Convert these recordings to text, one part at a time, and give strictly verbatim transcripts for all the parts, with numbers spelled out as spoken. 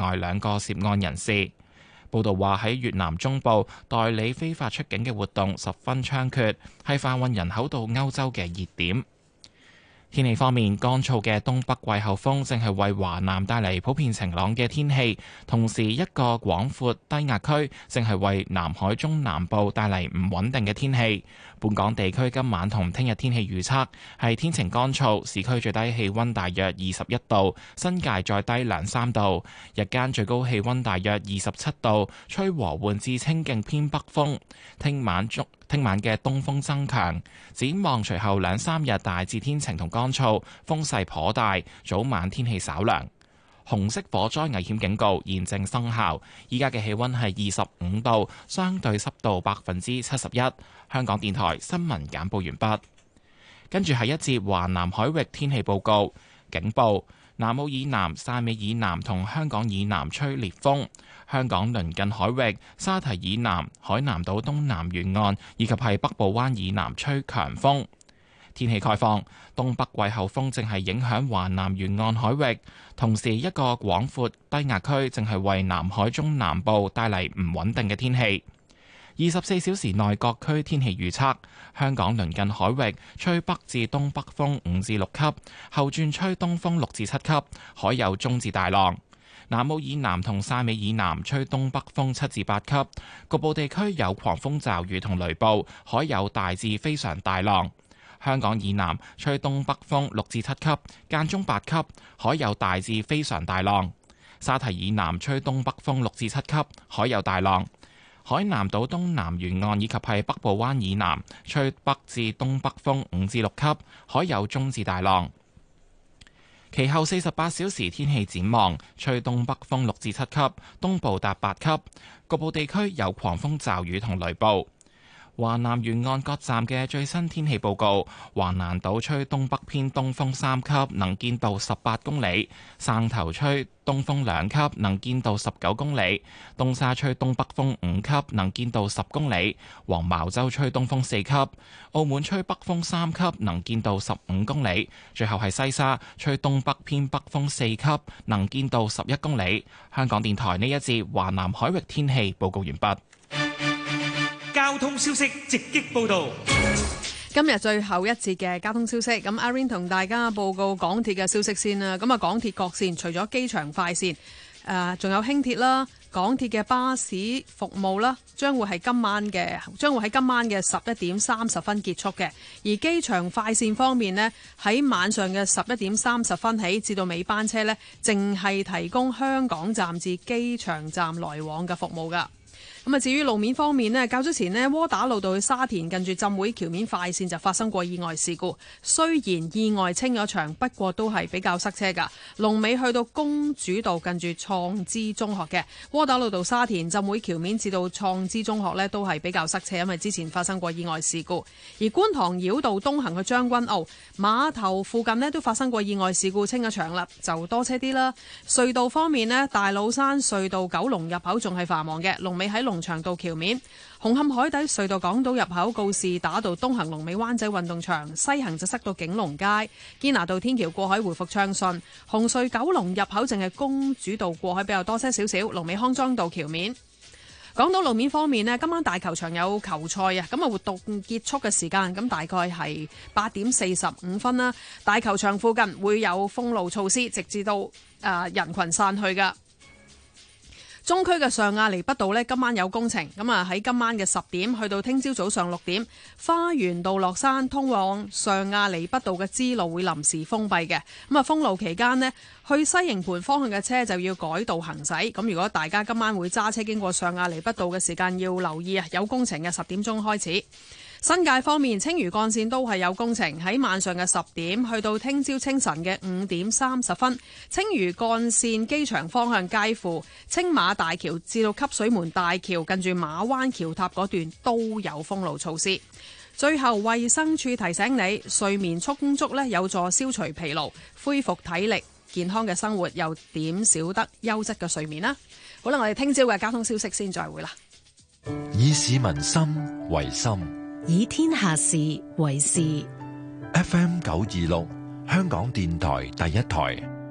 外兩個涉案人士。報道話喺越南中部代理非法出境嘅活動十分猖獗，係販運人口到歐洲嘅熱點。天氣方面，乾燥嘅東北季候風正係為華南帶嚟普遍晴朗嘅天氣，同時一個廣闊低壓區正係為南海中南部帶嚟唔穩定嘅天氣。本港地區今晚同聽日天氣預測係天晴乾燥，市區最低氣溫大約二十一度，新界再低兩三度。日間最高氣溫大約二十七度，吹和緩至清勁偏北風。聽晚中聽晚嘅東風增強，展望隨後兩三日大致天晴同乾燥，風勢頗大，早晚天氣稍涼。紅色火災危險警告現正生效，依家嘅氣溫係二十五度，相對濕度百分之七十一。香港電台新聞簡報完畢。跟住係一節華南海域天氣報告，警報：南澳以南、汕尾以南同香港以南吹烈風。香港鄰近海域、沙堤以南、海南島東南沿岸以及係北部灣以南吹強風。天氣概況：東北季候風正係影響華南沿岸海域，同時一個廣闊低壓區正係為南海中南部帶嚟唔穩定嘅天氣。二十四小時內各區天氣預測：香港鄰近海域吹北至東北風五至六級，後轉吹東風六至七級，海有中至大浪。南澳以南同汕尾以南吹東北風七至八級，局部地區有狂風驟雨同雷暴，海有大至非常大浪。香港以南吹東北風六至七級，間中八級，海有大至非常大浪。沙堤以南吹東北風六至七級，海有大浪。海南島東南沿岸以及係北部灣以南吹北至東北風五至六級，海有中至大浪。其後四十八小時天氣展望，吹東北風六至七級，東部達八級，局部地區有狂風驟雨同雷暴。華南沿岸各站嘅最新天氣報告：華南島吹東北偏東風三級，能見度十八公里；汕頭吹東風兩級，能見度十九公里；東沙吹東北風五級，能見度十公里；黃茅洲吹東風四級；澳門吹北風三級，能見度十五公里；最後係西沙吹東北偏北風四級，能見度十一公里。香港電台呢一節華南海域天氣報告完畢。 交通消息直擊報道。 今日最後一節嘅交通消息，咁阿 Rain 同大家報告港鐵嘅消息先啦。咁啊，港鐵各線除咗機場快線，誒、呃，仲有輕鐵啦，港鐵嘅巴士服務啦，將會係今晚嘅，將會喺今晚嘅十一點三十分結束嘅。而機場快線方面呢，喺晚上嘅十一點三十分起至到尾班車呢，淨係提供香港站至機場站來往嘅服務噶。咁啊，至於路面方面呢，較早前呢，窩打老道去沙田近住浸會橋面快線就發生過意外事故。雖然意外清咗場，不過都係比較塞車㗎。龍尾去到公主道近住創知中學嘅窩打老道沙田浸會橋面至到創知中學呢，都係比較塞車，因為之前發生過意外事故。而觀塘繞道東行去將軍澳碼頭附近呢，都發生過意外事故，清咗場啦，就多車啲啦。隧道方面呢，大老山隧道九龍入口仲係繁忙嘅，龍尾喺龍翔道橋面；紅磡海底隧道港島入口告士打道東行龍尾灣仔運動場，西行就塞到景隆街；堅拿道天橋過海回復暢順，紅隧九龍入口淨係公主道過海比較多些少少，龍尾康莊道橋面。講到路面方面呢，今晚大球場有球賽啊，咁啊活動結束嘅時間咁大概係八點四十五分啦。大球場附近會有封路措施，直至到誒、呃、人群散去噶。中區嘅上亞厘畢道呢，今晚有工程，咁啊喺今晚嘅十點去到聽朝早上六點，花園道落山通往上亞厘畢道嘅支路會臨時封閉嘅。咁啊封路期間呢，去西營盤方向嘅車就要改道行駛。咁如果大家今晚會揸車經過上亞厘畢道嘅時間，要留意啊，有工程嘅十點鐘開始。新界方面，青嶼幹線都係有工程，喺晚上嘅十點去到聽朝清晨嘅五點三十分，青嶼幹線機場方向介乎青馬大橋至到汲水門大橋近住馬灣橋塔嗰段都有封路措施。最後，衛生署提醒你，睡眠充足呢有助消除疲勞，恢復體力，健康嘅生活又點少得優質嘅睡眠啦。好啦，我哋聽朝嘅交通消息先再會啦。 以市民心為心， 以天下事為事。 F M 九二六香港電台第一台，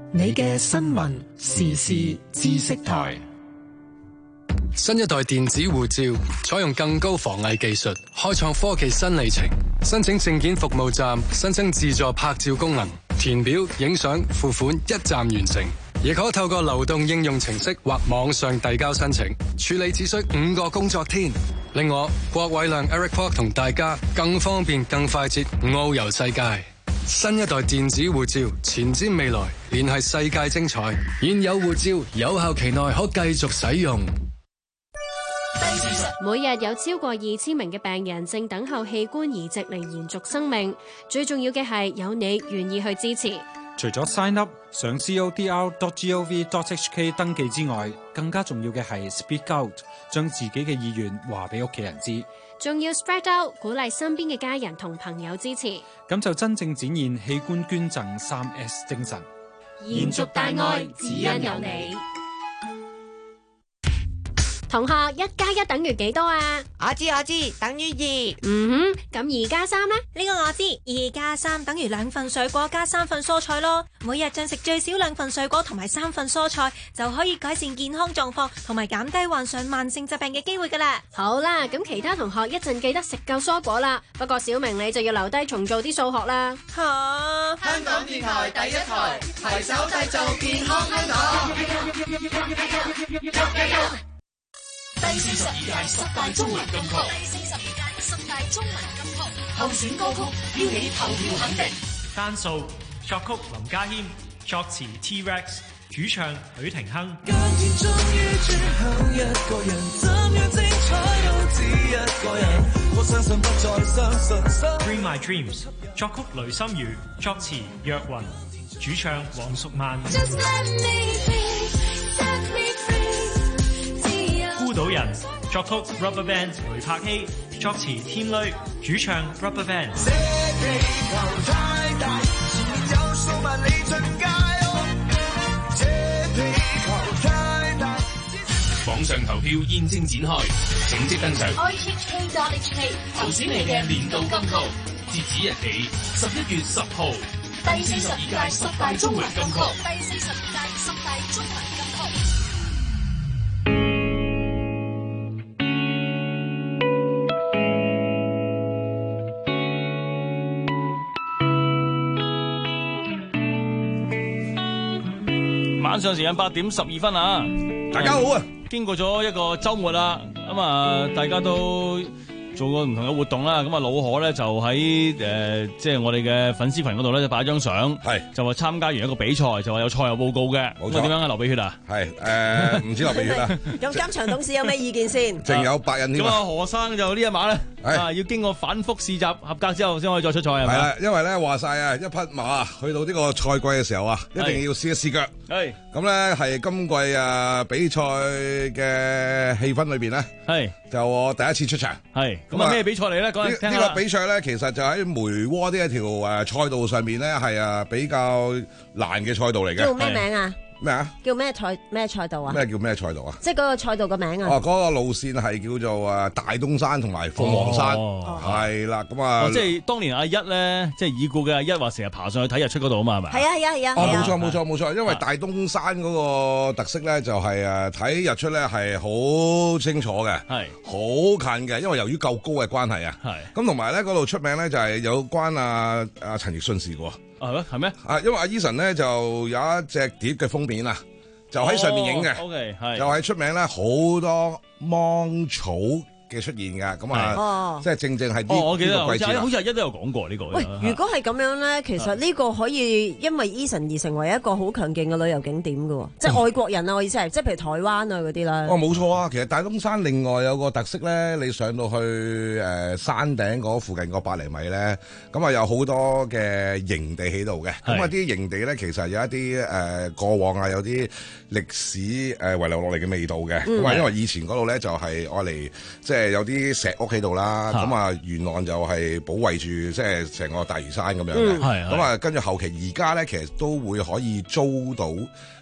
你嘅新聞時事知識台。 新一代電子護照採用更高防偽技術，開創科技新里程。申請證件服務站新增自助拍照功能，填表、影相、付款一站完成。亦可透過流動應用程式或網上遞交申請，處理只需五個工作天。令我郭偉亮 Eric Kwok 同大家更方便、更快捷遨遊世界。新一代電子護照，前瞻未來，聯繫世界精彩。現有護照有效期內可繼續使用。 每日有超過二千名嘅病人正等候器官移植嚟延續生命，最重要嘅係有你願意去支持。 除咗 sign up 上 c o d r dot gov dot h k 登記之外，更加重要嘅係 speak out， 將自己嘅意願話俾屋企人知， 仲要 spread out， 鼓勵身邊嘅家人同朋友支持， 咁就真正展現器官捐贈三 S 精神。 延續大愛，只因有你。同學，一加一等於幾多啊？ 我知我知，等於二。 嗯哼，咁二加三呢？ 呢個我知，二加三等於兩份水果加三份蔬菜咯。每日進食最少兩份水果同埋三份蔬菜，就可以改善健康狀況同埋減低患上慢性疾病嘅機會噶啦。 好啦，咁其他同學一陣記得食夠蔬果啦。不過小明你就要留低重做啲數學啦。 吓、啊！ 香港電台第一台，攜手製造健康香港。 第四十二屆十大中文金曲，第四十二屆十大中文金曲候選歌曲，邀你投票肯定。 單數作曲林家謙，作詞 T-Rex， 主唱許廷鏗。 今天終於轉向一個人，怎樣精彩都只一個人，我相信不再相信。 Dream My Dreams， 作曲雷心如，作詞若雲，主唱黃淑曼。孤島人，作曲 Rubberband 雷柏希，作詞天雷，主唱 Rubberband。這地球太大，前面有數萬里盡界哦。這地球太大。 網上投票現正展開，請即登上 i h k dot h k 投選你嘅年度金曲， 截止日期十一月十號。 第四十二屆十大中文金曲，第四十二屆十大中文金曲。 晚上時間八點十二分啊！ 大家好啊！ 經過咗一個週末啦，咁啊，大家都做過唔同嘅活動啦。咁啊，老何咧就喺誒，即係我哋嘅粉絲群嗰度咧就擺張相，係就話參加完一個比賽，就話有賽後報告嘅。冇錯，點樣啊？流鼻血啊？係誒，唔知流鼻血啊？ 咁監場董事有咩意見先？ 淨有白印添啊！ 咁啊，何生就呢一馬咧，啊，要經過反覆試習合格之後，先可以再出賽係咪？ 係啦，因為咧話晒啊，一匹馬去到呢個賽季嘅時候啊，一定要試一試腳。係咁咧，係今季啊比賽嘅氣氛裏邊咧，係就我第一次出場。係咁啊，咩比賽嚟咧？講嚟聽下。呢個比賽咧，其實就喺梅窩呢一條誒賽道上面咧，係啊比較難嘅賽道嚟嘅。 叫咩名啊？ 咩啊？ 叫咩賽咩賽道啊？ 咩叫咩賽道啊？ 即係嗰個賽道嘅名啊？ 哦，嗰個路線係叫做誒大東山同埋鳳凰山，係啦，咁啊， 即係當年阿一咧，即係已故嘅阿一話成日爬上去睇日出嗰度啊嘛，係咪？ 係啊係啊係啊！ 哦，冇錯冇錯冇錯，因為大東山嗰個特色咧就係誒睇日出咧係好清楚嘅，係好近嘅，因為由於夠高嘅關係啊，係咁同埋咧嗰度出名咧就係有關阿阿陳奕迅事嘅。 係咩？係咩？ 啊，因為阿 Eason 咧就有一隻碟嘅封面啊，就喺上面影嘅。O K， 係就係出名咧，好多芒草嘅出現㗎，咁啊，即係正正係呢我記得呢個季節。 好似阿一都有講過呢個。 喂，如果係咁樣咧，其實呢個可以因為 Eason 而成為一個好強勁嘅旅遊景點㗎喎，即係外國人啊，我意思係，即係譬如台灣啊嗰啲啦。 哦，冇錯啊，其實大東山另外有個特色咧，你上到去誒山頂嗰附近個百零米咧，咁啊有好多嘅營地喺度嘅，咁啊啲營地咧其實有一啲誒過往啊有啲歷史誒遺留落嚟嘅味道嘅，咁啊因為以前嗰度咧就係愛嚟即係。誒有啲石屋喺度啦，咁啊沿岸就係保衛住即係成個大嶼山咁樣嘅，咁啊跟住後期而家咧其實都會可以租到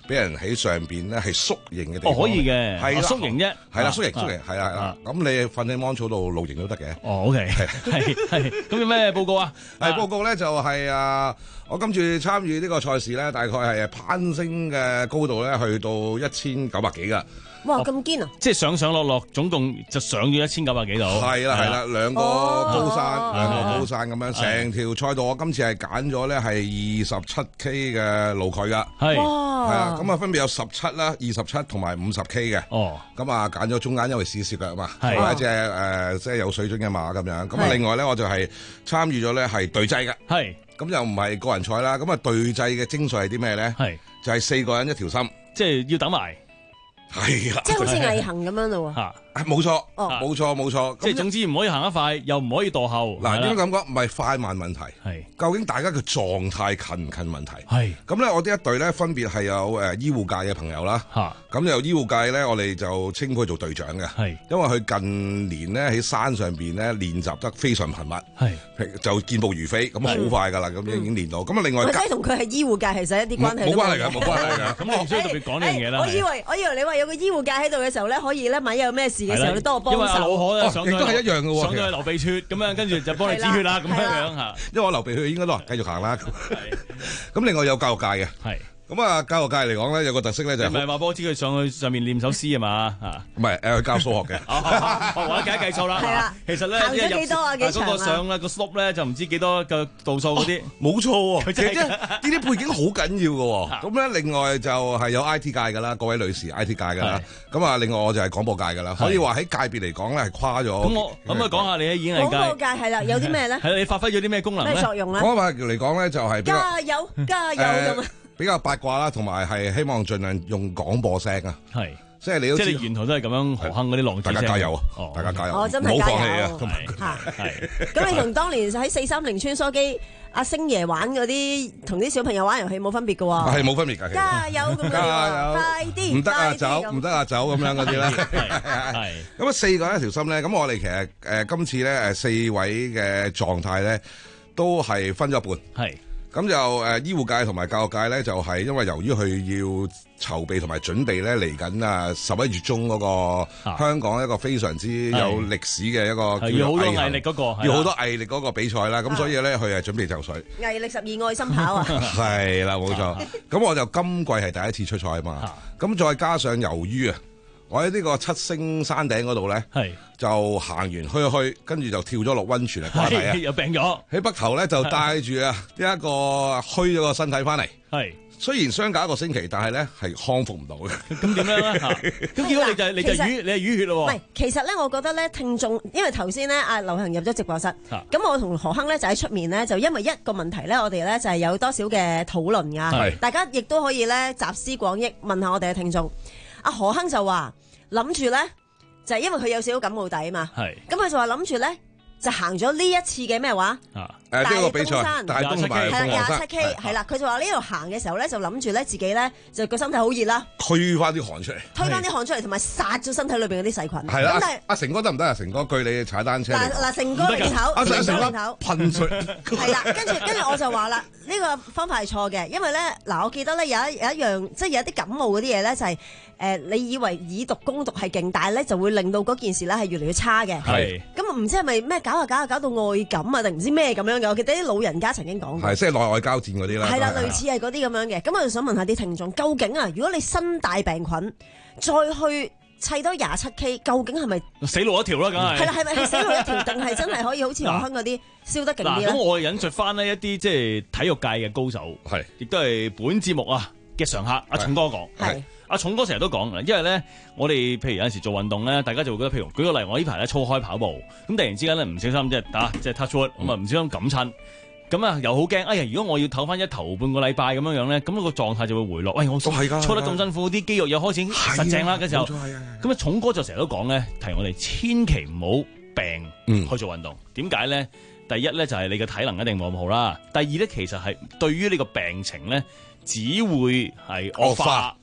俾人喺上邊咧係縮形嘅地方。 哦，可以嘅， 係啦， 縮形啫， 係啦，縮形縮形，係啦係啦。咁你瞓喺芒草度露營都得嘅。 哦 ，OK，係係。咁有咩報告啊？ 係報告咧就係啊，我今次參與呢個賽事咧，大概係攀升嘅高度咧去到一千九百幾噶。 哇，咁堅啊！ 即係上上落落，總共就上咗一千九百幾度。 係啦係啦，兩個高山，兩個高山咁樣，成條賽道我今次係揀咗咧係二十七 K 嘅路距噶。 係， 係啊，咁啊分別有十七啦、二十七同埋五十 K 嘅。 哦，咁啊揀咗中間，因為試試腳啊嘛， 係一隻誒即係有水準嘅馬咁樣。咁啊另外咧，我就係參與咗咧係隊制嘅。 係， 咁又唔係個人賽啦。咁啊隊制嘅精髓係啲咩咧？ 係， 就係四個人一條心， 即係要等埋。 係啊， 即係好似毅行咁樣咯喎。 嚇， 冇錯，冇錯冇錯。 即係總之唔可以行得快，又唔可以墮後。 嗱，點解咁講？唔係快慢問題， 係究竟大家嘅狀態近唔近問題？ 係。 咁咧，我呢一隊咧分別係有誒醫護界嘅朋友啦。 嚇。 咁由醫護界咧，我哋就稱佢做隊長嘅。 係。 因為佢近年咧喺山上邊咧練習得非常頻密。係。就健步如飛，咁好快㗎啦，咁已經練到。咁啊，另外。 或者同佢係醫護界其實一啲關係都冇。 冇關係㗎，冇關係㗎。 咁你唔需要特別講呢樣嘢啦。 我以為我以為你話有個醫護界喺度嘅時候咧，可以咧萬一有咩事嘅時候，你多我幫手。 因為阿老可咧上亦都係一樣嘅喎， 上到去流鼻血咁樣，跟住就幫你止血啦，咁樣樣嚇。 因為我流鼻血應該都係繼續行啦。咁另外有教育界嘅。係。咁啊，教育界嚟講咧，有個特色咧就係。 唔係話幫我知佢上去上面念首詩啊嘛嚇。 唔係誒，教數學嘅。 我記得計數啦。係啦。其實咧， 行咗幾多啊？幾長啊？ 嗰個上咧個 slope 咧就唔知幾多嘅度數嗰啲。 冇錯喎，其實呢啲背景好緊要嘅喎。咁咧，另外就係有 I T 界㗎啦，各位女士 I T 界㗎啦。咁啊，另外我就係廣播界㗎啦。可以話喺界別嚟講咧係跨咗。咁我咁啊講下你喺演藝界。 廣播界係啦，有啲咩咧？ 係你發揮咗啲咩功能咧？ 咩作用咧？ 廣播界嚟講咧就係加油加油咁啊！ 比較八卦啦，同埋係希望盡量用廣播聲啊。 係， 即係你都知， 即係沿途都係咁樣河坑嗰啲浪。 大家加油啊！大家加油，唔好放棄啊！ 嚇，係。咁你同當年喺四三零穿梭機阿星爺玩嗰啲，同啲小朋友玩遊戲冇分別㗎喎。 係冇分別㗎。 加油咁樣，快啲！ 唔得啊，走唔得啊，走咁樣嗰啲啦。係。咁啊，四個人一條心咧，咁我哋其實誒今次咧誒四位嘅狀態咧都係分咗一半。係。咁就誒、呃、醫護界同埋教育界咧，就係、是、因為由於佢要籌備同埋準備咧嚟緊啊十一月中嗰個香港一個非常之有歷史嘅一個要好多毅力嗰、那個， 要好多毅力嗰個比賽啦。咁所以咧，佢係準備就緒。 毅力十二愛心跑啊！ 係啦，冇錯。咁我就今季係第一次出賽啊嘛。咁再加上由於啊，我喺呢個七星山頂嗰度咧，就行完虛一虛，跟住就跳咗落溫泉嚟關係啊！ 又病咗喺北頭咧，就帶住啊呢一個虛咗個身體翻嚟。係雖然相隔一個星期，但係咧係康復唔到嘅。咁點樣咧？咁結果你就係你就淤你係淤血咯。 唔係，其實咧，我覺得咧，聽眾因為頭先咧，阿劉恒入咗直播室，咁我同何亨咧就喺出面咧，就因為一個問題咧，我哋咧就係有多少嘅討論㗎。大家亦都可以咧集思廣益，問下我哋嘅聽眾。阿何亨就話諗住咧。就係因為佢有少少感冒底啊嘛，咁佢就話諗住咧就行咗呢一次嘅咩話？ 誒呢個比賽，大東同埋鳳凰山， 係啦廿七 K，係啦，佢就話呢度行嘅時候咧，就諗住咧自己咧就個身體好熱啦， 推翻啲汗出嚟， 推翻啲汗出嚟，同埋殺咗身體裏邊嗰啲細菌。 係啦，阿阿成哥得唔得啊？成哥據你踩單車， 嗱嗱，成哥你頭， 阿成成哥頭噴水， 係啦，跟住跟住我就話啦，呢個方法係錯嘅，因為咧嗱，我記得咧有一有一樣，即係有一啲感冒嗰啲嘢咧，就係誒你以為以毒攻毒係勁，但係咧就會令到嗰件事咧係越嚟越差嘅。係咁唔知係咪咩搞下搞下搞到外感啊，定唔知咩咁樣嘅？我記得啲老人家曾經講過， 係即係內外交戰嗰啲啦。 係啦，類似係嗰啲咁樣嘅。咁我就想問下啲聽眾，究竟啊，如果你身帶病菌，再去砌多廿七 K， 究竟係咪死路一條啦？梗係係啦，係咪係死路一條，定係真係可以好似何亨嗰啲燒得勁啲咧？ 咁我引述翻呢一啲即係體育界嘅高手，係亦都係本節目啊嘅常客阿重哥講。係阿重哥成日都講嘅，因為咧我哋譬如有陣時做運動咧，大家就會覺得，譬如舉個例，我呢排咧操開跑步，咁突然之間咧唔小心即係打即係 touch wood，咁啊唔小心感親。咁啊，又好驚！哎呀，如果我要唞翻一頭半個禮拜咁樣樣咧，咁、那個狀態就會回落。喂，我操得咁辛苦，啲肌肉又開始實淨啦嘅時候，咁啊，重哥就成日都講咧，提我哋千祈唔好病去做運動。點解咧？第一咧就係、是、你嘅體能一定冇咁好啦。第二咧，其實係對於呢個病情咧，只會係惡化。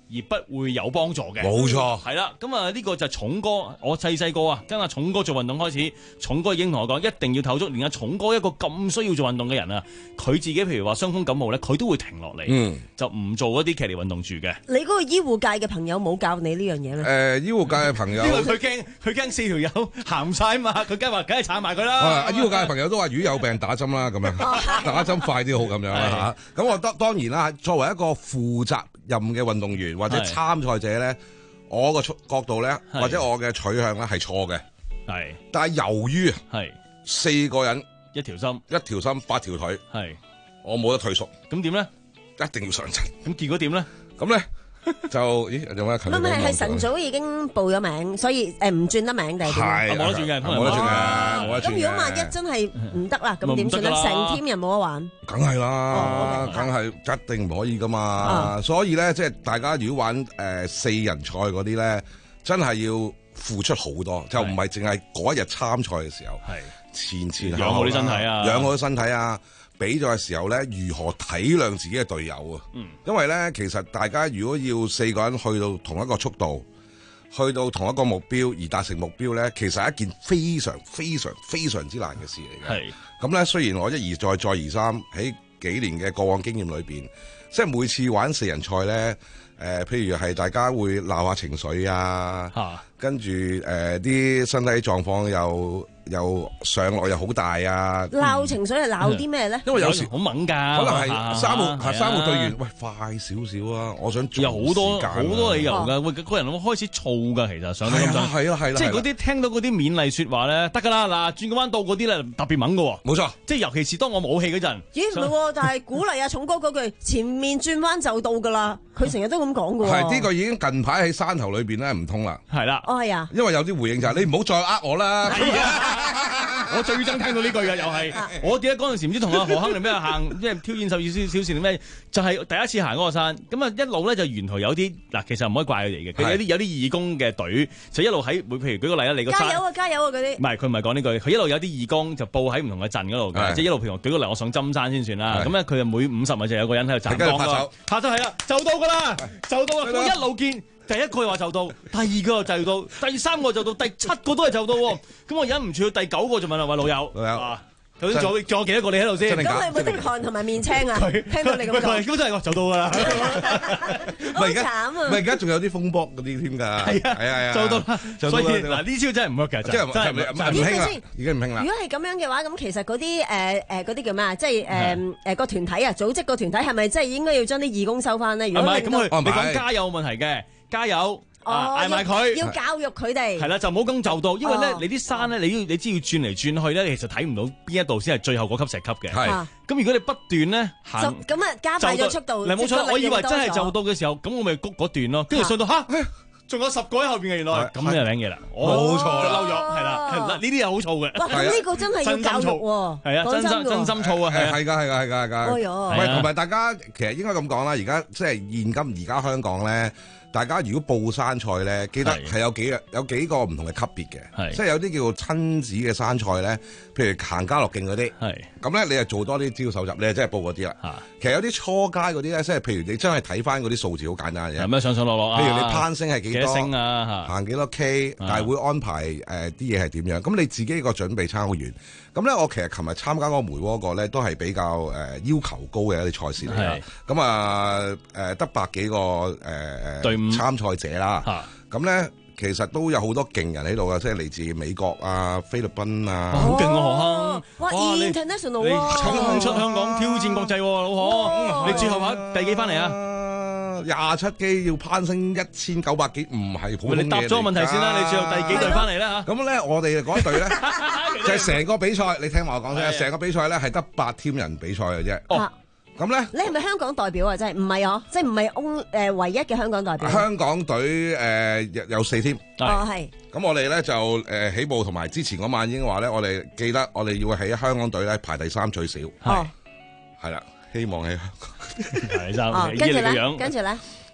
而不會有幫助嘅。 冇錯， 係啦，咁啊呢個就係重哥，我細細個啊跟阿重哥做運動開始，重哥已經同我講一定要唞足，連阿重哥一個咁需要做運動嘅人啊，佢自己譬如話傷風感冒咧，佢都會停落嚟，嗯、就唔做一啲劇烈運動住嘅。 你嗰個醫護界嘅朋友冇教你呢樣嘢咩？ 誒、呃，醫護界嘅朋友， 因為佢驚佢驚四條友行晒啊嘛，佢梗係話梗係撐埋佢啦。 啊，醫護界嘅朋友都話，如果有病打針啦，咁樣打針快啲好咁樣啦嚇。咁我當當然啦，作為一個負責任嘅運動員或者參賽者咧，我個角度咧或者我嘅取向咧係錯嘅。係，但係由於係四個人一條心， 一條心八條腿，係我冇得退縮。 咁點咧？ 一定要上陣。 咁結果點咧？ 咁咧就咦有咩？ 唔係唔係，係晨早已經報咗名，所以誒唔轉得名定係點？ 係冇得轉嘅， 冇得轉嘅，冇得轉嘅。 咁如果萬一真係唔得啦，咁點算咧？成 team 人冇得玩。 梗係啦，梗係一定唔可以噶嘛。所以咧，即係大家如果玩誒四人賽嗰啲咧，真係要付出好多，就唔係淨係嗰一日參賽嘅時候，前前後後養好啲身體啊， 養好啲身體啊。比賽嘅時候咧，如何體諒自己嘅隊友啊？嗯，因為咧，其實大家如果要四個人去到同一個速度，去到同一個目標而達成目標咧，其實係一件非常非常非常之難嘅事嚟嘅。係咁咧，雖然我一而再再而三喺幾年嘅過往經驗裏邊，即係每次玩四人賽咧，誒、呃，譬如係大家會鬧下情緒啊，啊跟住誒啲身體狀況又。又上落又好大啊！ 鬧情緒係鬧啲咩咧？ 因為有時好猛㗎， 可能係三號係三號隊員，喂快少少啊！我想有好多好多理由㗎，喂個人會開始燥㗎，其實上到咁上， 係啊係啦， 即係嗰啲聽到嗰啲勉勵説話咧，得㗎啦嗱，轉個彎到嗰啲咧特別猛㗎喎， 冇錯， 即係尤其是當我冇氣嗰陣。 咦唔係喎，但係鼓勵阿重哥嗰句前面轉彎就到㗎啦，佢成日都咁講㗎喎。 係呢個已經近排喺山頭裏邊咧唔通啦， 係啦， 哦係啊， 因為有啲回應就係你唔好再呃我啦。 我最憎聽到呢句嘅又係，我記得嗰陣時唔知同阿何亨定咩行，即係挑戰十二小時定咩，就係第一次行嗰個山，咁啊一路咧就沿途有啲嗱，其實唔可以怪佢哋嘅，佢有啲有啲義工嘅隊就一路喺，譬如舉個例啦，你個山加油啊加油啊嗰啲， 唔係佢唔係講呢句，佢一路有啲義工就報喺唔同嘅鎮嗰度嘅，即係一路譬如舉個例，我上針山先算啦，咁咧佢就每五十米就有個人喺度站崗㗎，拍手係啦，就到㗎啦，就到啦，我一路見。第一個又話就到，第二個又就到，第三個就到，第七個都係就到喎。咁我忍唔住，第九個就問啦：喂老友，老友，頭先仲仲有幾多個你喺度先？ 咁係咪滴汗同埋面青啊？聽到你咁講， 咁真係就到㗎啦。 好慘啊！ 唔係而家仲有啲風波嗰啲添㗎。係啊係啊， 就到啦。所以嗱呢招真係唔 work 嘅，真係真係唔興啦，已經唔興啦。 如果係咁樣嘅話，咁其實嗰啲誒誒嗰啲叫咩啊？即係誒誒個團體啊，組織個團體係咪真係應該要將啲義工收翻咧？如果咁佢你講加油冇問題嘅。加油！嗌埋佢， 要教育佢哋。 係啦，就唔好咁就到，因為咧，你啲山咧，你要你知要轉嚟轉去咧，其實睇唔到邊一度先係最後嗰級石級嘅。係。咁如果你不斷咧行， 咁啊加快咗速度。 嗱冇錯，我以為真係就到嘅時候，咁我咪谷嗰段咯，跟住上到吓，仲有十個喺後邊嘅原來，咁就領嘢啦。 冇錯啦， 嬲咗，係啦，嗱呢啲又好燥嘅。 哇，咁呢個真係要教育喎。 係啊，真心真心燥啊， 係係㗎係㗎係㗎係㗎。 哎呦， 喂，同埋大家其實應該咁講啦，而家即係現今而家香港咧。大家如果報山賽咧，記得係有幾有幾個唔同嘅級別嘅，即係有啲叫做親子嘅山賽咧，譬如行家樂徑嗰啲，咁咧你係做多啲資料搜集，你係真係報嗰啲啦。其實有啲初階嗰啲咧，即係譬如你真係睇翻嗰啲數字好簡單嘅啫。 係咩上上落落啊？ 譬如你攀升係幾多升啊？ 行幾多 K， 但係會安排誒啲嘢係點樣？咁你自己個準備差好遠。咁咧，我其實琴日參加嗰個梅窩個咧，都係比較誒要求高嘅一啲賽事嚟啦。咁啊誒得百幾個誒誒隊伍參賽者啦。咁咧其實都有好多勁人喺度嘅，即係嚟自美國啊、菲律賓啊。 好勁啊，何亨！ 哇 ，international 你衝出香港挑戰國際喎，老何！你最後話第幾翻嚟啊？ 廿七機要攀升一千九百幾，唔係普通嘢嚟㗎。 你答咗個問題先啦，你最後第幾隊翻嚟啦嚇？ 咁咧，我哋嗰隊咧就係成個比賽，你聽我講先，成個比賽咧係得八 team 人比賽嘅啫。哦，咁咧， 你係咪香港代表啊？真係唔係哦，即係唔係 on 誒唯一嘅香港代表？ 香港隊誒有有四 team。 哦，係。 咁我哋咧就誒起步同埋之前嗰晚已經話咧，我哋記得我哋要喺香港隊咧排第三最少。 係。 係啦。希望係第三， 跟住咧，跟住咧，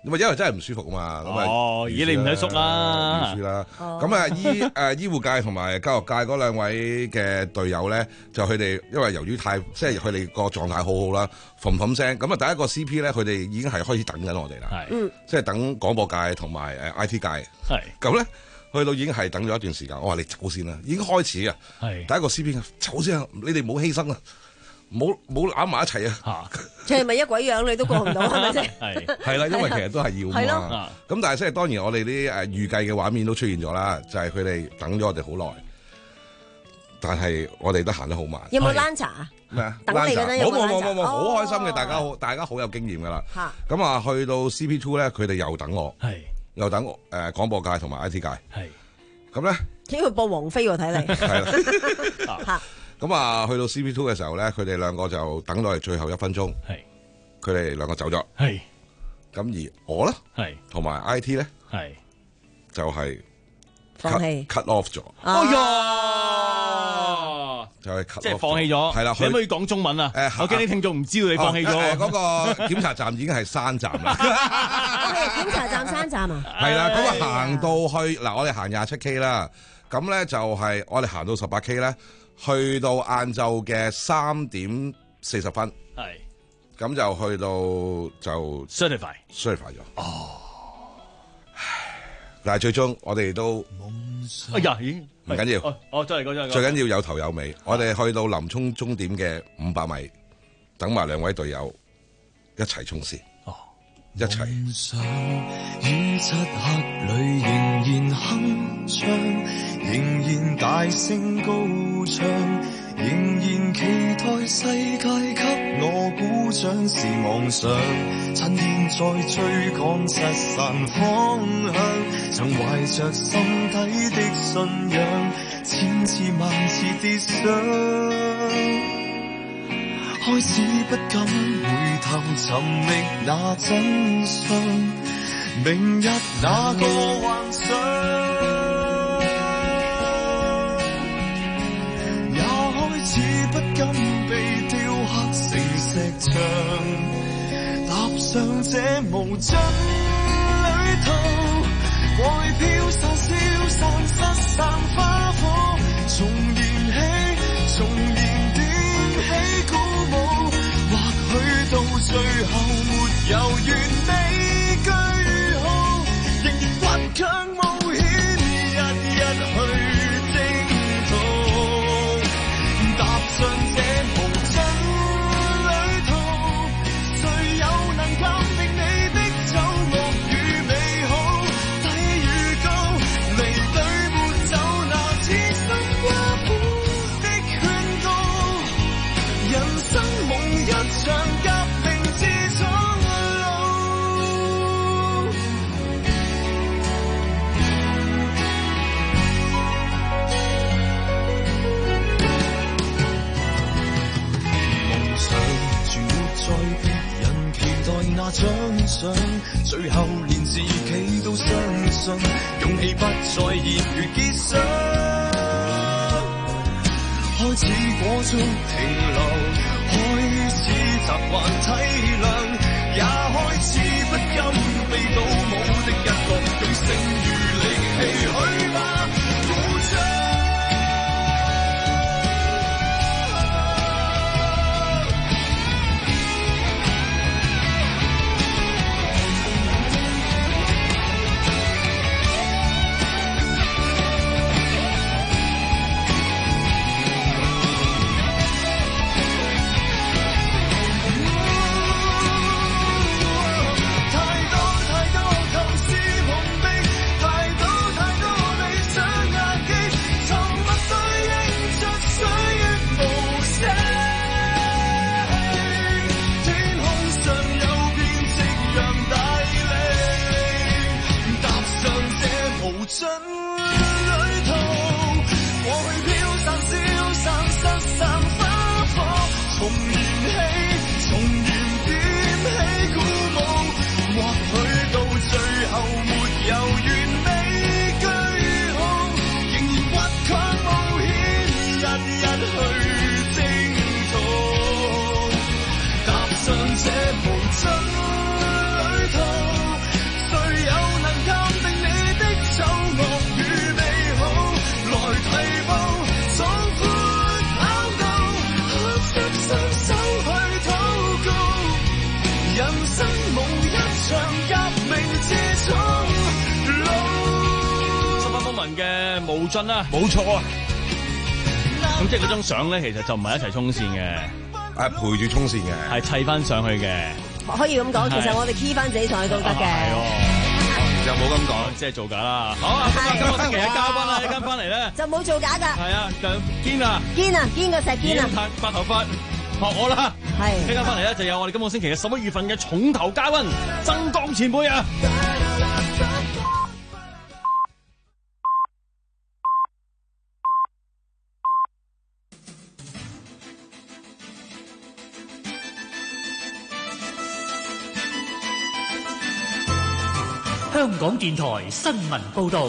因為因為真係唔舒服啊嘛。咁啊， 哦，咦你唔使縮啦， 輸啦。咁啊，醫誒醫護界同埋教育界嗰兩位嘅隊友咧，就佢哋因為由於太即係佢哋個狀態好好啦，嘭嘭聲。咁啊，第一個 C P 咧，佢哋已經係開始等緊我哋啦。 係， 即係等廣播界同埋誒 I T 界。 係。 咁咧，去到已經係等咗一段時間。我話你走先啦，已經開始啊。 係。 第一個 C P 走先啊，你哋唔好犧牲啊！冇冇攬埋一齊啊！ 即係咪一鬼樣你都過唔到係咪先？ 係係啦，因為其實都係要嘛。咁但係即係當然，我哋啲誒預計嘅畫面都出現咗啦，就係佢哋等咗我哋好耐，但係我哋都行得好慢。 有冇冷茶啊？ 咩啊？ 等你嗰陣有冇冷茶？ 冇冇冇冇冇，好開心嘅，大家好，大家好有經驗噶啦。咁啊，去到 C P two 咧，佢哋又等我，又等我誒廣播界同埋 I T 界。係咁咧， 點會播王菲喎？睇嚟係啦。咁啊，去到 C P two 嘅時候咧，佢哋兩個就等到係最後一分鐘。係，佢哋兩個走咗。係，咁而我咧，係同埋 I T 咧，係就係放棄 cut off 咗。 哎呀， 就係 cut， 即係放棄咗。係啦，你可唔可以講中文啊？誒，我驚啲聽眾唔知道你放棄咗。 嗰個檢查站已經係閂站啦。 檢查站閂站啊？ 係啦，咁啊行到去嗱，我哋行廿七 K 啦，咁咧就係我哋行到十八 K 咧。去到晏晝嘅三點四十分，係咁就去到就 certify certify 咗。哦，但係最終我哋都哎呀，已經唔緊要。 哦，再嚟個，再嚟個。 最緊要有頭有尾。我哋去到臨衝終點嘅五百米，等埋兩位隊友一齊衝線。哦，一齊。 於漆黑裏仍然鏗鏘，仍然大聲高唱，仍然期待世界給我鼓掌是妄想，趁現在追趕失散方向，曾懷着心底的信仰，千次萬次跌傷，開始不敢回頭尋覓那真相，明日那個幻想，也開始不敢被雕刻成石牆，踏上這無盡旅途，過去飄散消散失散花火，重燃起重燃點起鼓舞，或許到最後沒有完美句號，仍然倔強冒險，日日去征途，踏上這無盡旅途，誰又能鑑定你的醜惡與美好？睇預告，離隊沒走，那此生瓜苦的勸告，人生夢一場革命之闖路。夢想全沒在別人期待那獎賞，最後連自己都相信，勇氣不再熱血結霜，開始裹足停留，開始習慣體諒，也開始不甘被倒舞的一角，用剩餘力氣去吧，鼓掌。 嘅無盡啦。 冇錯啊！ 咁即係嗰張相咧，其實就唔係一齊衝線嘅， 係陪住衝線嘅， 係砌翻上去嘅。 可以咁講，其實我哋 key 翻自己上去都得嘅。 就冇咁講， 即係做假啦。好啊，咁啊，今個星期嘅嘉賓啦，一間翻嚟咧， 就冇做假㗎。 係啊，就堅啊， 堅啊，堅個石堅啊， 白頭髮學我啦。係，一間翻嚟咧就有我哋今個星期嘅十一月份嘅重頭嘉賓曾江前輩啊。 香港電台新聞報導，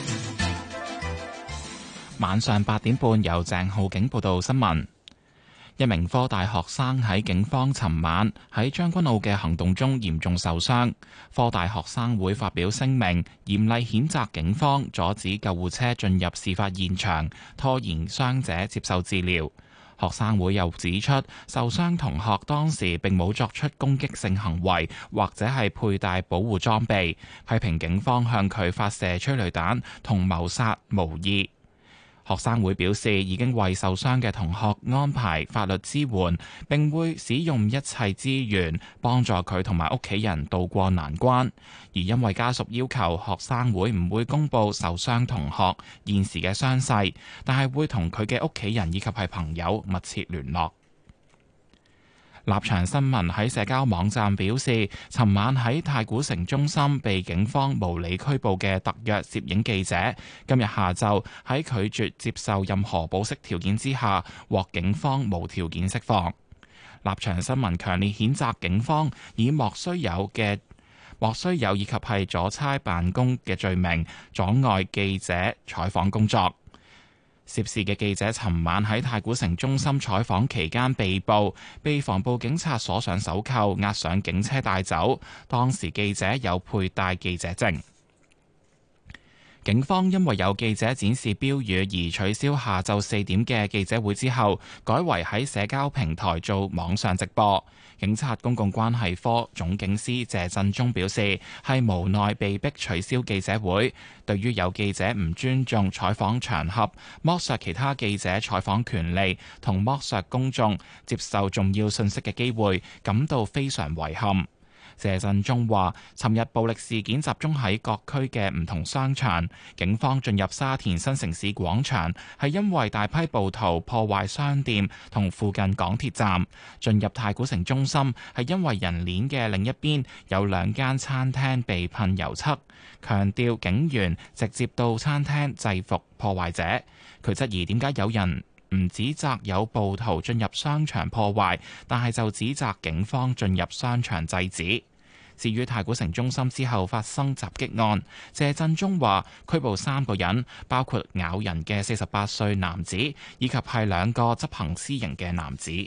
晚上八點半由鄭浩景報道新聞。一名科大學生喺警方尋晚喺將軍澳嘅行動中嚴重受傷，科大學生會發表聲明，嚴厲譴責警方阻止救護車進入事發現場，拖延傷者接受治療。學生會又指出，受傷同學當時並冇作出攻擊性行為，或者係佩戴保護裝備，批評警方向佢發射催淚彈同謀殺無異。學生會表示，已經為受傷嘅同學安排法律支援，並會使用一切資源幫助佢同埋屋企人渡過難關。而因為家屬要求學生會唔會公佈受傷同學現時嘅傷勢，但係會同佢嘅屋企人以及係朋友密切聯絡。立場新聞喺社交網站表示，尋晚喺太古城中心被警方無理拘捕嘅特約攝影記者，今日下晝喺拒絕接受任何保釋條件之下，獲警方無條件釋放。立場新聞強烈譴責警方以莫須有嘅莫須有以及係阻差辦公嘅罪名，阻礙記者採訪工作。涉事嘅記者尋晚喺太古城中心採訪期間被捕，被防暴警察鎖上手銬，押上警車帶走。當時記者有佩戴記者證。警方因為有記者展示標語而取消下晝四點嘅記者會之後，改為喺社交平台做網上直播。警察公共關係科總警司謝振中表示，係無奈被迫取消記者會。對於有記者唔尊重採訪場合，剝削其他記者採訪權利，同剝削公眾接受重要信息嘅機會，感到非常遺憾。謝振中話，尋日暴力事件集中喺各區嘅唔同商場，警方進入沙田新城市廣場係因為大批暴徒破壞商店同附近港鐵站，進入太古城中心係因為人鏈嘅另一邊有兩間餐廳被噴油漆，強調警員直接到餐廳制服破壞者。佢質疑點解有人唔指責有暴徒進入商場破壞，但係就指責警方進入商場制止。至於太古城中心之後發生襲擊案，謝振中話拘捕三個人，包括咬人嘅四十八歲男子，以及係兩個執行私刑嘅男子。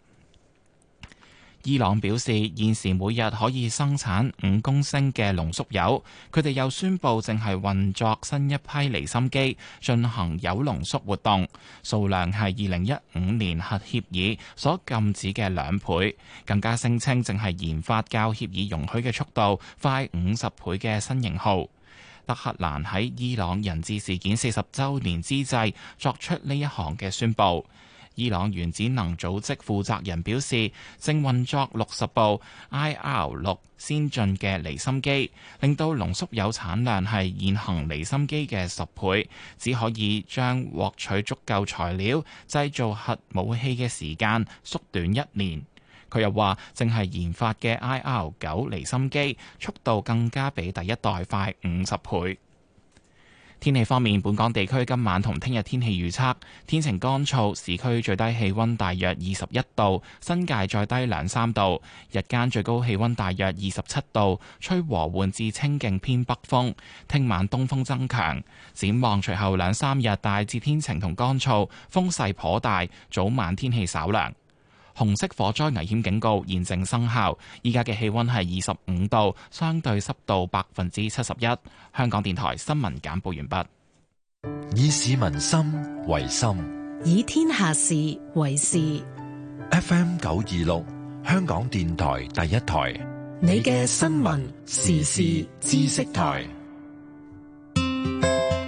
伊朗表示，現時每日可以生產五公升嘅濃縮鈾。佢哋又宣布正係運作新一批離心機，進行鈾濃縮活動，數量係二零一五年核協議所禁止嘅兩倍。更加聲稱正係研發較協議容許嘅速度快五十倍嘅新型號。德黑蘭喺伊朗人質事件四十週年之際作出呢一項嘅宣佈。伊朗原子能組織負責人表示，正運作六十部 I R 六 先進嘅離心機，令到濃縮鈾產量係現行離心機嘅十倍，只可以將獲取足夠材料製造核武器嘅時間縮短一年。佢又話，正係研發嘅 I R 九 離心機速度更加比第一代快五十倍。天氣方面，本港地區今晚同聽日天氣預測，天晴乾燥，市區最低氣溫大約二十一度，新界再低兩三度，日間最高氣溫大約二十七度，吹和緩至清勁偏北風，聽晚東風增強。展望隨後兩三日大致天晴同乾燥，風勢頗大，早晚天氣稍涼。紅色火災危險警告現正生效，依家嘅氣溫係二十五度，相對濕度百分之七十一。香港電台新聞簡報完畢。 以市民心為心， 以天下事為事。 F M 九二六，香港電台第一台， 你嘅新聞時事知識台。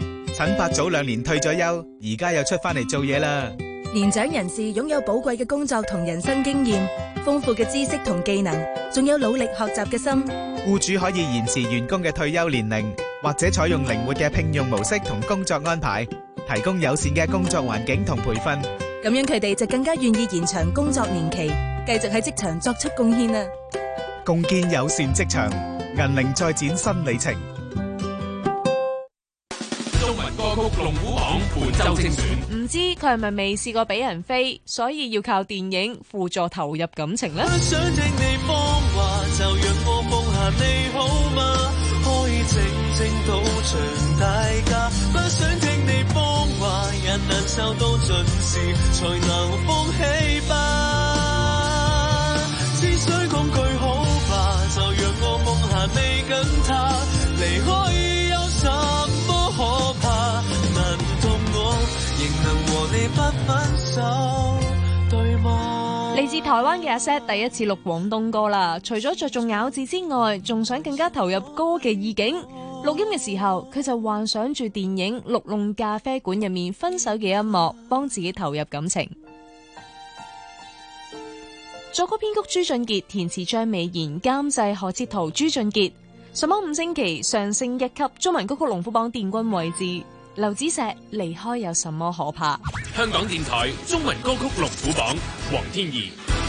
陳伯早兩年退咗休，而家又出翻嚟做嘢啦。 年長人士擁有寶貴嘅工作同人生經驗，豐富嘅知識同技能，仲有努力學習嘅心。 僱主可以延遲員工嘅退休年齡，或者採用靈活嘅聘用模式同工作安排，提供友善嘅工作環境同培訓。 咁樣佢哋就更加願意延長工作年期，繼續喺職場作出貢獻啦。 共建友善職場，銀齡再展新里程。 中文歌曲龍虎榜本周精選。 唔知佢係咪未試過俾人飛，所以要靠電影輔助投入感情呢？ 不想聽你謊話，就讓我放下你好嗎？可以靜靜到場大家。不想聽你謊話，人難受到盡時，才能放棄吧。只需講句好吧，就讓我夢下你跟他離開有什麼可怕？難道我仍能和你不分手，對嗎？ 嚟自台灣嘅阿 Set 第一次錄廣東歌啦，除咗着重咬字之外，仲想更加投入歌嘅意境。錄音嘅時候，佢就幻想住電影《綠弄咖啡館》入面分手嘅一幕，幫自己投入感情。作曲編曲朱俊傑，填詞張美賢，監製何哲圖、朱俊傑。上榜五星期上升一級，中文歌曲龍虎榜殿軍位置。劉子石離開有什麼可怕？ 香港電台中文歌曲龍虎榜，黃天怡。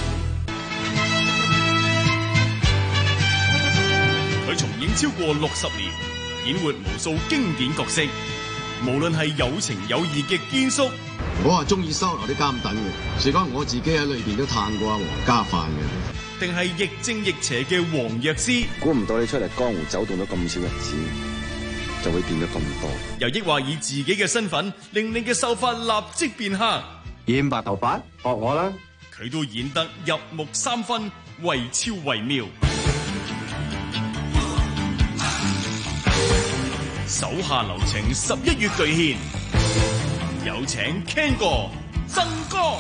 佢從影超過六十年，演活無數經典角色，無論係有情有義嘅堅叔， 我係中意收留啲監躉嘅，事關我自己喺裏邊都嘆過阿黃家範嘅。 定係亦正亦邪嘅黃藥師。 估唔到你出嚟江湖走動咗咁少日子，就會變咗咁多。 又抑或以自己嘅身份，令你嘅秀髮立即變黑， 染白頭髮，學我啦！ 佢都演得入木三分，惟肖惟妙。手下留情，十一月巨獻，有請 Ken 哥曾江。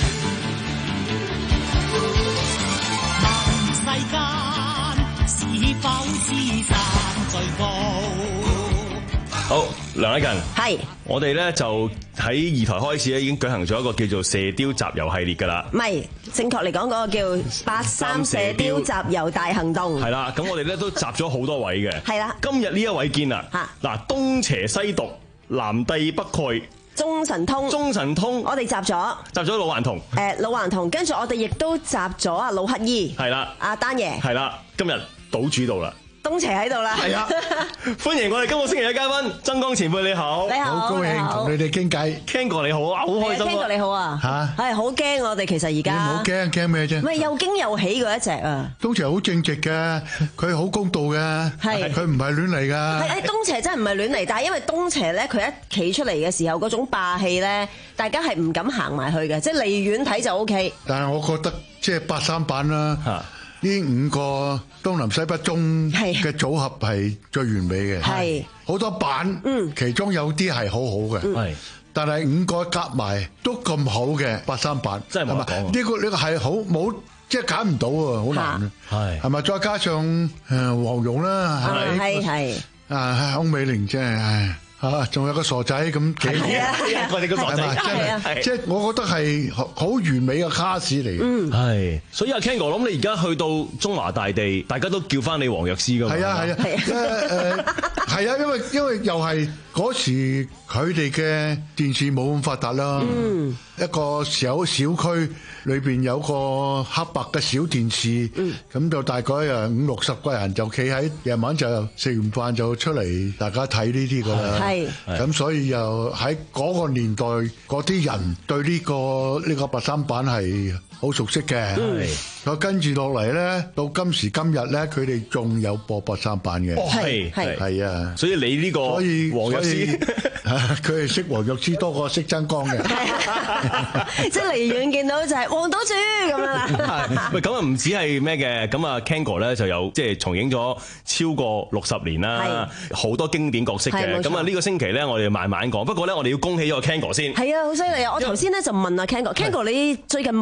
世間是否知站最高？ 好，梁禮勤， 係我哋咧就喺二台開始咧，已經舉行咗一個叫做射雕集郵系列噶啦。 唔係，正確嚟講嗰個叫八三射雕集郵大行動。 係啦，咁我哋咧都集咗好多位嘅。 係啦， 今日呢一位見啦，嗱，東邪西毒，南帝北丐， 中神通， 中神通， 我哋集咗， 集咗老頑童， 誒老頑童，跟住我哋亦都集咗啊老乞衣， 係啦， 阿丹爺， 係啦，今日島主到啦。 東邪喺度啦， 係啊！歡迎我哋今個星期嘅嘉賓曾江前輩，你好， 你好， 好高興同你哋傾偈。 Ken 哥你好啊，好開心啊 Ken 哥你好啊， 嚇係好驚我哋其實而家， 你唔好驚驚咩啫？ 唔係又驚又喜嗰一隻啊！ 東邪好正直嘅，佢好公道嘅， 係佢唔係亂嚟㗎。 係誒東邪真係唔係亂嚟，但係因為東邪咧，佢一企出嚟嘅時候嗰種霸氣咧，大家係唔敢行埋去嘅，即係離遠睇就 O K。 但係我覺得即係八三版啦。呢五個東南西北中嘅組合係最完美嘅，係好多版，嗯，其中有啲係好好嘅，係，但係五個夾埋都咁好嘅八三版， 真係冇得講。 呢個呢個係好冇，即係揀唔到啊，好難啊，係係咪？再加上誒黃蓉啦，係係係啊，翁美玲真係。啊，仲有個傻仔咁幾好， 我哋個傻仔， 即係我覺得係好完美嘅卡士嚟嘅。 嗯，係，所以阿 Ken 哥，諗你而家去到中華大地，大家都叫翻你黃藥師㗎嘛？ 係啊係啊，誒誒係啊，因為因為又係嗰時佢哋嘅電視冇咁發達啦。嗯，一個小小區裏邊有個黑白嘅小電視，咁就大概啊五六十個人就企喺夜晚就食完飯就出嚟，大家睇呢啲㗎啦。係，咁所以又喺嗰個年代，嗰啲人對呢個呢個八三版係好熟悉嘅。係，再跟住落嚟咧，到今時今日咧，佢哋仲有播八三版嘅。 係係係啊， 所以你呢個所以黃藥師， 佢係識黃藥師多過識曾江嘅。 即係離遠見到就係黃島主咁樣啦。 喂，咁啊唔止係咩嘅，咁啊 Ken 哥咧就有即係重影咗超過六十年啦，好多經典角色嘅。咁啊呢個星期咧，我哋慢慢講。不過咧，我哋要恭喜咗 Ken 哥先。 係啊，好犀利啊！我頭先咧就問阿 Ken 哥，Ken 哥你最近忙咩咧？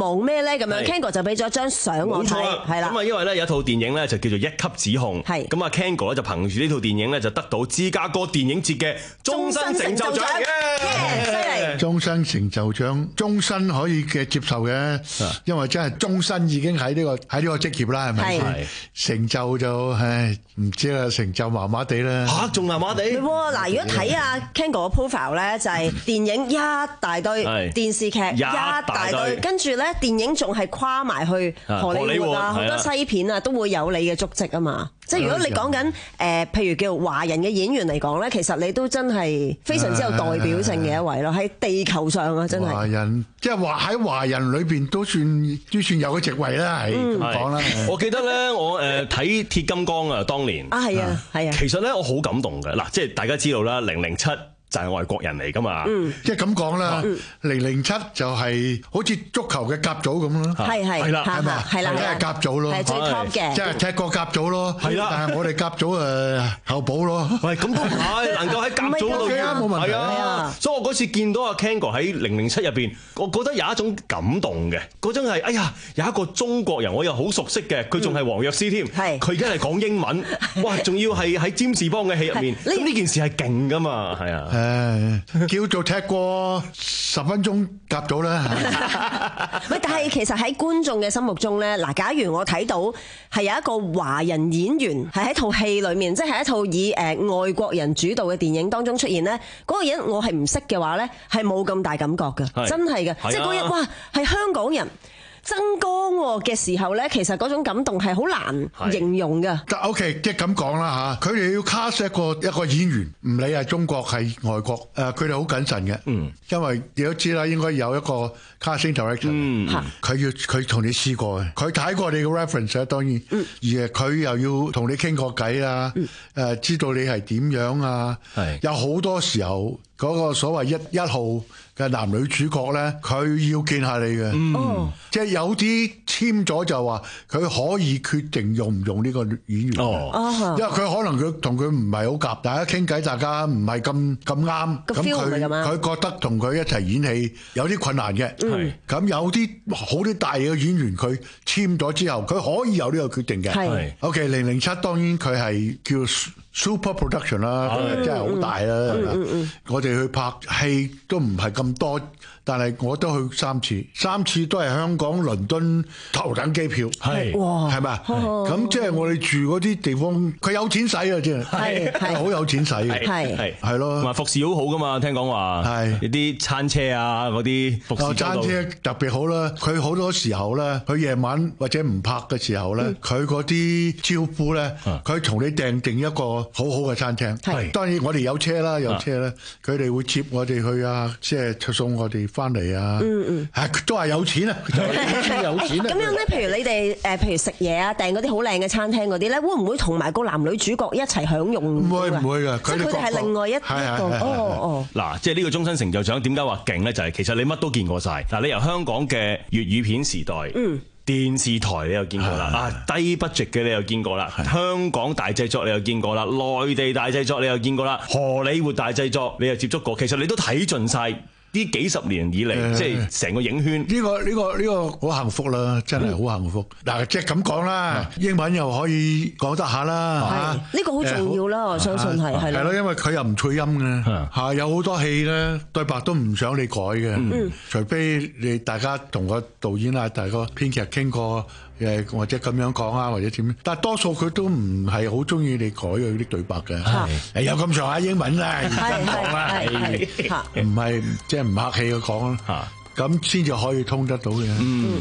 咧？咁樣 Ken 哥就俾咗張相我睇，係啦。 咁啊，因為咧有一套電影咧就叫做《一級指控》，係咁啊 Ken 哥咧就憑住呢套電影咧就得到芝加哥電影節嘅終身成就獎嘅， 終身成就獎，終身可以嘅接受嘅，因為真係終身已經喺呢個喺呢個職業啦，係咪？係成就就唉唔知啦，成就麻麻地啦。 嚇，仲麻麻地？ 嗱，如果睇阿 Ken 哥嘅 profile 咧，就係電影一大堆，電視劇一大堆，跟住咧電影仲係跨埋去荷里活啊，好多西片啊都會有你嘅足跡啊嘛。即係如果你講緊誒，譬如叫華人嘅演員嚟講咧，其實你都真係非常之有代表性嘅一位咯，喺地球上啊，真係。華人即係話喺華人裏邊都算都算有個席位啦，係咁講啦。 我記得咧，我誒睇《鐵金剛》啊，當年啊係啊係啊， 其實咧我好感動嘅嗱，即係大家知道啦，零零七。就係外國人嚟噶嘛， 即係咁講啦。零零七就係好似足球嘅甲組咁咯， 係係係啦，係嘛， 係啦， 即係甲組咯， 係最 top 嘅， 即係踢過甲組咯，係啦。但係我哋甲組誒後補咯。 喂，咁都唔係能夠喺甲組度嘅， 冇問題啊。所以我嗰次見到阿 Ken 哥喺零零七入邊，我覺得有一種感動嘅，嗰種係哎呀有一個中國人，我又好熟悉嘅，佢仲係黃藥師添，佢而家係講英文，哇，仲要係喺占士邦嘅戲入面，咁呢件事係勁噶嘛，係啊。 誒，叫做踢過十分鐘夾到啦。 喂，但係其實喺觀眾嘅心目中咧，嗱，假如我睇到係有一個華人演員係喺套戲裏面，即係一套以誒外國人主導嘅電影當中出現咧，嗰個人我係唔識嘅話咧，係冇咁大感覺嘅，真係嘅，即係嗰人哇係香港人。曾江嘅時候咧，其實嗰種感動係好難形容㗎。 得 OK， 即係咁講啦嚇，佢哋要 cast 一個一個演員，唔理係中國係外國，誒佢哋好謹慎嘅。嗯，因為你都知啦，應該有一個 casting director。嗯，佢要佢同你試過嘅，佢睇過你嘅 reference 啊，當然。嗯。而係佢又要同你傾過偈啊，誒知道你係點樣啊。係。有好多時候嗰個所謂一一號嘅男女主角咧，佢要見下你嘅。嗯。即係有啲簽咗就話佢可以決定用唔用呢個演員。哦。因為佢可能佢同佢唔係好夾，大家傾偈，大家唔係咁咁啱。咁佢佢覺得同佢一齊演戲有啲困難嘅。係。咁有啲好啲大嘅演員，佢簽咗之後，佢可以有呢個決定嘅。係。OK， 零零七當然佢係叫 super production 啦，真係好大啦。我哋去拍戲都唔係咁多，但係我都去三次，三次都係香港、倫敦頭等機票，係，係咪？咁即係我哋住嗰啲地方，佢有錢使啊！真係，係係好有錢使嘅，係係係咯。 同埋服侍好好噶嘛，聽講話係啲餐車啊嗰啲服侍。 餐車特別好啦，佢好多時候咧，佢夜晚或者唔拍嘅時候咧，佢嗰啲招呼咧，佢同你訂定一個好好嘅餐廳。係當然我哋有車啦，有車啦，佢哋會接我哋去啊，即係送我哋翻嚟啊。嗯嗯，係都係有錢啊，有錢有錢啊。 咁樣咧，譬如你哋誒，譬如食嘢啊，訂嗰啲好靚嘅餐廳嗰啲咧，會唔會同埋個男女主角一齊享用？ 唔會唔會㗎， 即係佢哋係另外一個。哦哦。 嗱，即係呢個終身成就獎點解話勁咧？就係其實你乜都見過晒。嗱，你由香港嘅粵語片時代，嗯，電視台你又見過啦，啊低 budget 嘅你又見過啦，香港大製作你又見過啦，內地大製作你又見過啦，荷里活大製作你又接觸過，其實你都睇盡晒。呢幾十年以嚟，即係成個影圈， 呢個呢個呢個好幸福啦，真係好幸福。嗱，即係咁講啦，英文又可以講得下啦， 係呢個好重要啦，我相信係係係咯，因為佢又唔配音嘅，嚇有好多戲咧對白都唔想你改嘅，除非你大家同個導演啊、大個編劇傾過。誒或者咁樣講啊，或者點？但係多數佢都唔係好中意你改嗰啲對白嘅。係有咁上下英文啦，唔得講啦，唔係即係唔客氣嘅講啦，咁先至可以通得到嘅。嗯。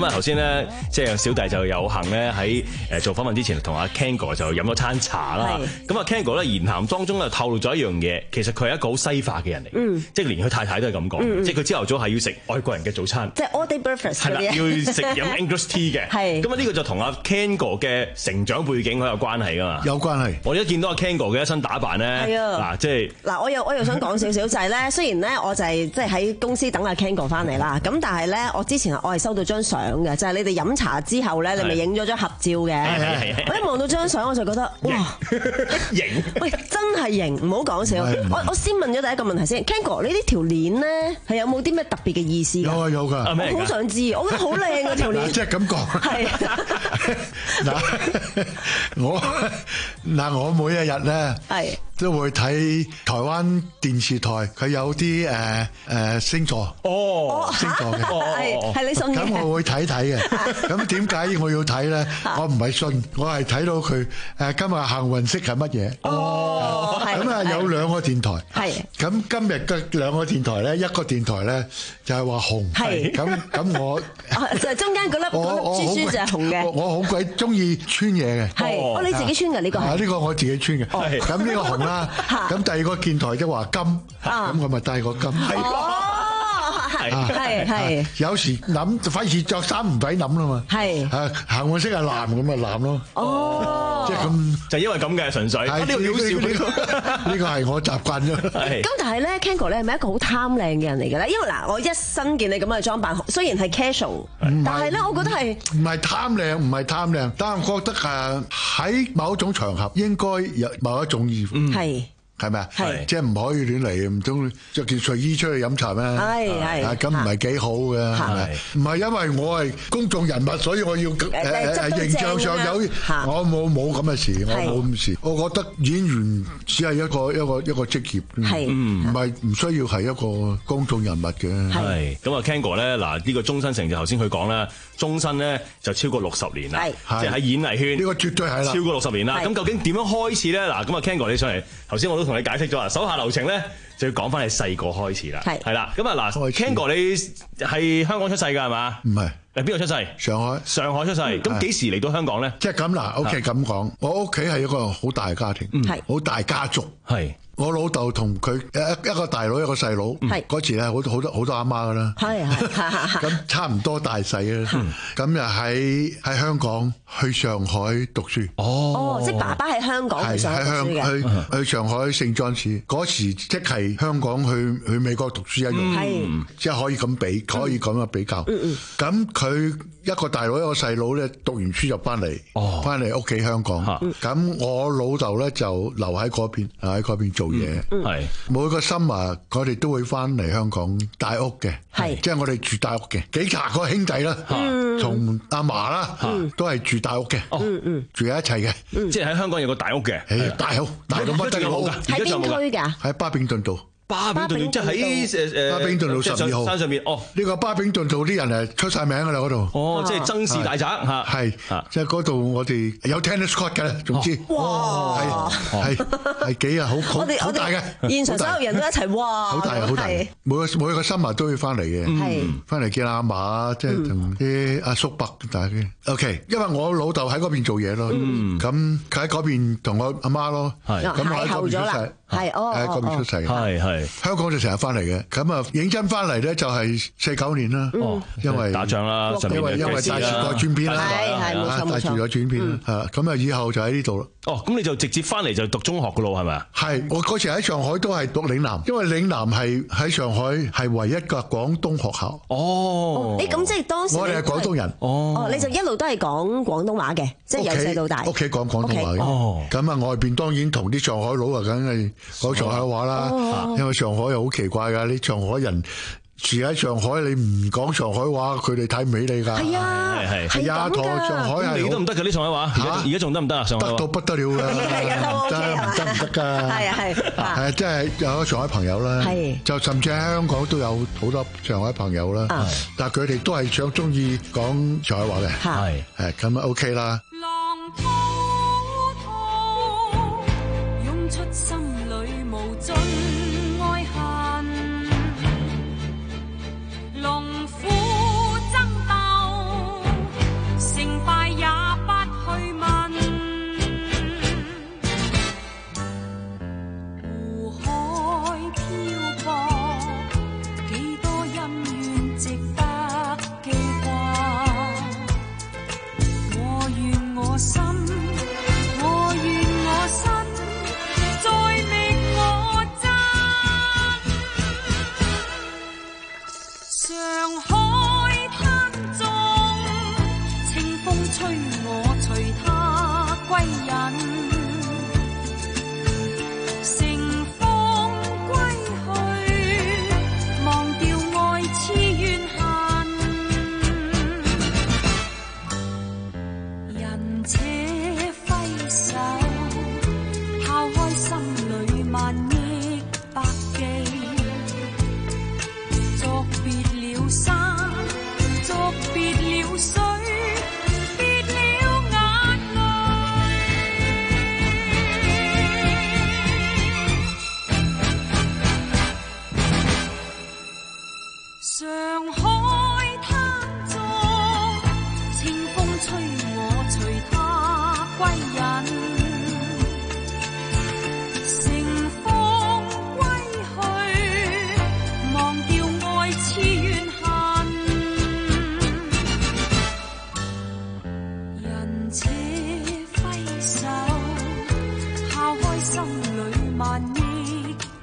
咁啊頭先咧，即係小弟就有幸咧喺誒做訪問之前，同阿 Ken 哥就飲咗餐茶啦。咁啊 Ken 哥咧言談當中咧透露咗一樣嘢，其實佢係一個好西化嘅人嚟，嗯、即係連佢太太都係咁講，嗯、即係佢朝頭早係要食外國人嘅早餐， 即係 all day breakfast 係啦，要食飲 English tea 嘅。係咁啊，呢個就同阿 Ken 哥嘅成長背景好有關係噶嘛。 有關係。 我一見到阿 Ken 哥嘅一身打扮咧，嗱即係嗱， 我又我又想講少少就係咧，雖然咧我就係即係喺公司等阿 Ken 哥翻嚟啦，咁但係咧我之前我係收到張相嘅，就係、是、你哋飲茶之後咧，你咪影咗張合照嘅。我一望到張相我就覺得哇， 型！ 喂，真係型，唔好講笑。我我先問咗第一個問題先 ，Ken 哥，你呢條鏈咧係有冇啲咩特別嘅意思？ 有啊有㗎， 我好想知，我覺得好靚嗰條鏈。 即係咁講。係嗱，我嗱我每一日咧係都會睇台灣電視台，佢有啲誒誒星座哦，星座嘅係係你信嘅。 咁我會睇睇嘅。咁點解我要睇咧？我唔係信，我係睇到佢誒今日幸運色係乜嘢。哦，咁啊有兩個電台。係。咁今日嘅兩個電台咧，一個電台咧就係話紅。係。咁咁我就係中間嗰粒嗰粒珠珠就係紅嘅。 我好鬼中意穿嘢嘅。 係。哦，你自己穿㗎呢個？ 啊，呢個我自己穿嘅。係。咁呢個紅啦。咁第二個電台就話金，咁我咪戴個金。係係係。有時諗費事着衫唔使諗啦嘛。係。啊，幸運色係藍咁咪藍咯。哦。即係咁，就因為咁嘅純粹。係呢個好笑呢個。呢個係我習慣咗。係。咁但係咧 ，Ken 哥咧係咪一個好貪靚嘅人嚟嘅咧？因為嗱，我一身見你咁嘅裝扮，雖然係 casual，但係咧，我覺得係唔係貪靚，唔係貪靚，但係我覺得誒喺某種場合應該有某一種衣服。係。係咪啊？係，即係唔可以亂嚟，唔通着件睡衣出去飲茶咩？係係，咁唔係幾好嘅，係咪？唔係因為我係公眾人物，所以我要誒誒形象上有，我冇冇咁嘅事，我冇咁事。我覺得演員只係一個一個一個職業，係唔係唔需要係一個公眾人物嘅。 係咁啊 Ken 哥咧，嗱呢個終身成就頭先佢講啦，終身咧就超過六十年啦，即係喺演藝圈呢個絕對係啦， 超過六十年啦。咁究竟點樣開始咧？嗱咁啊 Ken 哥你上嚟，頭先我都同你解釋咗啦，手下留情咧就要講翻你細個開始啦，係係啦，咁啊嗱 Ken 哥你係香港出世㗎係嘛？ 唔係， 誒邊度出世？ 上海，上海出世，咁幾時嚟到香港咧？ 即係咁嗱，屋企咁講，我屋企係一個好大嘅家庭，係好大家族，係。我老豆同佢一一個大佬一個細佬，嗰時咧好多好多好多阿媽噶啦，係係咁差唔多大細啦，咁又喺喺香港去上海讀書。哦， 即係爸爸喺香港去上海讀書嘅。 係喺去去上海聖莊市嗰時，即係香港去去美國讀書一樣，係即係可以咁比，可以咁樣比較。咁佢一個大佬一個細佬咧讀完書就翻嚟，翻嚟屋企香港。咁我老豆咧就留喺嗰邊，喺嗰邊做嘢。係每個 summer，我哋都會翻嚟香港大屋嘅，係即係我哋住大屋嘅，幾廿個兄弟啦，同阿嫲啦，都係住大屋嘅，住喺一齊嘅， 即係喺香港有個大屋嘅， 大屋大到不得了㗎， 喺邊區㗎？ 喺巴比頓道。 巴比頓即係喺誒巴比頓道十二號山上面。哦， 呢個巴比頓道啲人係出晒名㗎啦嗰度。 哦，即係曾氏大宅嚇。 係，即係嗰度我哋有 tennis court 嘅，總之。哇！係係係幾啊？好好好大嘅。 現場所有人都一齊哇！ 好大好大。每個每個 summer 都要翻嚟嘅。係。翻嚟見阿嫲，即係同啲阿叔伯大嘅。OK，因為我老豆喺嗰邊做嘢咯。嗯。咁佢喺嗰邊同我阿媽咯。係。咁我喺嗰邊出世。 係哦。 喺嗰邊出世。 係係。 香港就成日翻嚟嘅，咁啊認真翻嚟咧就係四九年啦，因為打仗啦， 因為因為大時代轉變啦， 係係冇錯冇錯， 大時代轉變啦，嚇咁啊以後就喺呢度啦。 哦，咁你就直接翻嚟就讀中學噶咯，係咪啊？ 係，我嗰時喺上海都係讀嶺南，因為嶺南係喺上海係唯一嘅廣東學校。 哦， 你咁即係當時我哋係廣東人。 哦，你就一路都係講廣東話嘅，即係由細到大。 屋企講廣東話嘅。哦，咁啊外邊當然同啲上海佬啊，梗係講上海話啦，因為上海又好奇怪㗎，你上海人住喺上海，你唔講上海話，佢哋睇唔起你㗎。係啊， 係係啊，同上海係你都唔得㗎啲上海話。而家而家仲得唔得啊？上海話得到不得了㗎，真係唔得唔得㗎。係啊係。係即係有個上海朋友啦，就甚至喺香港都有好多上海朋友啦。但係佢哋都係想中意講上海話嘅。係係咁啊 OK 啦。 出心裏無盡愛恨，龍虎爭鬥，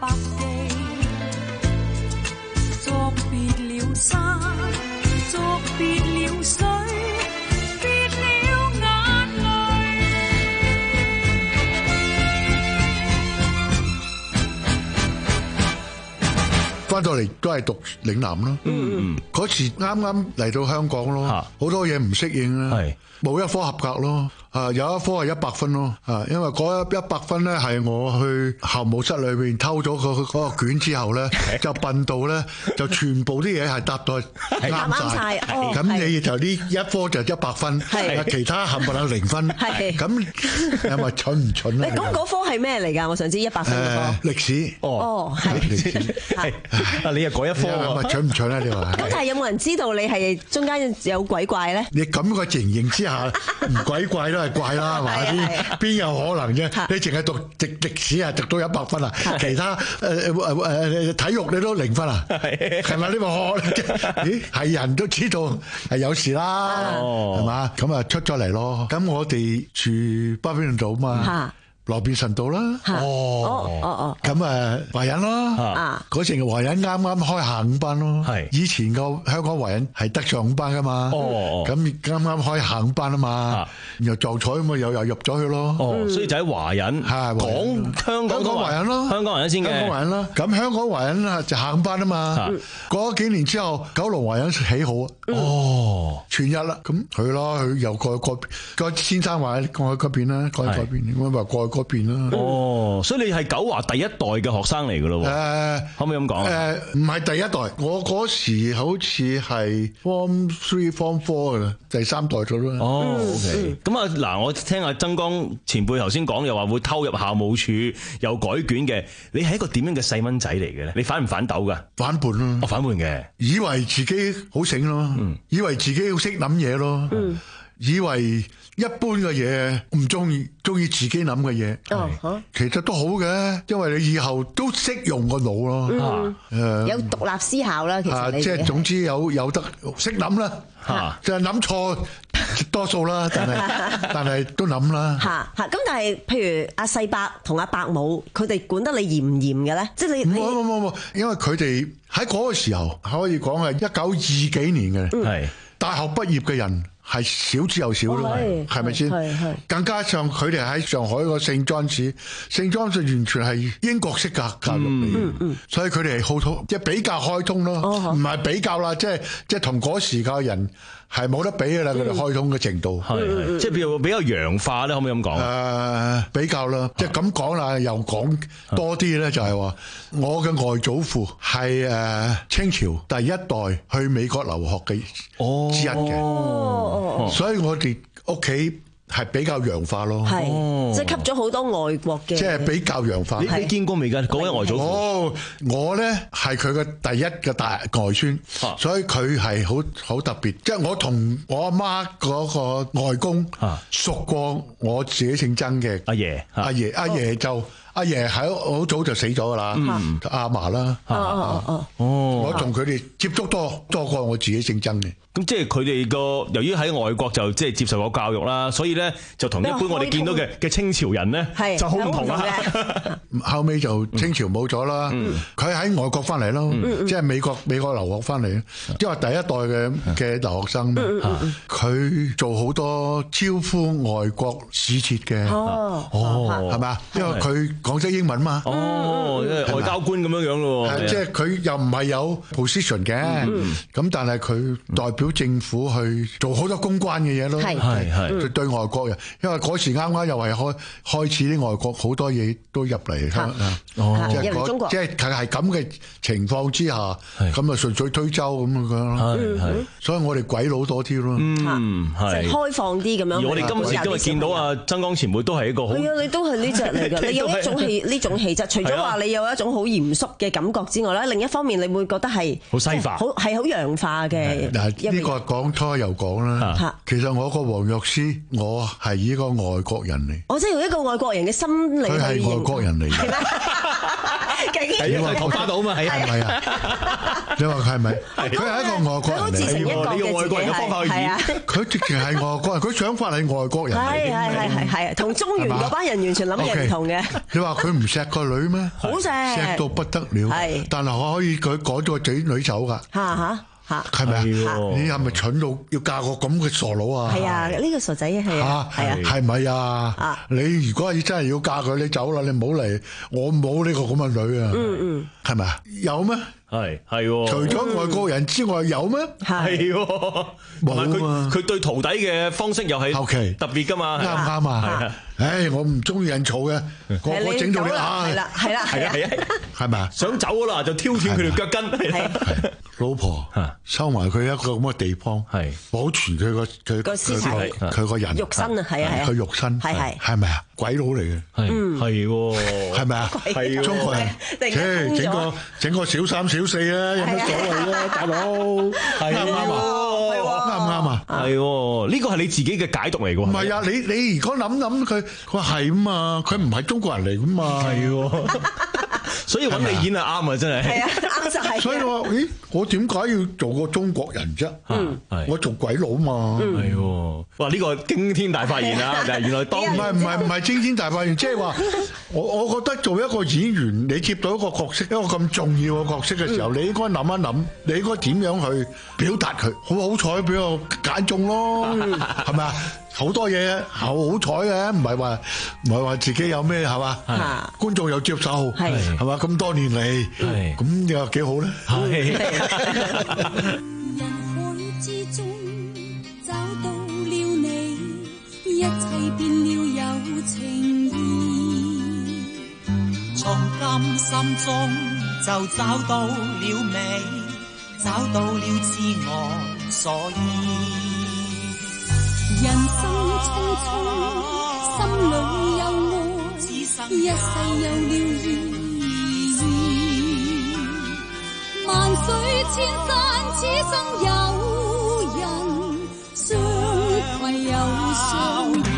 百記，作別了山，作別了水，別了眼淚。 翻到嚟都係讀嶺南咯。嗯，嗰時啱啱嚟到香港咯，好多嘢唔適應啦，冇一科合格咯。啊，有一科係一百分咯，啊，因為嗰一百分咧係我去校務室裏邊偷咗個嗰個卷之後咧，就笨到咧就全部啲嘢係答到啱晒，咁你就呢一科就一百分，其他冚唪唥零分，咁係咪蠢唔蠢咧？ 咁嗰科係咩嚟㗎？我想知一百分嗰科。 歷史。 哦，係歷史。 啊，你又改一科喎？蠢唔蠢咧？你話？ 咁但係有冇人知道你係中間有鬼怪咧？ 你咁個情形之下，唔鬼怪咯？係怪啦，係嘛？邊邊有可能啫？你淨係讀歷歷史啊，讀到一百分啊，其他誒誒誒體育你都零分啊？係咪呢個學？咦，係人都知道係有事啦，係嘛？咁啊出咗嚟咯。咁我哋住巴比倫島嘛。羅便臣道啦， 哦哦哦， 咁啊華仁咯，嗰時華仁啱啱開下午班咯，以前個香港華仁係得上午班噶嘛，咁啱啱開下午班啊嘛，又撞彩咁啊又又入咗去咯， 所以就喺華仁，講香港華仁咯， 香港華仁先嘅， 香港華仁啦，咁香港華仁啊就下午班啊嘛，過咗幾年之後九龍華仁起好啊，哦，全日啦，咁去咯，佢又過去嗰邊，個先生話過去嗰邊啦，過去嗰邊，我話過去嗰邊啦。 哦，所以你係九華第一代嘅學生嚟噶咯？誒，可唔可以咁講？ 誒，唔係第一代，我嗰時好似係 Form Three、Form Four 噶啦，第三代咗啦。 哦 ，OK。咁啊，嗱，我聽阿曾江前輩頭先講，又話會偷入校務處，又改卷嘅。你係一個點樣嘅細蚊仔嚟嘅咧？你反唔反斗噶？ 反叛咯。 我反叛嘅， 以為自己好醒咯，以為自己好識諗嘢咯，以為。一般嘅嘢唔中意，中意自己諗嘅嘢，其實都好嘅，因為你以後都識用個腦咯， 誒，有獨立思考啦，其實即係總之有有得識諗啦，就係諗錯多數啦，但係但係都諗啦。 嚇嚇，咁但係譬如阿細伯同阿伯母，佢哋管得你嚴唔嚴嘅咧？即係你冇冇冇冇，因為佢哋喺嗰個時候可以講係一九二幾年嘅，係大學畢業嘅人。係少之又少咯，係咪先？更加上佢哋喺上海個聖莊子，聖莊子完全係英國式教教育嚟，嗯嗯、所以佢哋係好通，即係比較開通咯，唔係、哦、比較啦，即係即係同嗰時嘅人係冇得比嘅啦，佢哋開通嘅程度， 係、嗯、即係比較比較洋化咧，可唔可以咁講？誒、 呃，比較啦，即係咁講啦，又講多啲咧，就係話我嘅外祖父係誒清朝第一代去美國留學嘅之一嘅。哦哦、所以我哋屋企係比較洋化咯， 係即係吸咗好多外國嘅， 即係比較洋化。 你你見過未㗎？嗰位外祖父？ 哦，我咧係佢嘅第一嘅大外孫，啊、所以佢係好好特別。即係我同我阿媽嗰個外公熟過我自己姓曾嘅阿爺， 阿爺阿爺就。阿爺喺好早就死咗噶啦，阿嫲啦，哦，我同佢哋接觸多多過我自己姓曾嘅。 咁即係佢哋個由於喺外國就即係接受過教育啦，所以咧就同一般我哋見到嘅嘅清朝人咧就好唔同啦。 後尾就清朝冇咗啦，佢喺外國翻嚟咯，即係美國美國留學翻嚟，因為第一代嘅嘅留學生，佢做好多招呼外國使節嘅，哦，係咪啊？因為佢。講識英文嘛？ 哦，即係外交官咁樣樣咯。 係即係佢又唔係有 position 嘅，咁但係佢代表政府去做好多公關嘅嘢咯。係係係對外國人，因為嗰時啱啱又係開開始啲外國好多嘢都入嚟香港。哦，即係中國，即係係咁嘅情況之下，咁啊順水推舟咁樣咯。係係，所以我哋鬼佬多啲咯。 嗯，係開放啲咁樣。 而我哋今次今日見到啊曾江前輩都係一個好。 係啊，你都係呢隻嚟㗎，你有一種。氣呢種氣質，除咗話你有一種好嚴肅嘅感覺之外咧，另一方面你會覺得係好西化， 好係好洋化嘅。 嗱，呢個講初又講啦。其實我個黃藥師，我係一個外國人嚟。 我即係用一個外國人嘅心理去。 佢係外國人嚟嘅。 竟係啊，桃花島嘛，係啊， 係咪啊？你話佢係咪？佢係一個外國人嚟， 你用外國人嘅方法去演， 佢直情係外國人，佢想法係外國人嚟。 係係係係係，同中原嗰班人完全諗嘅唔同嘅。 你話佢唔錫個女咩？ 好錫， 錫到不得了。但係可以佢趕咗個仔女走㗎。 嚇嚇。 係咪啊？你係咪蠢到要嫁個咁嘅傻佬啊？ 係啊，呢個傻仔係啊，係啊， 係咪啊？你如果係真係要嫁佢，你走啦，你唔好嚟，我冇呢個咁嘅女啊。嗯嗯，係咪啊？有咩？ 係係， 除咗外國人之外，有咩？ 係，同埋佢佢對徒弟嘅方式又係特別噶嘛？ 啱唔啱啊？唉，我唔中意人嘈嘅，個個整到你啊！ 係啦係啦係啊係啊， 係咪啊？ 想走噶啦，就挑斷佢條腳筋。係老婆收埋佢一個咁嘅地方，係保存佢個佢個屍體， 佢個人肉身啊，係啊係啊， 佢肉身係係係咪啊？鬼佬嚟嘅， 係係喎， 係咪啊？ 係中國人，即係整個整個小三小四啊，有乜所謂啊，大佬？係啱唔啱啊？啱唔啱啊？ 係喎，呢個係你自己嘅解讀嚟㗎。 唔係啊，你你如果諗諗佢，佢話係啊嘛，佢唔係中國人嚟㗎嘛。 係喎，所以揾你演係啱啊，真係。係啊， 啱就係。 所以我話，咦，我點解要做個中國人啫？嗯，我做鬼佬嘛。 係喎，哇！呢個驚天大發現啊！就係原來當唔係唔係唔係驚天大發現，即係話我我覺得做一個演員，你接到一個角色，一個咁重要嘅角色嘅時候，你應該諗一諗，你應該點樣去表達佢？好好彩俾我揀中咯，係咪啊？好多嘢好好彩嘅，唔係話唔係話自己有咩係嘛？觀眾又接受，係係嘛？咁多年嚟，咁又幾好咧？ 人海之中找到了你，一切變了有情意。 從甘心中就找到了美，找到了自我所依。 人生匆匆，心裏有愛，一世有了意義。萬水千山，此生有人相攜又相依。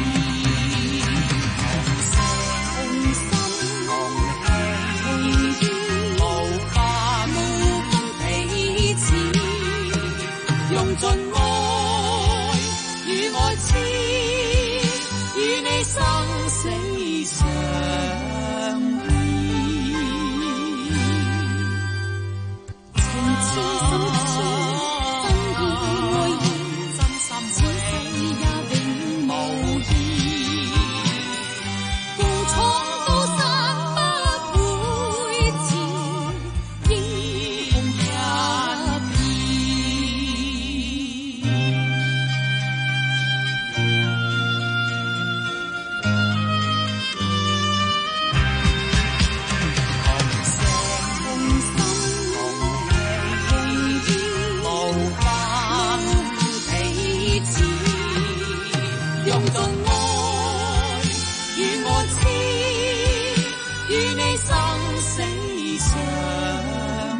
同心同意，無法無分彼此，用盡愛與愛痴，與你生死相依。情痴心痴，真意愛意，真心此世也永無異。共闖高山不會遲，英雄一片。用盡愛與愛痴，與你生死相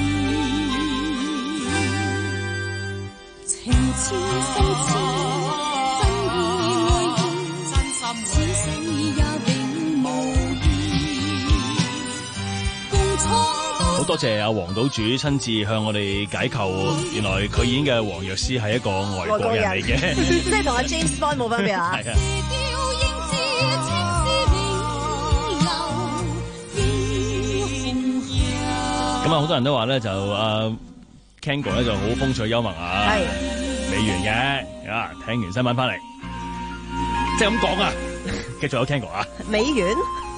依。情痴心痴，真意愛意，此世也永無異。共闖好多謝阿黃島主親自向我哋解構，原來佢演嘅黃藥師係一個外國人嚟嘅， 即係同阿 James Bond 冇分別啊！ 係啊。咁啊，好多人都話咧，就阿 Kango 咧就好風趣幽默啊，係美完嘅啊，聽完新聞翻嚟，即係咁講啊，繼續有 Kango 啊， 美完。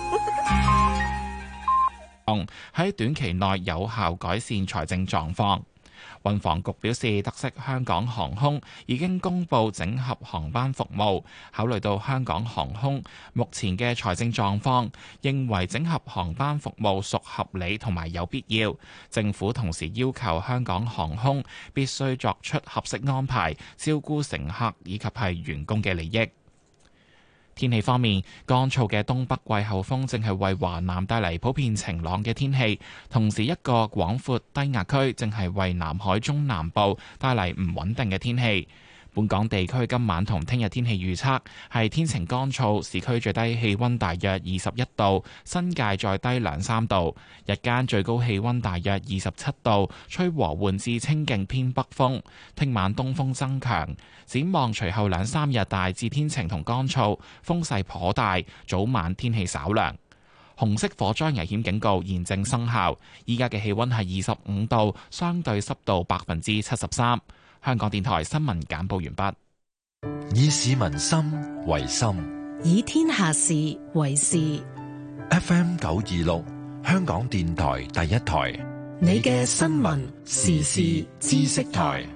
喺短期內有效改善財政狀況。運房局表示，得悉香港航空已經公布整合航班服務，考慮到香港航空目前嘅財政狀況，認為整合航班服務屬合理同埋有必要。政府同時要求香港航空必須作出合適安排，照顧乘客以及係員工嘅利益。天氣方面，乾燥嘅東北季候風正係為華南帶嚟普遍晴朗嘅天氣，同時一個廣闊低壓區正係為南海中南部帶嚟唔穩定嘅天氣。 本港地區今晚同聽日天氣預測係天晴乾燥，市區最低氣溫大約二十一度，新界再低兩三度。日間最高氣溫大約二十七度，吹和緩至清勁偏北風。聽晚東風增強，展望隨後兩三日大致天晴同乾燥，風勢頗大，早晚天氣稍涼。紅色火災危險警告現正生效。依家嘅氣溫係二十五度，相對濕度百分之七十三。香港電台新聞簡報完畢。 以市民心為心， 以天下事為事。 F M 九二六，香港電台第一台， 你嘅新聞時事知識台。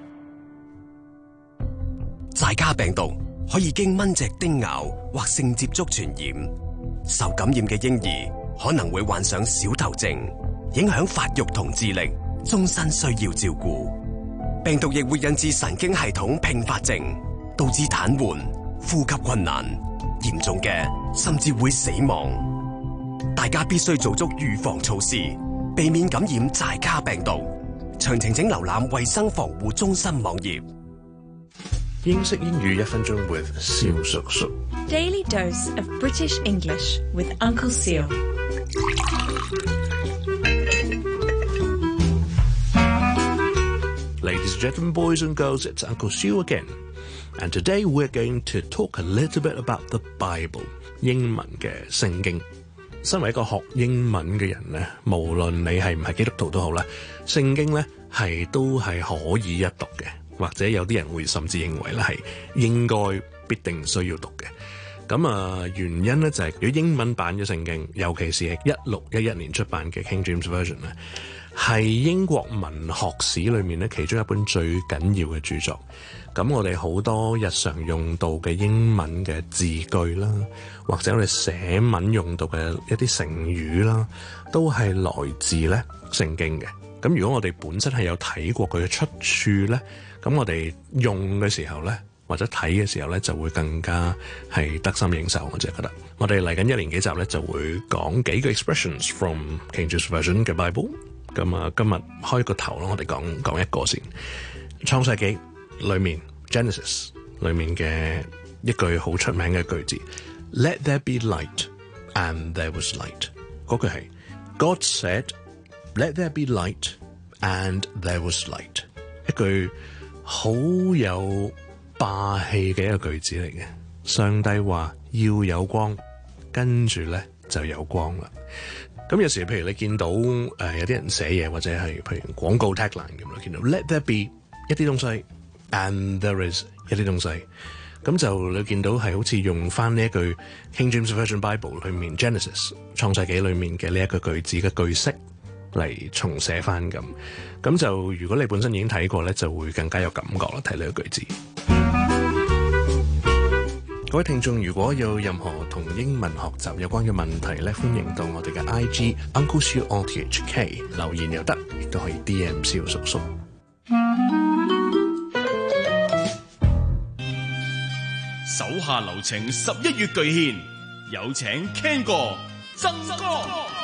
寨卡病毒可以經蚊隻叮咬或性接觸傳染，受感染嘅嬰兒可能會患上小頭症，影響發育同智力，終身需要照顧。病毒亦會引致神經系統併發症，導致癱瘓、呼吸困難，嚴重嘅甚至會死亡。大家必須做足預防措施，避免感染寨卡病毒。詳情請瀏覽衛生防護中心網頁。 英式英語一分鐘 with 蕭叔叔。 Daily dose of British English with Uncle Seal. Ladies and gentlemen, boys and girls, it's Uncle Seal again. And today we're going to talk a little bit about the Bible. 英文嘅聖經。身為一個學英文嘅人咧，無論你係唔係基督徒都好啦，聖經咧係都係可以一讀嘅，或者有啲人會甚至認為咧係應該必定需要讀嘅。咁啊，原因咧就係、是、如果英文版嘅聖經，尤其是係一六一一年出版嘅 King James Version 咧，係英國文學史裏面咧其中一本最緊要嘅著作。咁我哋好多日常用到嘅英文嘅字句啦，或者我哋寫文用到嘅一啲成語啦，都係來自咧聖經嘅。咁如果我哋本身係有睇過佢嘅出處咧，咁我哋用嘅時候咧，或者睇嘅時候咧，就會更加係得心應手。我就覺得，我哋嚟緊一連幾集咧，就會講幾個 expressions from King James Version 嘅 Bible。咁啊，今日開個頭咯，我哋講講一個先。創世紀裏面 Genesis 裏面嘅一句好出名嘅句子 Let there be light and there was light。嗰句係 God said Let there be light and there was light。一句好有霸氣嘅一個句子嚟嘅。上帝話要有光，跟住咧就有光啦。咁有時譬如你見到誒、呃、有啲人寫嘢，或者係譬如廣告 tagline 咁啦，見到 Let there be 一啲東西 and there is 一啲東西，咁就你見到係好似用翻呢一句 King James Version Bible 裏面 Genesis 創世紀裏面嘅呢一個句子嘅句式嚟重寫翻咁。咁就如果你本身已經睇過咧，就會更加有感覺啦。睇呢個句子。各位聽眾，如果有任何同英文學習有關嘅問題咧，歡迎到我哋嘅 I G Uncle Siu R T H K 留言又得，亦都可以 D M 蕭叔叔。 手下留情，十一月巨獻，有請 Ken 哥、曾哥。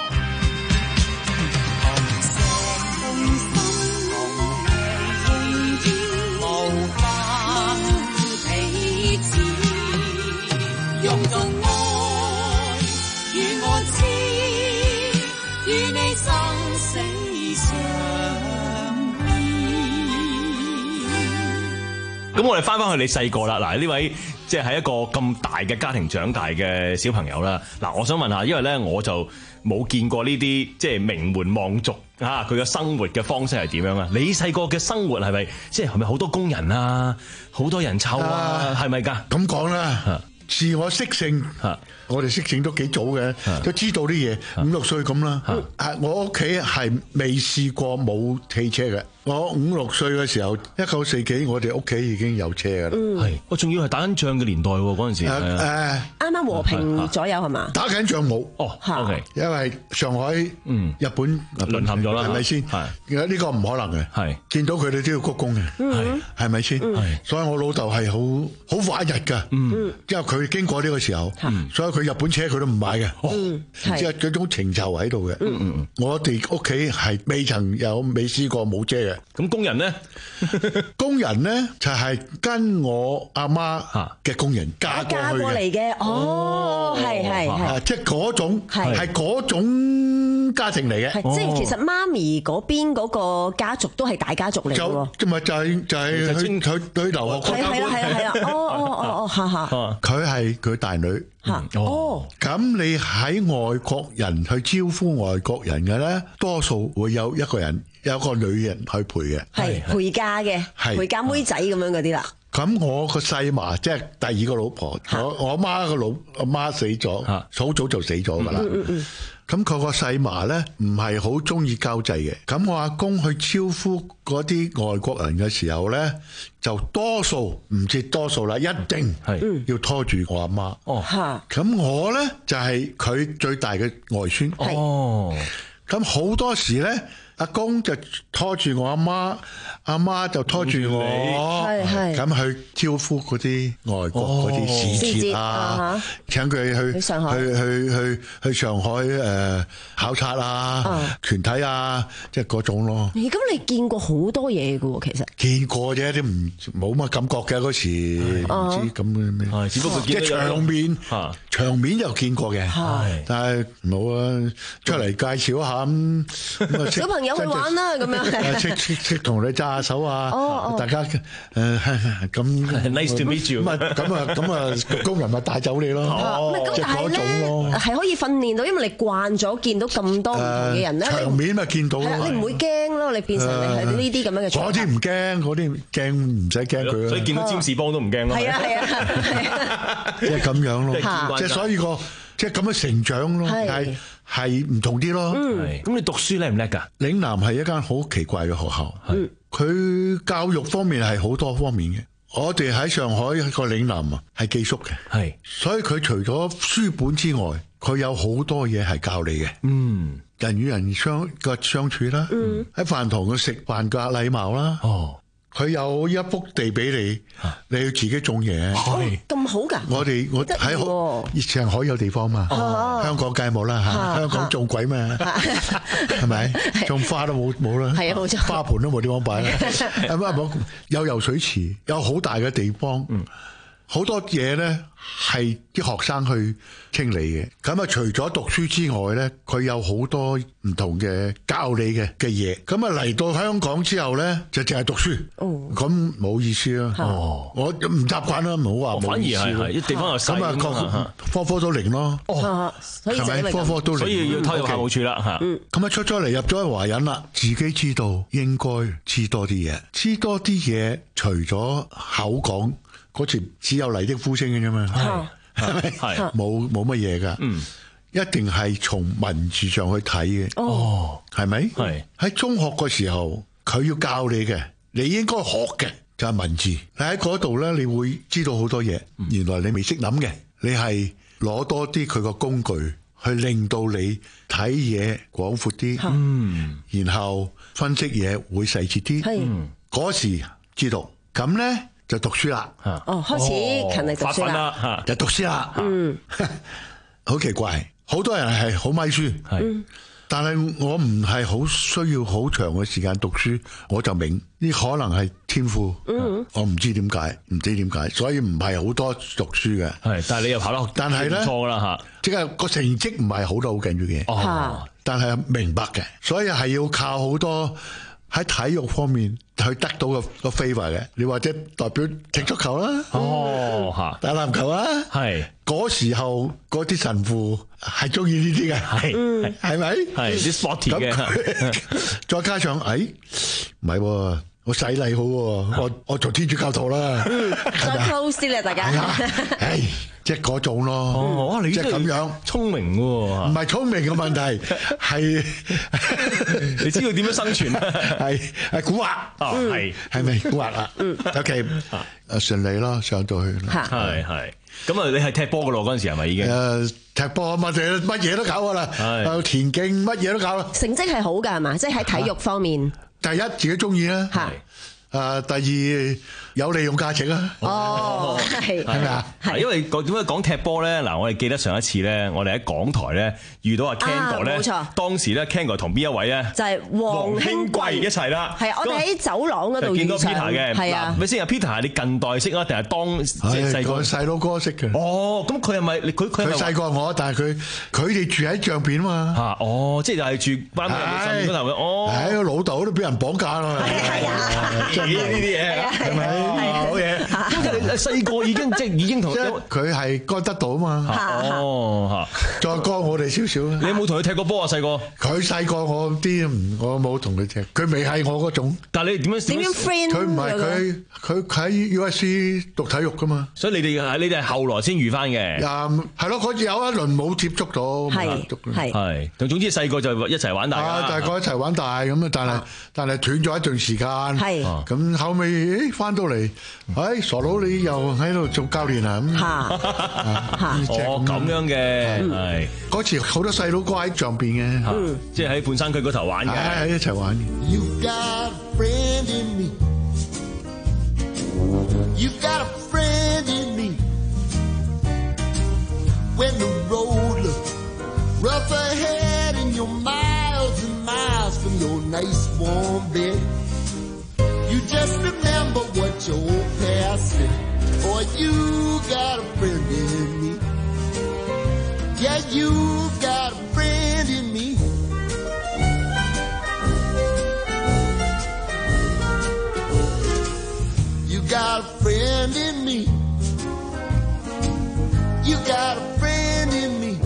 用盡愛與我知，與你生死相依。 咁我哋翻翻去你細個啦，嗱呢位即係喺一個咁大嘅家庭長大嘅小朋友啦。嗱，我想問下，因為咧我就冇見過呢啲即係名門望族啊，佢嘅生活嘅方式係點樣啊？你細個嘅生活係咪即係係咪好多工人啊，好多人湊啊，係咪㗎？ 咁講啦。自我識性，我哋識性都幾早嘅，都知道啲嘢，五六歲咁啦。啊，我屋企係未試過冇汽車嘅。我五六歲嘅時候，一九四幾，我哋屋企已經有車㗎啦。 係，我仲要係打緊仗嘅年代喎，嗰陣時。誒， 啱啱和平左右係嘛？ 打緊仗冇。 哦 ，OK。因為上海、日本淪陷咗啦， 係咪先？係。呢個唔可能嘅。係。見到佢哋都要鞠躬嘅。係。係咪先？係。所以我老豆係好好懷日㗎。嗯。因為佢經過呢個時候，所以佢日本車佢都唔買嘅， 嗯， 即係嗰種情仇喺度嘅。 嗯嗯， 我哋屋企係未曾有未試過冇遮嘅。 咁工人咧， 工人咧就係跟我阿媽嘅工人嫁過去嫁過嚟嘅，哦，係係係， 即係嗰種係係嗰種家庭嚟嘅。 即係其實媽咪嗰邊嗰個家族都係大家族嚟嘅喎。 就咪就係就係去去去留學。 係係啦係啦係啦，哦哦哦哦，嚇嚇。 佢係佢大女。 哦， 咁你喺外國人去招呼外國人嘅咧，多數會有一個人有一個女人去陪嘅， 係陪嫁嘅，陪嫁妹仔咁樣嗰啲啦。 咁我個細嫲即係第二個老婆，我我媽個老阿媽死咗，好早就死咗噶啦。咁佢個細嫲咧唔係好中意交際嘅，咁我阿公去招呼嗰啲外國人嘅時候咧，就多數唔知多數啦，一定係要拖住我阿媽。 哦， 咁我咧就係佢最大嘅外孫。 哦， 咁好多時咧，阿公就拖住我阿媽，阿媽就拖住我， 係係咁去招呼嗰啲外國嗰啲使節啊，請佢去去去去去上海誒考察啊，團體啊，即係嗰種咯。 咁你見過好多嘢㗎喎，其實見過啫，啲唔冇乜感覺嘅嗰時，唔知咁咩， 只不過即係場面，場面又見過嘅，但係冇啊，出嚟介紹一下咁。 小朋友去玩啦，咁樣識識識同你揸下手啊！大家誒咁 nice to meet you。 咁啊咁啊咁啊，工人咪帶走你咯。 咁但係咧係可以訓練到，因為你慣咗見到咁多唔同嘅人咧， 場面咪見到咯。 你唔會驚咯，你變成你係呢啲咁樣嘅。 嗰啲唔驚，嗰啲驚唔使驚佢。 所以見到占士邦都唔驚咯。 係啊係啊， 即係咁樣咯。即係所以個即係咁樣成長咯。係。係唔同啲咯， 咁你讀書叻唔叻㗎？ 嶺南係一間好奇怪嘅學校，佢教育方面係好多方面嘅。我哋喺上海個嶺南啊，係寄宿嘅， 係， 所以佢除咗書本之外，佢有好多嘢係教你嘅。 嗯， 人與人相嘅相處啦，喺飯堂嘅食飯嘅禮貌啦。 哦。 佢有一幅地俾你，你要自己種嘢。 咁好㗎！ 我哋我喺上海有地方嘛，香港梗係冇啦嚇，香港種鬼嘛，係咪？種花都冇冇啦， 係啊冇錯， 花盆都冇地方擺啦。咁啊冇有游水池，有好大嘅地方，好多嘢咧係啲學生去清理嘅。咁啊，除咗讀書之外咧，佢有好多唔同嘅教你嘅嘅嘢。咁啊嚟到香港之後咧，就淨係讀書。哦，咁冇意思啦。哦，我唔習慣啦，唔好話冇意思。 反而係係啲地方又細咁啊， 科科都零咯。 哦， 係咪科科都零？ 所以要偷入校務處啦嚇。 嗯， 咁啊出咗嚟入咗去華人啦，自己知道應該知多啲嘢，知多啲嘢，除咗口講。嗰次只有麗的呼聲嘅啫嘛，係咪？係冇冇乜嘢噶，嗯，一定係從文字上去睇嘅，哦，係咪？係喺中學嘅時候，佢要教你嘅，你應該學嘅就係文字。你喺嗰度咧，你會知道好多嘢，原來你未識諗嘅，你係攞多啲佢個工具去令到你睇嘢廣闊啲，嗯，然後分析嘢會細節啲，係嗰時知道，咁咧。就讀書啦， 哦，開始勤力讀書啦， 就讀書啦， 嗯， 好奇怪，好多人係好咪書，係，但係我唔係好需要好長嘅時間讀書，我就明呢可能係天賦，嗯，我唔知點解，唔知點解，所以唔係好多讀書嘅， 係，但係你又跑得， 但係咧， 錯啦吓， 即係個成績唔係好到好緊要嘅，哦，但係明白嘅，所以係要靠好多。喺體育方面去得到個個 favor 嘅，你或者代表踢足球啦，哦嚇，打籃球啊，係嗰時候嗰啲神父係中意呢啲嘅，係係咪？係啲 sporty 嘅，再加上誒唔係喎，我洗禮好喎，我我做天主教徒啦， 再 close 啲咧，大家。 誒，即係嗰種咯，哦，你即係咁樣聰明喎， 唔係聰明嘅問題，係你知道點樣生存啊？ 係係蠱惑，哦係係咪蠱惑啊？嗯 ，OK，誒順利咯，上到去， 係係。咁啊，你係踢波嘅咯？嗰陣時係咪已經？ 誒，踢波乜嘢乜嘢都搞噶啦，誒田徑乜嘢都搞啦。 成績係好㗎係嘛？即係喺體育方面。 第一自己中意啦， 誒第二有利用價值啊。 哦，係係咪啊？係因為講點解講踢波咧？嗱，我哋記得上一次咧，我哋喺港台咧遇到阿 Ken 哥咧， 冇錯， 當時咧 Ken 哥同邊一位咧？ 就係黃興貴一齊啦。 係我哋喺走廊嗰度見到 Peter 嘅， 係啊。 咪先啊 Peter 係你近代識啊，定係當細個細佬哥識嘅？ 哦，咁佢係咪佢佢佢細過我，但係佢佢哋住喺象邊嘛。 嚇，哦，即係就係住班上面嗰頭嘅。哦， 係個老豆都俾人綁架啦。 係啊，呢啲嘢係咪？好嘢。咁其實你細個已經即係已經同佢係幹得到啊嘛。 哦， 再過我哋少少啦。 你有冇同佢踢過波啊？細個佢細個我啲唔，我冇同佢踢。佢未係我嗰種。 但係你點樣點樣 friend？ 佢唔係佢佢喺 U S C 讀體育噶嘛。 所以你哋係你哋係後來先遇翻嘅。 啊，係咯，嗰次有一輪冇接觸到， 係係係。咁總之細個就一齊玩大啦。 大個一齊玩大咁啊，但係但係斷咗一段時間。 係。 咁後尾誒翻到嚟，誒傻佬你又喺度做教練啊咁。 嚇嚇。 哦，咁樣嘅係。 嗰次好多細佬哥喺上邊嘅， 即係喺半山區嗰頭玩嘅， 喺一齊玩嘅。 You've got a friend in me. You've got a friend in me. When the road looks rough ahead and you're miles and miles from your nice warm bed, you just remember what your old past said. Boy, you got a friend in me. Yeah, you got a friend in me. You got a friend in me. You got a friend in me.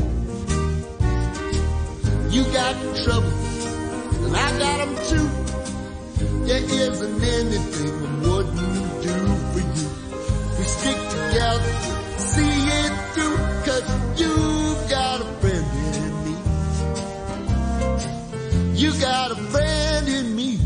You got trouble, and I got them too. There isn't anything I wouldn't do for you. We stick together, see it through, 'cause you got a friend in me. You got a friend in me.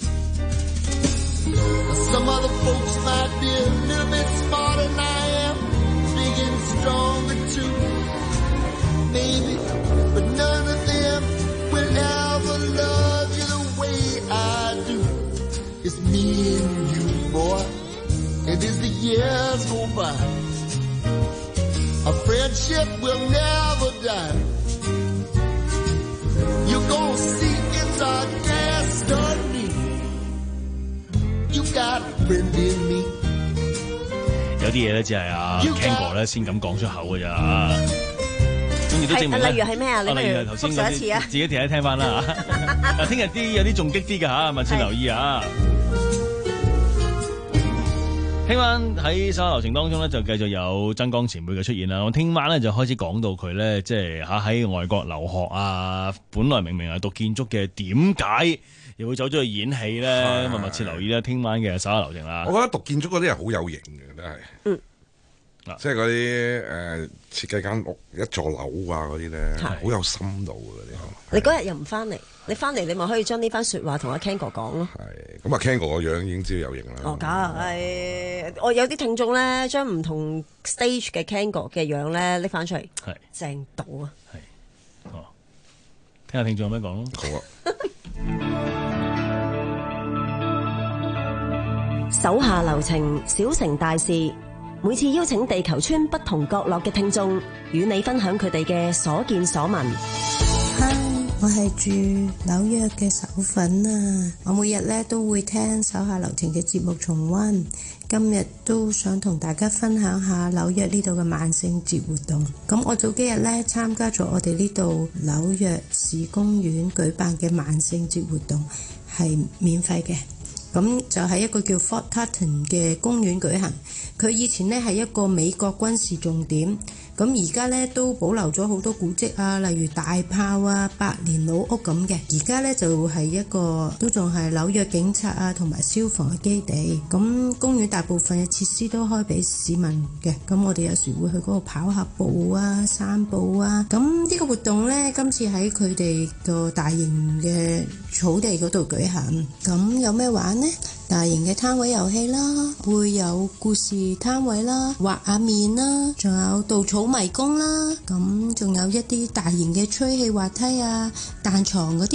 Some other folks might be a little bit smarter than I am, big and stronger too, maybe, but none of them will ever love you the way I do. It's me and you, boy, and as the years go by, our friendship will never die. You're gonna see it's our destiny. You got a friend in me. 有啲嘢咧，只係阿 Ken 哥咧先咁講出口嘅咋。咁亦都證明例如係咩啊？你例如頭先嗰啲， 自己聽一聽翻啦嚇。嗱，聽日啲有啲仲激啲嘅嚇，密切留意啊！聽晚喺手下留情當中咧，就繼續有曾江前輩嘅出現啦。我聽晚咧就開始講到佢咧，即係嚇喺外國留學啊，本來明明係讀建築嘅，點解又會走咗去演戲咧？咁啊，密切留意啦，聽晚嘅手下留情啦。 我覺得讀建築嗰啲係好有型嘅，真係。嗯。即係嗰啲誒設計間屋一座樓啊嗰啲咧，好有深度嘅嗰啲。 你嗰日又唔翻嚟，你翻嚟你咪可以將呢番説話同阿 Ken 哥講咯。 係，咁啊 Ken 哥個樣已經知道有型啦。 哦，梗係，我有啲聽眾咧，將唔同 stage 嘅 Ken 哥嘅樣咧拎翻出嚟，係正到啊！ 係，哦，聽下聽眾有咩講咯。 好啊。手下留情，小城大事。每次邀請地球村不同角落嘅聽眾，與你分享佢哋嘅所見所聞。 嗨，我係住紐約嘅手粉啊！我每日咧都會聽手下留情嘅節目重溫。今日都想同大家分享下紐約呢度嘅萬聖節活動。咁我早幾日咧參加咗我哋呢度紐約市公園舉辦嘅萬聖節活動，係免費嘅。咁就喺一個叫 Fort Tarleton 嘅公園舉行。佢以前呢係一個美國軍事重點，咁而家呢都保留咗好多古蹟啊，例如大炮啊、百年老屋咁嘅。而家呢就係一個都仲係紐約警察啊同埋消防嘅基地。咁公園大部分嘅設施都開俾市民嘅。咁我哋有時會去嗰度跑下步啊、散步啊。咁呢個活動呢，今次喺佢哋個大型嘅草地嗰度舉行。咁有咩玩呢？大型嘅攤位遊戲啦，會有故事攤位啦，畫下面啦，仲有稻草迷宮啦，咁仲有一啲大型嘅吹氣滑梯啊、彈床嗰啲咯。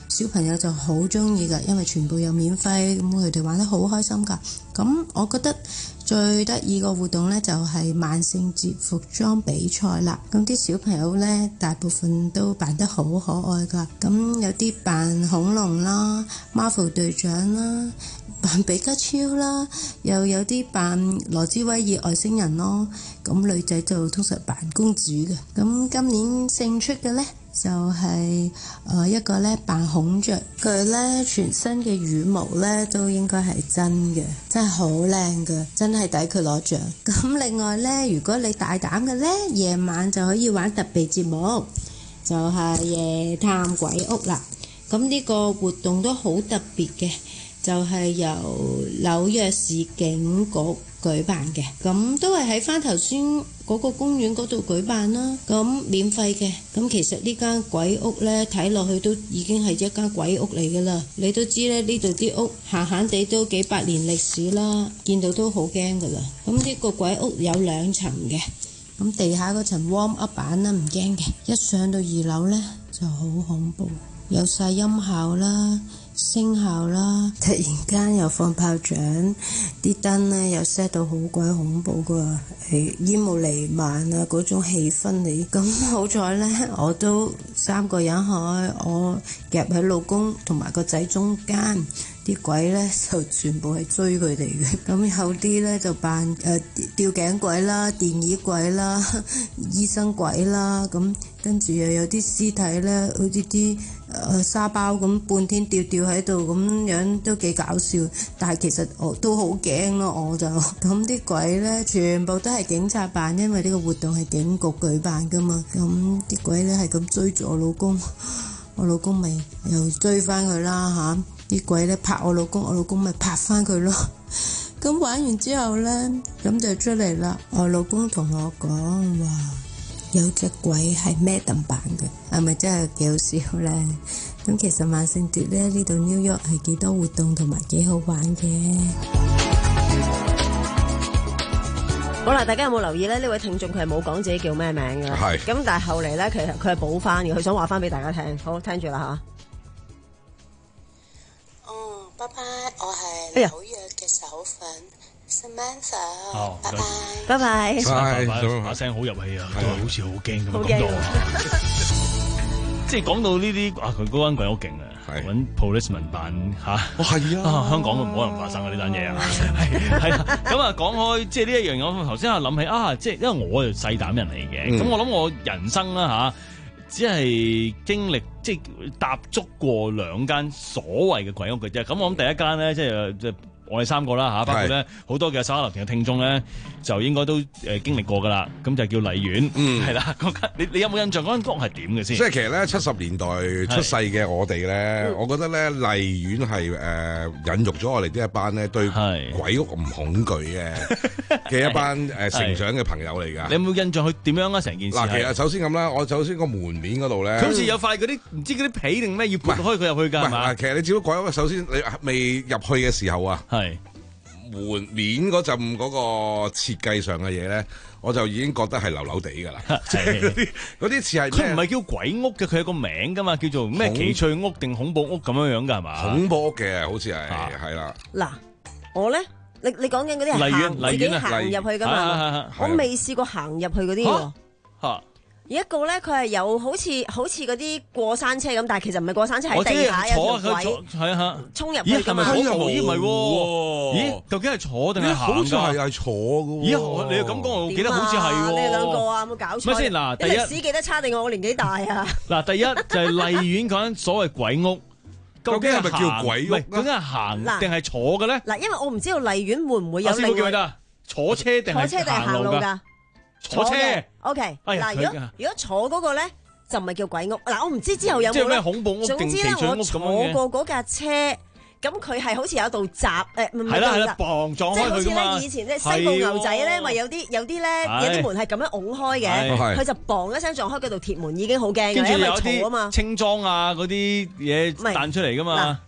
小朋友就好中意㗎，因為全部又免費，咁佢哋玩得好開心㗎。咁我覺得最得意個活動呢，就係萬聖節服裝比賽啦。咁啲小朋友呢，大部分都扮得好可愛㗎。咁有啲扮恐龍啦、Marvel 隊長啦、扮比卡超啦，又有啲扮羅茲威爾外星人咯。咁女仔就通常扮公主嘅。咁今年勝出嘅呢，就係、是、誒一個咧扮孔雀，佢咧全身嘅羽毛咧都應該係真嘅，真係好靚嘅，真係抵佢攞獎。咁另外咧，如果你大膽嘅咧，夜晚就可以玩特別節目，就係、是、夜探鬼屋啦。咁呢個活動都好特別嘅，就係、是、由紐約市警局舉辦嘅，咁都係喺番頭村嗰個公園嗰度舉辦啦，咁免費嘅。咁其實呢間鬼屋呢，睇落去都已經係一間鬼屋嚟㗎啦。你都知咧，呢度啲屋閒閒地都幾百年歷史啦，見到都好驚㗎啦。咁呢個鬼屋有兩層嘅，咁地下嗰層 warm up 版啦，唔驚嘅。一上到二樓呢，就好恐怖，有晒音效啦、聲效啦，突然間又放炮仗，啲燈咧又 set 到好鬼恐怖噶，係煙霧瀰漫啊嗰種氣氛嚟。咁好彩咧，我都三個人去，我夾喺老公同埋個仔中間，啲鬼咧就全部係追佢哋嘅。咁有啲咧就扮誒、呃、吊頸鬼啦、電椅鬼啦、醫生鬼啦，咁跟住又有啲屍體咧，好似啲誒沙包咁半天吊吊喺度咁樣，都幾搞笑。但係其實我都好驚咯，我就咁啲鬼咧全部都係警察扮，因為呢個活動係警局舉辦噶嘛。咁啲鬼咧係咁追住我老公，我老公咪又追翻佢啦嚇。啲鬼咧拍我老公，我老公咪拍翻佢咯。咁玩完之後咧，咁就出嚟啦。我老公同我講話，有隻鬼係咩鄧扮嘅，係咪真係幾好笑咧？咁其實萬聖節咧呢度 New York 係幾多活動同埋幾好玩嘅。 好啦，大家有冇留意咧？呢位聽眾佢係冇講自己叫咩名嘅，係咁，但係後嚟咧，其實佢係補翻嘅，佢想話翻俾大家聽。好，聽住啦吓。 哦，拜拜，我係紐約嘅手粉。Samantha， 哦， 拜拜， 拜拜， 拜拜，把聲好入戲啊，都好似好驚咁講到啊！即係講到呢啲啊，佢嗰間鬼好勁啊，揾 policeman 扮嚇， 哦係啊， 香港都唔可能發生啊呢單嘢啊，係係啊，咁啊講開即係呢一樣嘢，我頭先我諗起啊，即係因為我係細膽人嚟嘅，咁、嗯、我諗我人生啦嚇，只係經歷即係踏足過兩間所謂嘅鬼屋嘅啫，咁我諗第一間咧即係即係。我哋三個啦嚇，包括咧好多嘅手下留情嘅聽眾咧，就應該都誒經歷過噶啦。咁就叫荔園，係啦、嗯。你你有冇印象嗰間屋係點嘅先？ 即係其實咧，七十年代出世嘅我哋咧，我覺得咧荔園係誒引育咗我哋呢一班咧對鬼屋唔恐懼嘅嘅一班誒成長嘅朋友嚟㗎。 你有冇印象佢點樣啊？成件事嗱，其實首先咁啦，我首先個門面嗰度咧， 佢好似有塊嗰啲唔知嗰啲皮定咩要撥開佢入去㗎係嘛？ 其實你只不過鬼屋，首先你未入去嘅時候啊。係門面嗰陣嗰個設計上嘅嘢咧，我就已經覺得係流流地㗎啦。即係嗰啲嗰啲似係佢唔係叫鬼屋嘅，佢有個名㗎嘛，叫做咩奇趣屋定恐怖屋咁樣樣㗎係嘛？ 恐怖屋嘅好似係係啦。 嗱，我咧，你你講緊嗰啲係行自己行入去㗎嘛？我未試過行入去嗰啲喎。嚇！一個咧，佢係有好似好似嗰啲過山車咁，但係其實唔係過山車，喺地下有條軌，係啊，衝入去㗎嘛。 咦？唔係喎？咦？究竟係坐定係行㗎？ 好似係係坐㗎喎。 咦？你又咁講，我記得好似係喎。 你哋兩個啊，有冇搞錯？ 咪先嗱，第一歷史記得差定我年紀大啊？ 嗱，第一就係荔園講緊所謂鬼屋，究竟係咪叫鬼屋？究竟係行定係坐嘅咧？ 嗱，因為我唔知道荔園會唔會有另外坐車定係坐車定係行路㗎？ 坐車 ，OK。 嗱、 哎，如果如果坐嗰個咧，就唔係叫鬼屋。嗱，我唔知之後有冇咧。 即係咩恐怖屋定奇趣屋咁樣嘅？總之咧，我坐過嗰架車，咁佢係好似有道閘，誒唔係道閘， 撞撞開佢嘛。 即係好似咧以前咧西部牛仔咧，咪有啲有啲咧有啲門係咁樣拱開嘅，佢就砰一聲撞開嗰道鐵門已經好驚嘅，因為嘈啊嘛。 清裝啊嗰啲嘢彈出嚟噶嘛。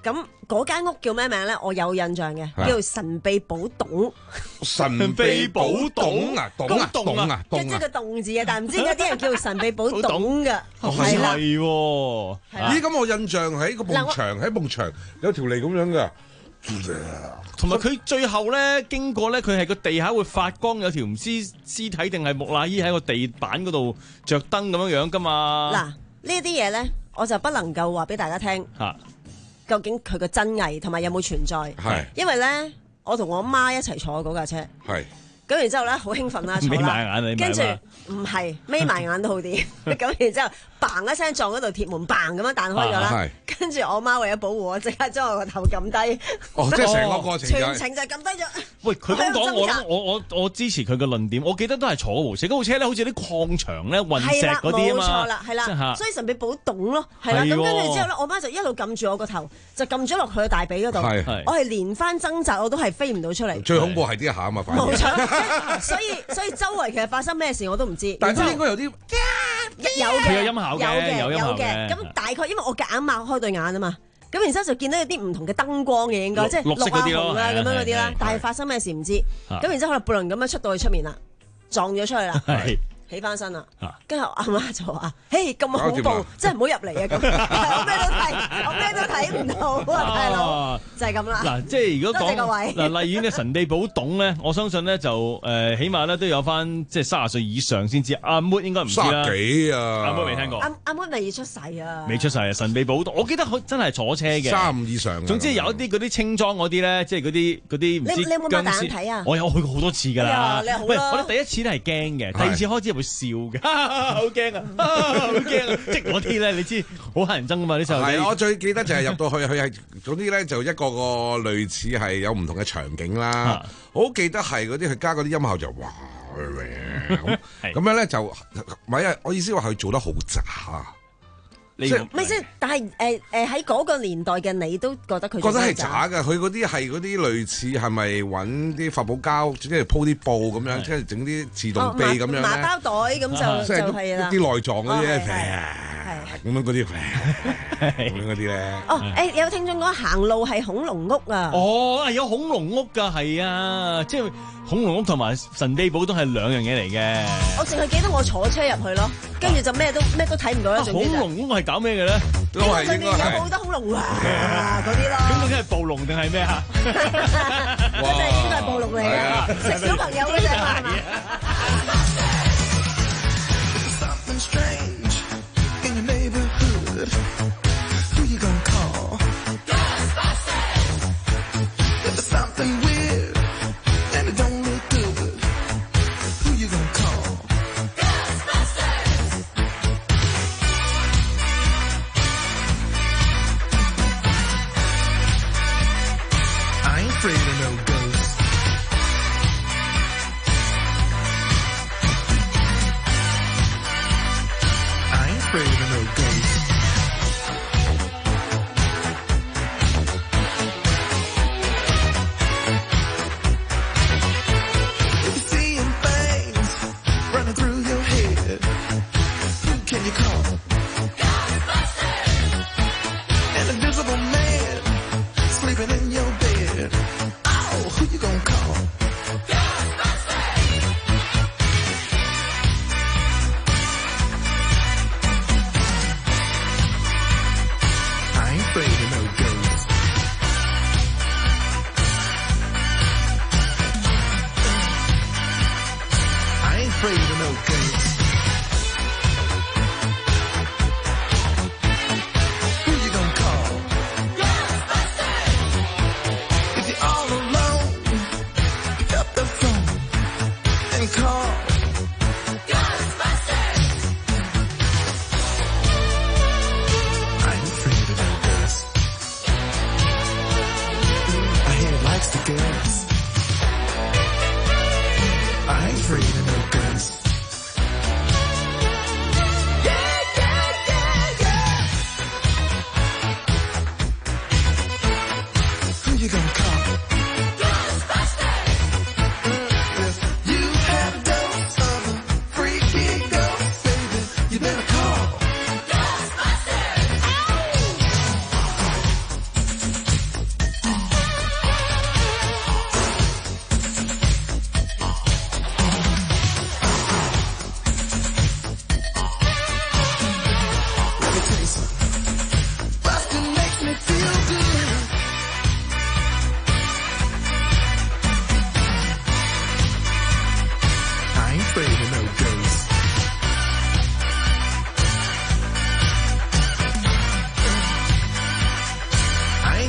咁嗰間屋叫咩名咧？我有印象嘅，叫做神秘寶洞。 神秘寶洞啊，洞啊，洞啊， 即係個洞字啊，但係唔知點解啲人叫神秘寶洞㗎。 係係喎， 咦？咁我印象喺個埲牆，喺埲牆有條脷咁樣㗎。 同埋佢最後咧經過咧，佢係個地下會發光，有條唔知屍體定係木乃伊喺個地板嗰度着燈咁樣樣噶嘛。 嗱，呢啲嘢咧，我就不能夠話俾大家聽。嚇，究竟佢個真偽同埋有冇存在？係，因為咧，我同我媽一齊坐嗰架車。係。咁然之後咧，好興奮啦，坐啦。 眯埋眼你， 跟住唔係眯埋眼都好啲。咁然之後，嘭一聲撞嗰度鐵門，嘭咁樣彈開咗啦。跟住我媽為咗保護我，即刻將我個頭撳低。 哦，即係成個過程全程就撳低咗。 喂，佢咁講，我諗我我我支持佢嘅論點。我記得都係坐嗰部車，嗰部車咧好似啲礦場咧運石嗰啲啊嘛。 冇錯啦，係啦，所以神秘寶洞咯，係啦。咁跟住之後咧，我媽就一路撳住我個頭，就撳咗落佢嘅大髀嗰度。我係連番掙扎，我都係飛唔到出嚟。 最恐怖係啲下啊嘛，反而。 冇錯。所以所以周圍其實發生咩事我都唔知， 但係應該有啲有嘅， 有音效嘅，有有嘅。咁大概因為我夾硬擘開對眼啊嘛，咁然之後就見到有啲唔同嘅燈光嘅應該，即係綠啊紅啊咁樣嗰啲啦。但係發生咩事唔知，咁然之後可能半輪咁樣出到去出面啦，撞咗出去啦。起翻身啦，跟住阿媽就話：嘿，咁恐怖，真係唔好入嚟啊！咁我咩都睇，我咩都睇唔到啊，大佬，就係咁啦。 嗱，即係如果講嗱荔園嘅神秘寶洞咧，我相信咧就誒，起碼咧都有翻即係卅歲以上先知。阿 Moon 應該唔知啦， 卅幾啊？ 阿 Moon 未聽過。 阿阿 Moon 未出世啊？ 未出世啊！神秘寶洞，我記得真係坐車嘅， 三五以上。 總之有一啲嗰啲清裝嗰啲咧，即係嗰啲嗰啲唔知。 你你有冇擘大眼睇啊？ 我有去過好多次㗎啦。喂，我哋第一次咧係驚嘅，第二次開始會笑嘅，好驚啊，好驚啊！即係嗰啲咧，你知好乞人憎噶嘛？呢時候係我最記得就係入到去，佢係總之咧就一個個類似係有唔同嘅場景啦。我好記得係嗰啲佢加嗰啲音效就哇咁咁樣咧就唔係啊！我意思話佢做得好渣。 即係咪先？但係誒誒喺嗰個年代嘅你都覺得佢覺得係渣㗎。佢嗰啲係嗰啲類似係咪揾啲發泡膠，即係鋪啲布咁樣，即係整啲自動臂咁樣咧。 麻包袋咁就就係啦。 啲內臟嗰啲咧，咁樣嗰啲，咁樣嗰啲咧。 哦誒，有聽眾講行路係恐龍屋啊！ 哦，有恐龍屋㗎，係啊，即係恐龍屋同埋神秘寶洞係兩樣嘢嚟嘅。 我淨係記得我坐車入去咯，跟住就咩都咩都睇唔到啦。 恐龍屋係搞咩嘅咧？ 都係應該係有好多恐龍啊嗰啲咯。 咁究竟係暴龍定係咩啊？ 嗰隻應該係暴龍嚟嘅，食小朋友嗰隻係嘛？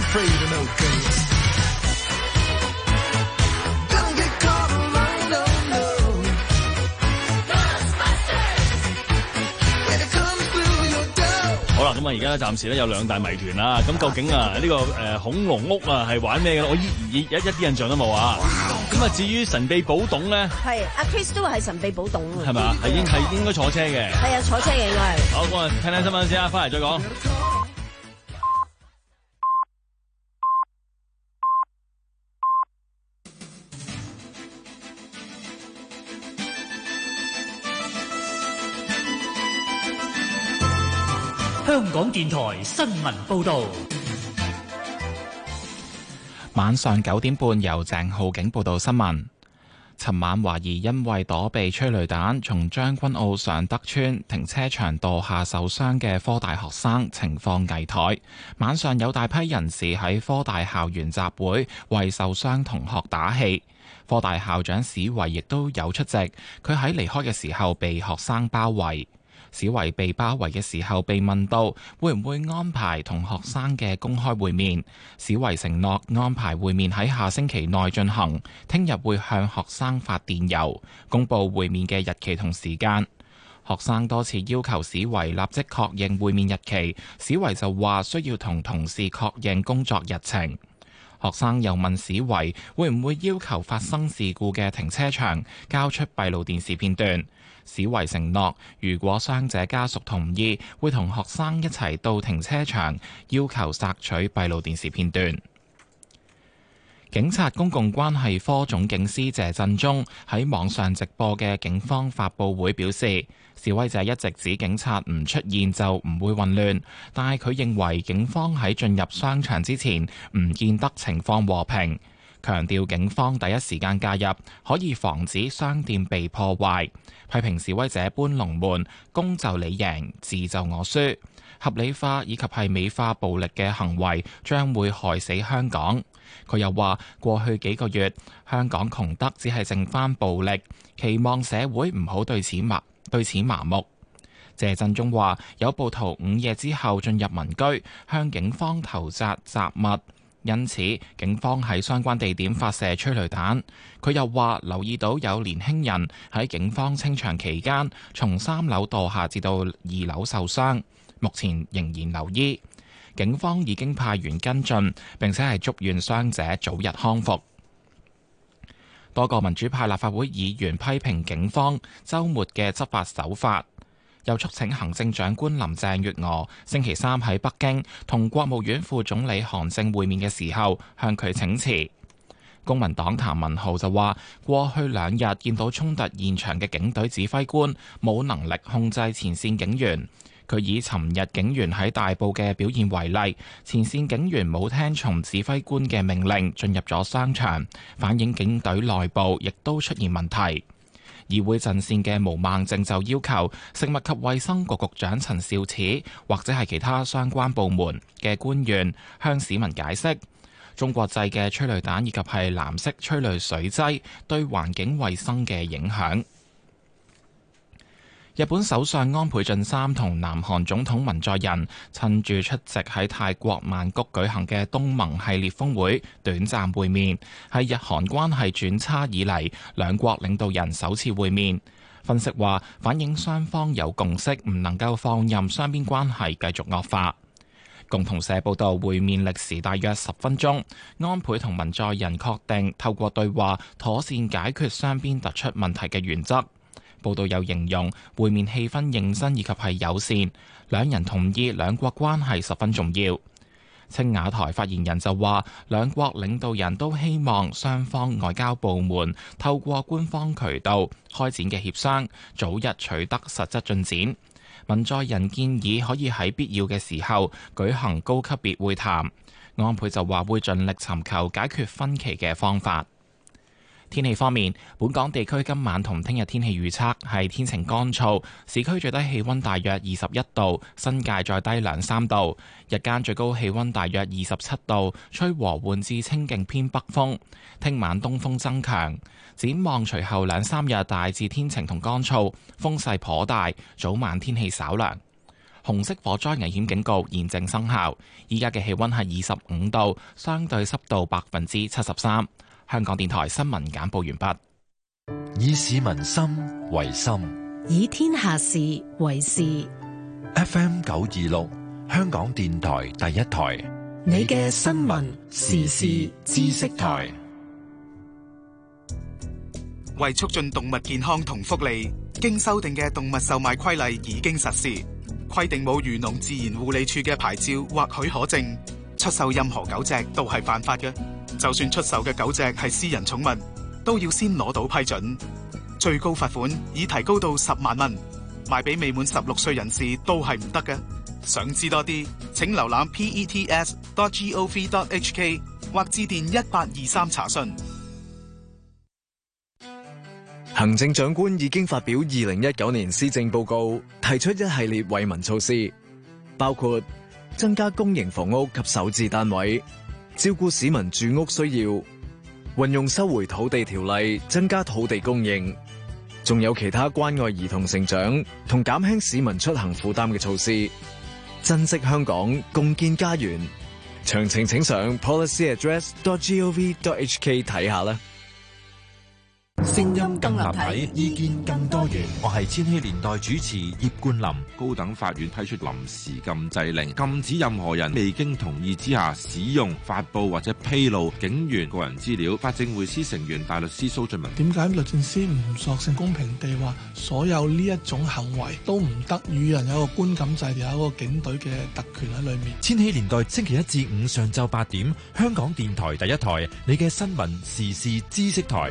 afraid of no ghosts. Don't get caught alone, no, no. Ghostbusters! When it comes through your door. 好啦，咁啊，而家暫時咧有兩大謎團啦。咁究竟啊呢、呢個誒、呃、恐龍屋啊係玩咩嘅咧？我依一一啲印象都冇啊。咁啊，至於神秘寶洞咧， 係阿 Chris 都話係神秘寶洞係咪啊？係應係應該坐車嘅。 係啊，坐車嘅應該係。 好，我聽聽新聞先啊，翻嚟再講。 香港電台新聞報導。 晚上九點半，由鄭浩景報道新聞。尋晚懷疑因為躲避催淚彈，從將軍澳尚德邨停車場墮下受傷嘅科大學生情況危殆。晚上有大批人士喺科大校園集會，為受傷同學打氣。科大校長史維亦都有出席，佢喺離開嘅時候被學生包圍。史維被包圍嘅時候被問到會唔會安排同學生嘅公開會面，史維承諾安排會面喺下星期內進行，聽日會向學生發電郵公佈會面嘅日期同時間。學生多次要求史維立即確認會面日期，史維就話需要同同事確認工作日程。學生又問史維會唔會要求發生事故嘅停車場交出閉路電視片段。史維承諾，如果傷者家屬同意，會同學生一齊到停車場要求索取閉路電視片段。警察公共關係科總警司謝振中喺網上直播嘅警方發佈會表示，示威者一直指警察唔出現就唔會混亂，但係佢認為警方喺進入商場之前唔見得情況和平，強調警方第一時間介入可以防止商店被破壞，批評示威者搬龍門，公就你贏，字就我輸，合理化以及係美化暴力嘅行為將會害死香港。佢又話，過去幾個月香港窮得只係剩返暴力，期望社會唔好對此麻對此麻木。謝振中話，有暴徒午夜之後進入民居，向警方投擲雜物，因此警方喺相關地點發射催淚彈。佢又話留意到有年輕人喺警方清場期間從三樓墮下至到二樓受傷，目前仍然留醫。警方已經派員跟進，並且係祝願傷者早日康復。多個民主派立法會議員批評警方週末嘅執法手法，又促請行政長官林鄭月娥星期三喺北京同國務院副總理韓正會面嘅時候向佢請辭。公民黨譚文豪就話，過去兩日見到衝突現場嘅警隊指揮官冇能力控制前線警員。佢以尋日警員喺大埔嘅表現為例，前線警員冇聽從指揮官嘅命令進入咗商場，反映警隊內部亦都出現問題。議會陣線嘅毛孟靜就要求食物及衛生局局長陳肇始或者係其他相關部門嘅官員向市民解釋中國製嘅催淚彈以及係藍色催淚水劑對環境衛生嘅影響。日本首相安倍晉三同南韓總統文在寅趁住出席喺泰國曼谷舉行嘅東盟系列峰會短暫會面，係日韓關係轉差以嚟兩國領導人首次會面。分析話反映雙方有共識，唔能夠放任雙邊關係繼續惡化。共同社報道，會面歷時大約十分鐘，安倍同文在寅確定透過對話妥善解決雙邊突出問題嘅原則。報道又形容會面氣氛認真以及係友善，兩人同意兩國關係十分重要。青瓦台發言人就話，兩國領導人都希望雙方外交部門透過官方渠道開展嘅協商，早日取得實質進展。文在寅建議可以喺必要嘅時候舉行高級別會談，安倍就話會盡力尋求解決分歧嘅方法。天氣方面，本港地區今晚同聽日天氣預測係天晴乾燥，市區最低氣溫大約二十一度，新界再低兩三度，日間最高氣溫大約二十七度，吹和緩至清勁偏北風。聽晚東風增強，展望隨後兩三日大致天晴同乾燥，風勢頗大，早晚天氣稍涼。 紅色火災危險警告現正生效。依家嘅氣溫係二十五度，相對濕度百分之七十三。香港電台新聞簡報完畢。 以市民心為心， 以天下事為事。 F M 九二六，香港電台第一台， 你嘅新聞時事知識台。 為促進動物健康同福利，經修訂嘅動物售賣規例已經實施，規定冇漁農自然護理處嘅牌照或許可證，出售任何狗隻都係犯法嘅。就算出售嘅狗隻係私人寵物，都要先攞到批准，最高罰款已提高到十萬蚊，賣俾未滿十六歲人士都係唔得嘅。想知多啲，請瀏覽 p e t s dot gov dot h k 或致電一八二三查詢。 行政長官已經發表二零一九年施政報告，提出一系列惠民措施，包括增加公營房屋及首置單位，照顧市民住屋需要，運用收回土地條例增加土地供應，仲有其他關愛兒童成長同減輕市民出行負擔嘅措施。珍惜香港，共建家園。詳情請上 policy address dot gov dot h k 睇下啦。 聲音更立體，意見更多元。我係千禧年代主持葉冠霖。 高等法院批出臨時禁制令，禁止任何人未經同意之下使用、發布或者披露警員個人資料。法政匯思成員大律師蘇俊文： 點解律政司唔索性公平地話，所有呢一種行為都唔得，與人有個觀感制，有一個警隊嘅特權喺裏面？ 千禧年代星期一至五上晝八點，香港電台第一台，你嘅新聞時事知識台。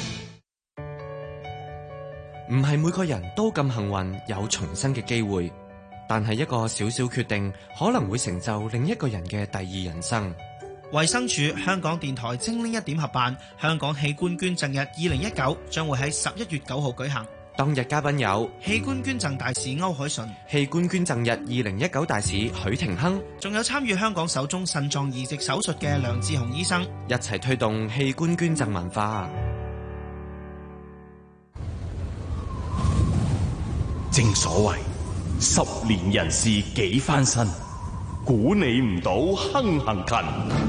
唔係每個人都咁幸運有重生嘅機會，但係一個小小決定可能會成就另一個人嘅第二人生。 衛生署、香港電台精靈一點合辦香港器官捐贈日二零一九，將會喺十一月九號舉行。 當日嘉賓有器官捐贈大使歐海順、 器官捐贈日二零一九大使許廷鏗， 仲有參與香港首宗腎臟移植手術嘅梁志雄醫生， 一齊推動器官捐贈文化。 正所謂十年人事幾番新，估你唔到亨行勤。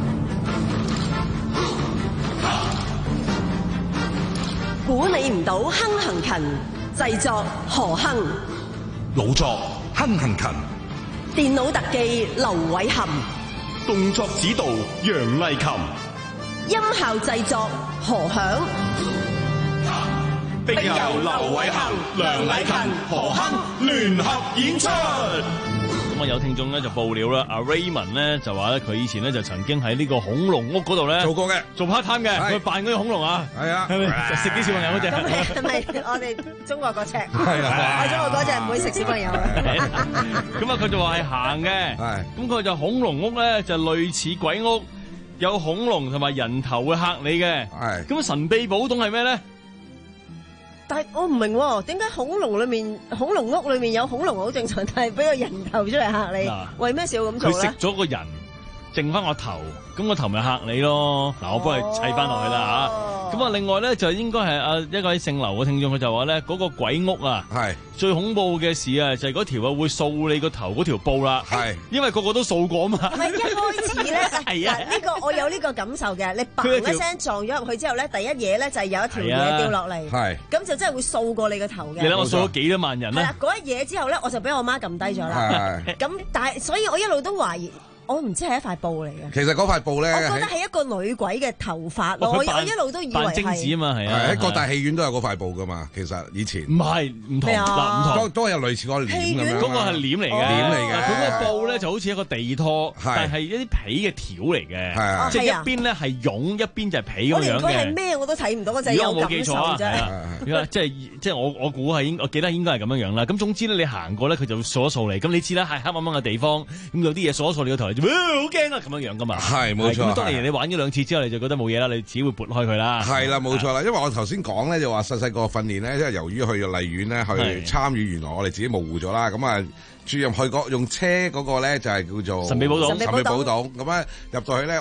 估你唔到亨行勤，製作何亨， 老作亨行勤， 電腦特技劉偉含， 動作指導楊麗琴， 音效製作何響。 並由劉偉恒、梁禮勤、何亨聯合演出。 咁啊，有聽眾咧就報料啦，阿 Raymond 咧就話咧，佢以前咧就曾經喺呢個恐龍屋嗰度咧做過嘅， 做 part time 嘅，佢扮嗰啲恐龍啊， 係啊， 係咪就食啲小朋友嗰隻？ 係咪我哋中國嗰隻？ 係啊， 我中國嗰隻唔會食小朋友嘅。 咁啊，佢就話係行嘅，咁佢就恐龍屋咧就類似鬼屋，有恐龍同埋人頭會嚇你嘅。係咁神秘寶洞係咩咧？ 但係我唔明喎，點解恐龍裏面、恐龍屋裏面有恐龍好正常，但係俾個人頭出嚟嚇你，為咩事要咁做咧？ 佢食咗個人，剩翻個頭，咁個頭咪嚇你咯。嗱，我幫你砌翻落去啦嚇。咁啊，另外咧就應該係啊一位姓劉嘅聽眾，佢就話咧嗰個鬼屋啊，係最恐怖嘅事啊，就係嗰條啊會掃你個頭嗰條布啦。係，因為個個都掃過啊嘛。 唔係一開始咧，係啊，呢個我有呢個感受嘅。你嘭一聲撞咗入去之後咧，第一嘢咧就係有一條嘢掉落嚟，係咁就真係會掃過你個頭嘅。 你諗我掃咗幾多萬人咧？係啦， 嗰一嘢之後咧，我就俾我媽撳低咗啦。咁但係，所以我一路都懷疑。我唔知係一塊布嚟嘅。 其實嗰塊布咧， 我覺得係一個女鬼嘅頭髮咯。我我一路都以為係。扮精子啊嘛，係啊。 喺各大戲院都有嗰塊布噶嘛。其實以前唔係唔同嗱，唔同都都有類似嗰個簾咁樣。 嗰個係簾嚟嘅， 簾嚟嘅。 佢嗰個布咧就好似一個地拖，但係一啲皮嘅條嚟嘅，即係一邊咧係絨，一邊就係皮咁樣嘅。 我連佢係咩我都睇唔到，我就係有感受啫。 即係即係我我估係應，我記得應該係咁樣樣啦。咁總之咧，你行過咧，佢就掃一掃你。咁你知啦，係黑掹掹嘅地方，咁有啲嘢掃一掃你個頭，好驚！咁樣樣噶嘛，係冇錯。咁當然你玩咗兩次之後，你就覺得冇嘢啦，你自己會撥開佢啦。 係啦，冇錯啦。因為我頭先講咧，就話細細個訓練咧，即係由於去荔園咧去參與，原來我哋自己模糊咗啦。咁啊，住入去個用車嗰個咧就係叫做神秘寶洞。 神秘寶洞咁啊，入到去咧，我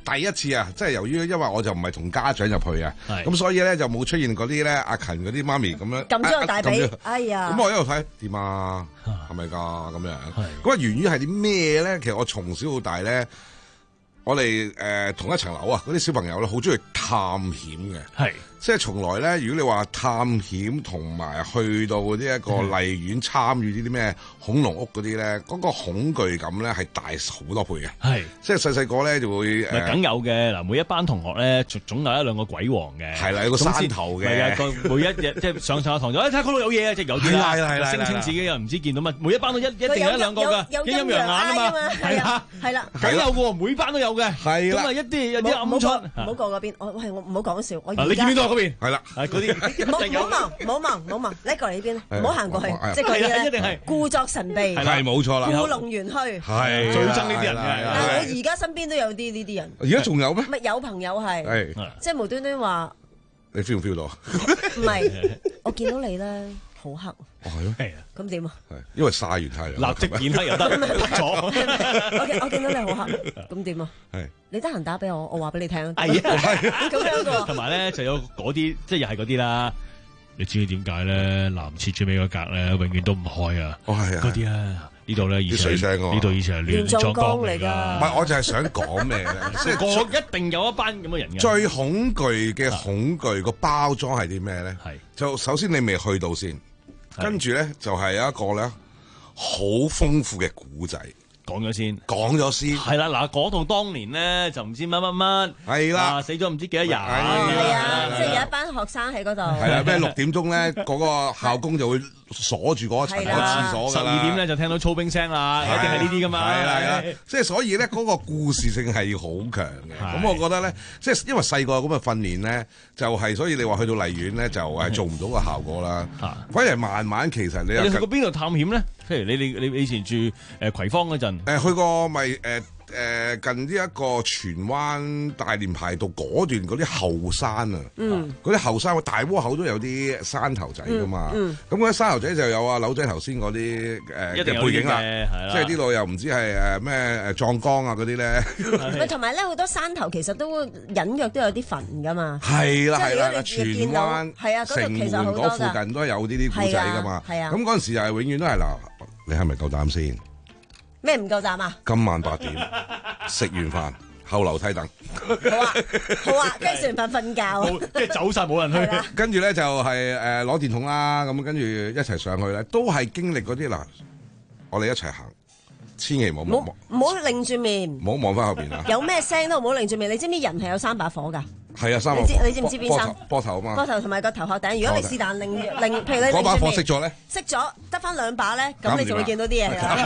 第一次啊，即係由於因為我就唔係同家長入去啊， 係咁所以咧就冇出現嗰啲咧阿勤嗰啲媽咪咁樣撳咗個大髀啊撳咗哎呀咁我一路睇點啊，係咪㗎咁樣？咁啊源於係啲咩咧？其實我從小到大咧。我哋誒、呃、同一層樓啊，嗰啲小朋友咧好中意探險嘅， 係即係從來咧，如果你話探險同埋去到呢一個荔園參與呢啲咩恐龍屋嗰啲咧，嗰、那個恐懼感咧係大好多倍嘅， 係即係細細個咧就會誒， 梗、呃、有嘅嗱，每一班同學咧總總有一兩個鬼王嘅， 係啦，有個山頭嘅， 係啊，個每一日即係上上下堂就誒睇下嗰度有嘢啊，即係有啲啦，係啦，聲稱自己又唔知見到乜，每一班都一一定有一兩個㗎，陰陰陽眼啊嘛，係啊， 係啦， 梗有嘅喎，每班都有嘅， 係咁啊一啲有啲暗出， 唔好過嗰邊，我喂我唔好講笑，我你見唔見到嗰邊？ 係啦， 係嗰啲， 唔好唔好望，唔好望，唔好望，叻過嚟呢邊，唔好行過去，即係嗰係啊啲一定係故作神秘， 係冇錯啦， 故弄玄虛， 係最憎呢啲人嘅。 但係我而家身邊都有啲呢啲人， 而家仲有咩？ 咪有朋友係， 係即係無端端話， 你 feel 唔 feel 到？ 唔係，我見到你咧好黑， 哦係咯， 係啊， 咁點啊？ 係因為曬完太陽， 立即變黑又得，咗。 我見我見到你好黑，咁點啊？ 係你得閒打俾我，我話俾你聽。 係啊， 咁樣個。 同埋咧就有嗰啲，即係又係嗰啲啦。你知唔知點解咧？男廁最尾嗰格咧，永遠都唔開啊！ 哦係啊， 嗰啲啊，呢度咧以前水聲喎呢度以前係亂葬崗嚟㗎。 唔係，我就係想講咩咧？即係個一定有一班咁嘅人嘅。 最恐懼嘅恐懼個包裝係啲咩咧？ 係就首先你未去到先，跟住咧就係有一個咧好豐富嘅古仔。 講咗先， 講咗先， 係啦，嗱，嗰度當年咧就唔知乜乜乜， 係啦， 死咗唔知幾多人，係啊，即係有一班學生喺嗰度， 係啦，咩六點鐘咧，嗰個校工就會鎖住嗰層嗰廁所㗎啦， 十二點咧就聽到操兵聲啦，一定係呢啲㗎嘛， 係啦係啦，即係所以咧嗰個故事性係好強嘅，咁我覺得咧，即係因為細個咁嘅訓練咧，就係所以你話去到荔園咧就係做唔到個效果啦，反而慢慢其實你你去過邊度探險咧？譬如你你你以前住誒葵芳嗰陣， 誒去過咪誒誒近呢一個荃灣大連排道嗰段嗰啲後山啊， 嗯， 嗰啲後山大窩口都有啲山頭仔噶嘛， 嗯， 咁嗰啲山頭仔就有啊柳仔頭先嗰啲誒嘅背景啦，即係呢度又唔知係誒咩誒壯江啊嗰啲咧， 喂，同埋咧好多山頭其實都隱約都有啲墳噶嘛， 係啦係啦， 荃灣係啊， 城門嗰附近都有呢啲古仔噶嘛， 係啊， 咁嗰陣時又係永遠都係嗱，你係咪夠膽先？ 咩唔夠膽啊？ 今晚八點食完飯後樓梯等。 好啊，好啊，跟住食完飯瞓覺， 即係走晒冇人去。 跟住咧就係誒攞電筒啦，咁跟住一齊上去咧，都係經歷嗰啲嗱，我哋一齊行，千祈唔好望， 唔好擰住面， 唔好望翻後邊啊！ 有咩聲都唔好擰住面。你知唔知人係有三把火㗎？ 係啊，三把火。你知唔知邊三？ 波頭啊嘛。 波頭同埋個頭殼頂。如果你是但擰擰，譬如你嗰把火熄咗咧， 熄咗得翻兩把咧，咁你就會見到啲嘢啦。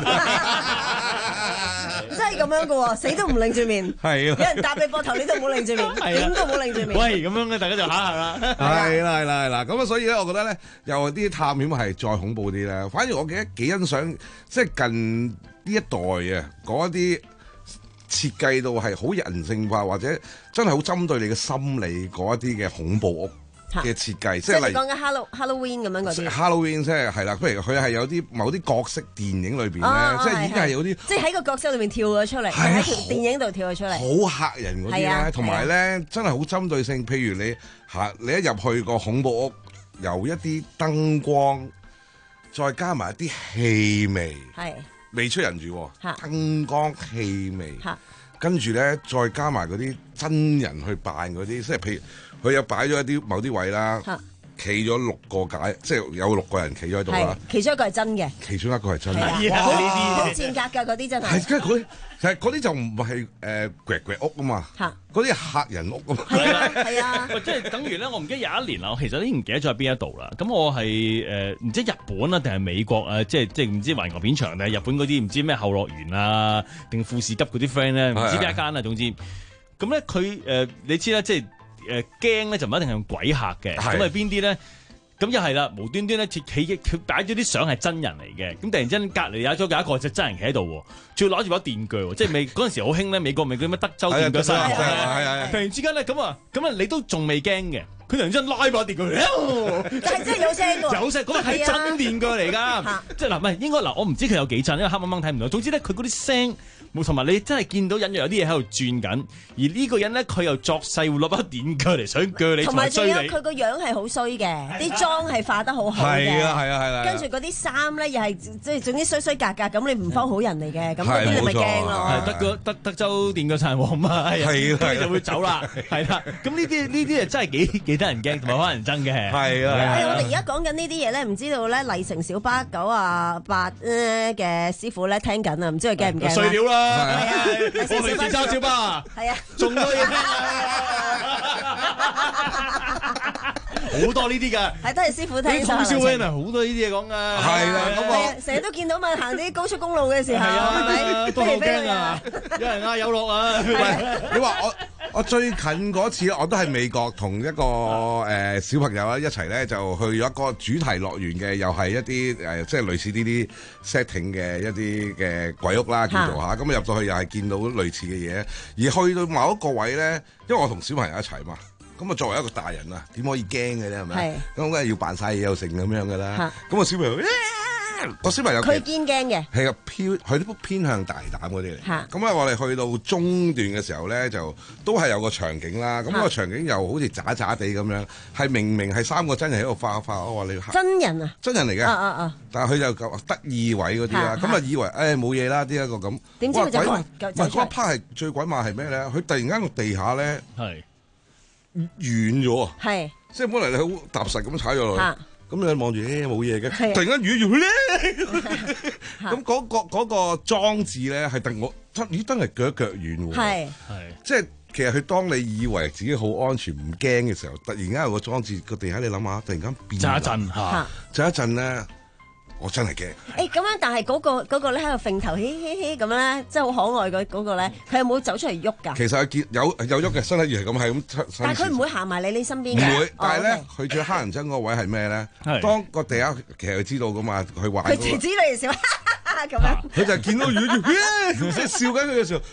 真係咁樣嘅喎，死都唔擰住面。係有人搭你膊頭，你都唔好擰住面，點都唔好擰住面。 喂，咁樣咧，大家就嚇下啦。 係啦，係啦，係啦。咁啊，所以咧，我覺得咧，有啲探險係再恐怖啲咧。反而我記得幾欣賞，即係近呢一代啊，嗰一啲設計到係好人性化，或者真係好針對你嘅心理嗰一啲嘅恐怖屋嘅設計，即係例如講緊 Halloween Halloween 咁樣嗰啲。 Halloween 即係係啦，譬如佢係有啲某啲角色電影裏邊咧，即係已經係有啲， 即係喺個角色裏面跳咗出嚟，喺條電影度跳咗出嚟， 好嚇人嗰啲咧，同埋咧真係好針對性。譬如你嚇你一入去個恐怖屋，由一啲燈光，再加埋一啲氣味，係。未出人住，燈光氣味，跟住咧再加埋嗰啲真人去扮嗰啲，即係譬如佢有擺咗一啲某啲位啦，企咗六個解，即係有六個人企咗喺度啦。 其中一個係真嘅， 其中一個係真嘅， 好好賤格㗎嗰啲真係。 係，跟住嗰啲其實嗰啲就唔係誒掘掘屋啊嘛，嗰啲係客人屋啊嘛。 係啊係啊， 即係等於咧，我唔記得有一年啦，我其實都唔記得咗喺邊一度啦。咁我係誒唔知日本啊定係美國啊，即係即係唔知環球片場定係日本嗰啲唔知咩後樂園啊定富士急嗰啲 friend 咧，唔知邊一間啊，總之咁咧佢誒你知啦，即係。誒驚咧就唔一定係用鬼嚇嘅，咁係邊啲咧？咁又係啦，無端端咧企企佢擺咗啲相係真人嚟嘅，咁突然之間隔離有咗有一個就真人企喺度喎，仲要攞住把電鋸喎，即係美嗰陣時好興咧，美國咪嗰啲咩德州電鋸山，突然之間咧咁啊咁啊你都仲未驚嘅，佢突然之間拉把電鋸， 但係真係有聲喎， 有聲，嗰個係真電鋸嚟㗎，即係嗱唔係應該嗱我唔知佢有幾震，因為黑掹掹睇唔到，總之咧佢嗰啲聲。 冇同埋你真係見到隱約有啲嘢喺度轉緊，而呢個人咧佢又作勢會攞把電鋸嚟想鋸你， 同埋仲有追你。 佢個樣係好衰嘅，啲妝係化得好好嘅， 係啊係啊係啦， 跟住嗰啲衫咧又係即係總之衰衰格格咁，你唔方好人嚟嘅，咁嗰啲你咪驚咯。 係德個德德州電鋸殘王嘛，係啊，跟住就會走啦，係啦。咁呢啲呢啲誒真係幾幾得人驚，同埋可能憎嘅。 係啊， 係我哋而家講緊呢啲嘢咧，唔知道咧麗城小巴九啊八嘅師傅咧聽緊啊，唔知佢驚唔驚？ 碎料啦， 係啊， 我哋揸小巴， 係啊， 仲多嘢聽好多呢啲㗎， 係都係師傅聽。 啲通宵 van 啊，好多呢啲嘢講㗎。 係啦，咁啊，成日都見到咪行啲高速公路嘅時候， 係係咪都好驚啊！有人嗌有落啊！ 你話我我最近嗰次我都係美國同一個誒小朋友啊一齊咧，就去咗一個主題樂園嘅，又係一啲誒即係類似呢啲 setting 嘅一啲嘅鬼屋啦，叫做嚇。咁入到去又係見到類似嘅嘢，而去到某一個位咧，因為我同小朋友一齊嘛。咁啊，作為一個大人啊，點可以驚嘅咧？係咪？咁梗係要扮晒嘢又成咁樣嘅啦。咁啊，小朋友，個小朋友佢堅驚嘅， 係啊，偏佢都偏向大膽嗰啲嚟。咁啊，我哋去到中段嘅時候咧，就都係有個場景啦。咁個場景又好似渣渣地咁樣，係明明係三個真人喺度化化。我話你真人啊， 真人嚟嘅。 啊啊啊！ 但係佢就得意位嗰啲啦。咁啊，以為誒冇嘢啦，呢一個咁。 點知佢就鬼？唔係嗰一 part 係最鬼馬係咩咧？佢突然間個地下咧係。軟咗啊！係，即係本來你好踏實咁踩咗落去，咁你望住誒冇嘢嘅，突然間軟咗咧，咁嗰個嗰個裝置咧係突我咦真係腳腳軟喎，係係，即係其實佢當你以為自己好安全唔驚嘅時候，突然間有個裝置個地下你諗下，突然間變震一震嚇， 震一震咧。我真係驚！ 誒咁樣，但係嗰個嗰個咧喺度揈頭，嘻嘻嘻咁樣咧，即係好可愛嗰嗰個咧，佢有冇走出嚟喐㗎？ 其實佢見有有喐嘅，身體係咁係咁。 但係佢唔會行埋你你身邊嘅。 唔會，但係咧，佢最乞人憎嗰個位係咩咧？當個地下其實佢知道㗎嘛，佢玩。佢指指你笑，咁樣。 佢就見到魚咁即係笑緊佢嘅時候，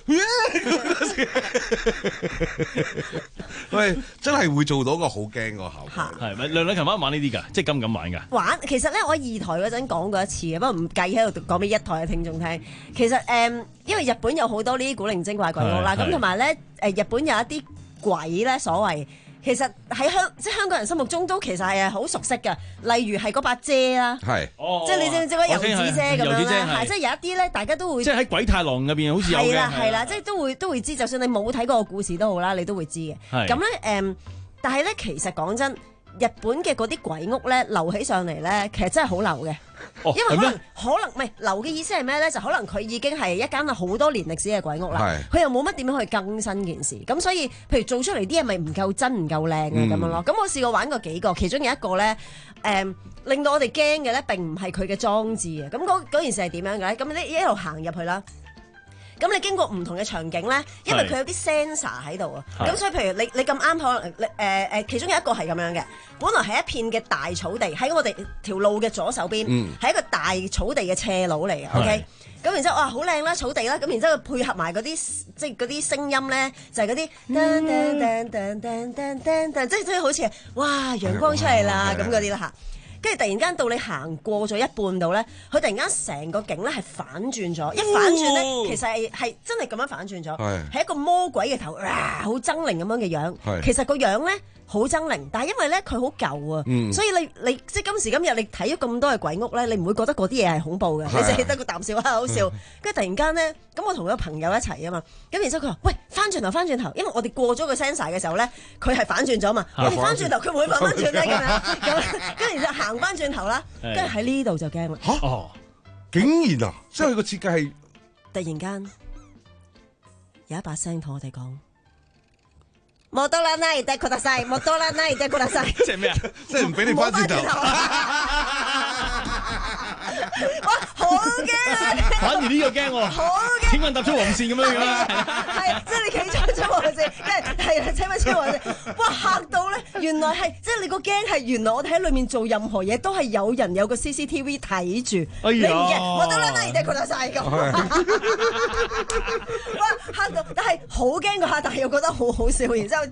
喂，真係會做到個好驚個效果。 係咪梁禮勤玩唔玩呢啲㗎？即係敢唔敢玩㗎？ 玩，其實咧我二台嗰陣講過一次嘅，不過唔計喺度講俾一台嘅聽眾聽。其實誒、嗯，因為日本有好多呢啲古靈精怪鬼屋啦，咁同埋咧誒，日本有一啲鬼咧，所謂其實喺香即係香港人心目中都其實係好熟悉嘅，例如係嗰把遮啦，係，即係你知唔知嗰油紙遮咁樣咧？即係有一啲咧，大家都會即係喺鬼太郎入邊好似有嘅， 係啦係啦，即係都會都會知，就算你冇睇過個故事都好啦，你都會知嘅。咁咧誒，但係咧其實講真。日本嘅嗰啲鬼屋咧，留起上嚟咧，其實真係好流嘅， 哦、 因為可能可能唔係流嘅意思係咩咧？就可能佢已經係一間好多年歷史嘅鬼屋啦，佢又冇乜點樣去更新件事，咁所以譬如做出嚟啲嘢咪唔夠真唔夠靚啊咁樣咯。咁我試過玩過幾個，其中有一個咧，誒、嗯、令到我哋驚嘅咧並唔係佢嘅裝置啊。咁嗰件事係點樣嘅咧？咁你一路行入去啦。咁你經過唔同嘅場景咧，因為佢有啲 sensor 喺度啊，咁所以譬如你你咁啱可能誒誒，其中有一個係咁樣嘅，本來係一片嘅大草地喺我哋條路嘅左手邊，係、嗯、一個大草地嘅斜路嚟嘅 ，OK，咁然之後哇好靚啦草地啦，咁然之後配合埋嗰啲即係嗰啲聲音咧，就係嗰啲噔噔噔噔噔噔噔噔，即係即係好似哇陽光出嚟啦咁嗰啲啦嚇。跟住突然間到你行過咗一半度咧，佢突然間成個景咧係反轉咗，一反轉咧，其實係係真係咁樣反轉咗，係一個魔鬼嘅頭，哇，好猙獰咁樣嘅樣。其實個樣咧好猙獰，但係因為咧佢好舊啊，嗯、所以你你即係今時今日你睇咗咁多嘅鬼屋咧，你唔會覺得嗰啲嘢係恐怖嘅，你淨係得個啖笑啊好笑。跟住突然間咧，咁我同個朋友一齊啊嘛，咁然之後佢話：喂，翻轉頭翻轉頭，因為我哋過咗個 sensor 嘅時候咧，佢係反轉咗嘛，我哋翻轉頭佢唔會反翻轉咧咁樣，咁跟住就行翻轉頭啦，跟住喺呢度就驚啦。 哦，竟然啊，即係佢個設計係突然間有一把聲同我哋講。冇多啦，嗱，得佢得晒，冇多啦，嗱，得佢得晒。 即係咩啊？即係唔俾你翻轉頭。 哇，好驚啊！ 反而呢個驚喎。 好驚！ 請問踏出黃線咁樣樣啦。 係，即係你企咗出黃線，跟住係啦，請問出黃線。哇，嚇到咧！原來係，即係你個驚係原來我哋喺裏面做任何嘢都係有人有個 C C T V 睇住。哎呀！你唔驚？冇多啦，嗱，得佢得晒咁。哇，嚇到！但係好驚個嚇，但係又覺得好好笑，然之後。走啊！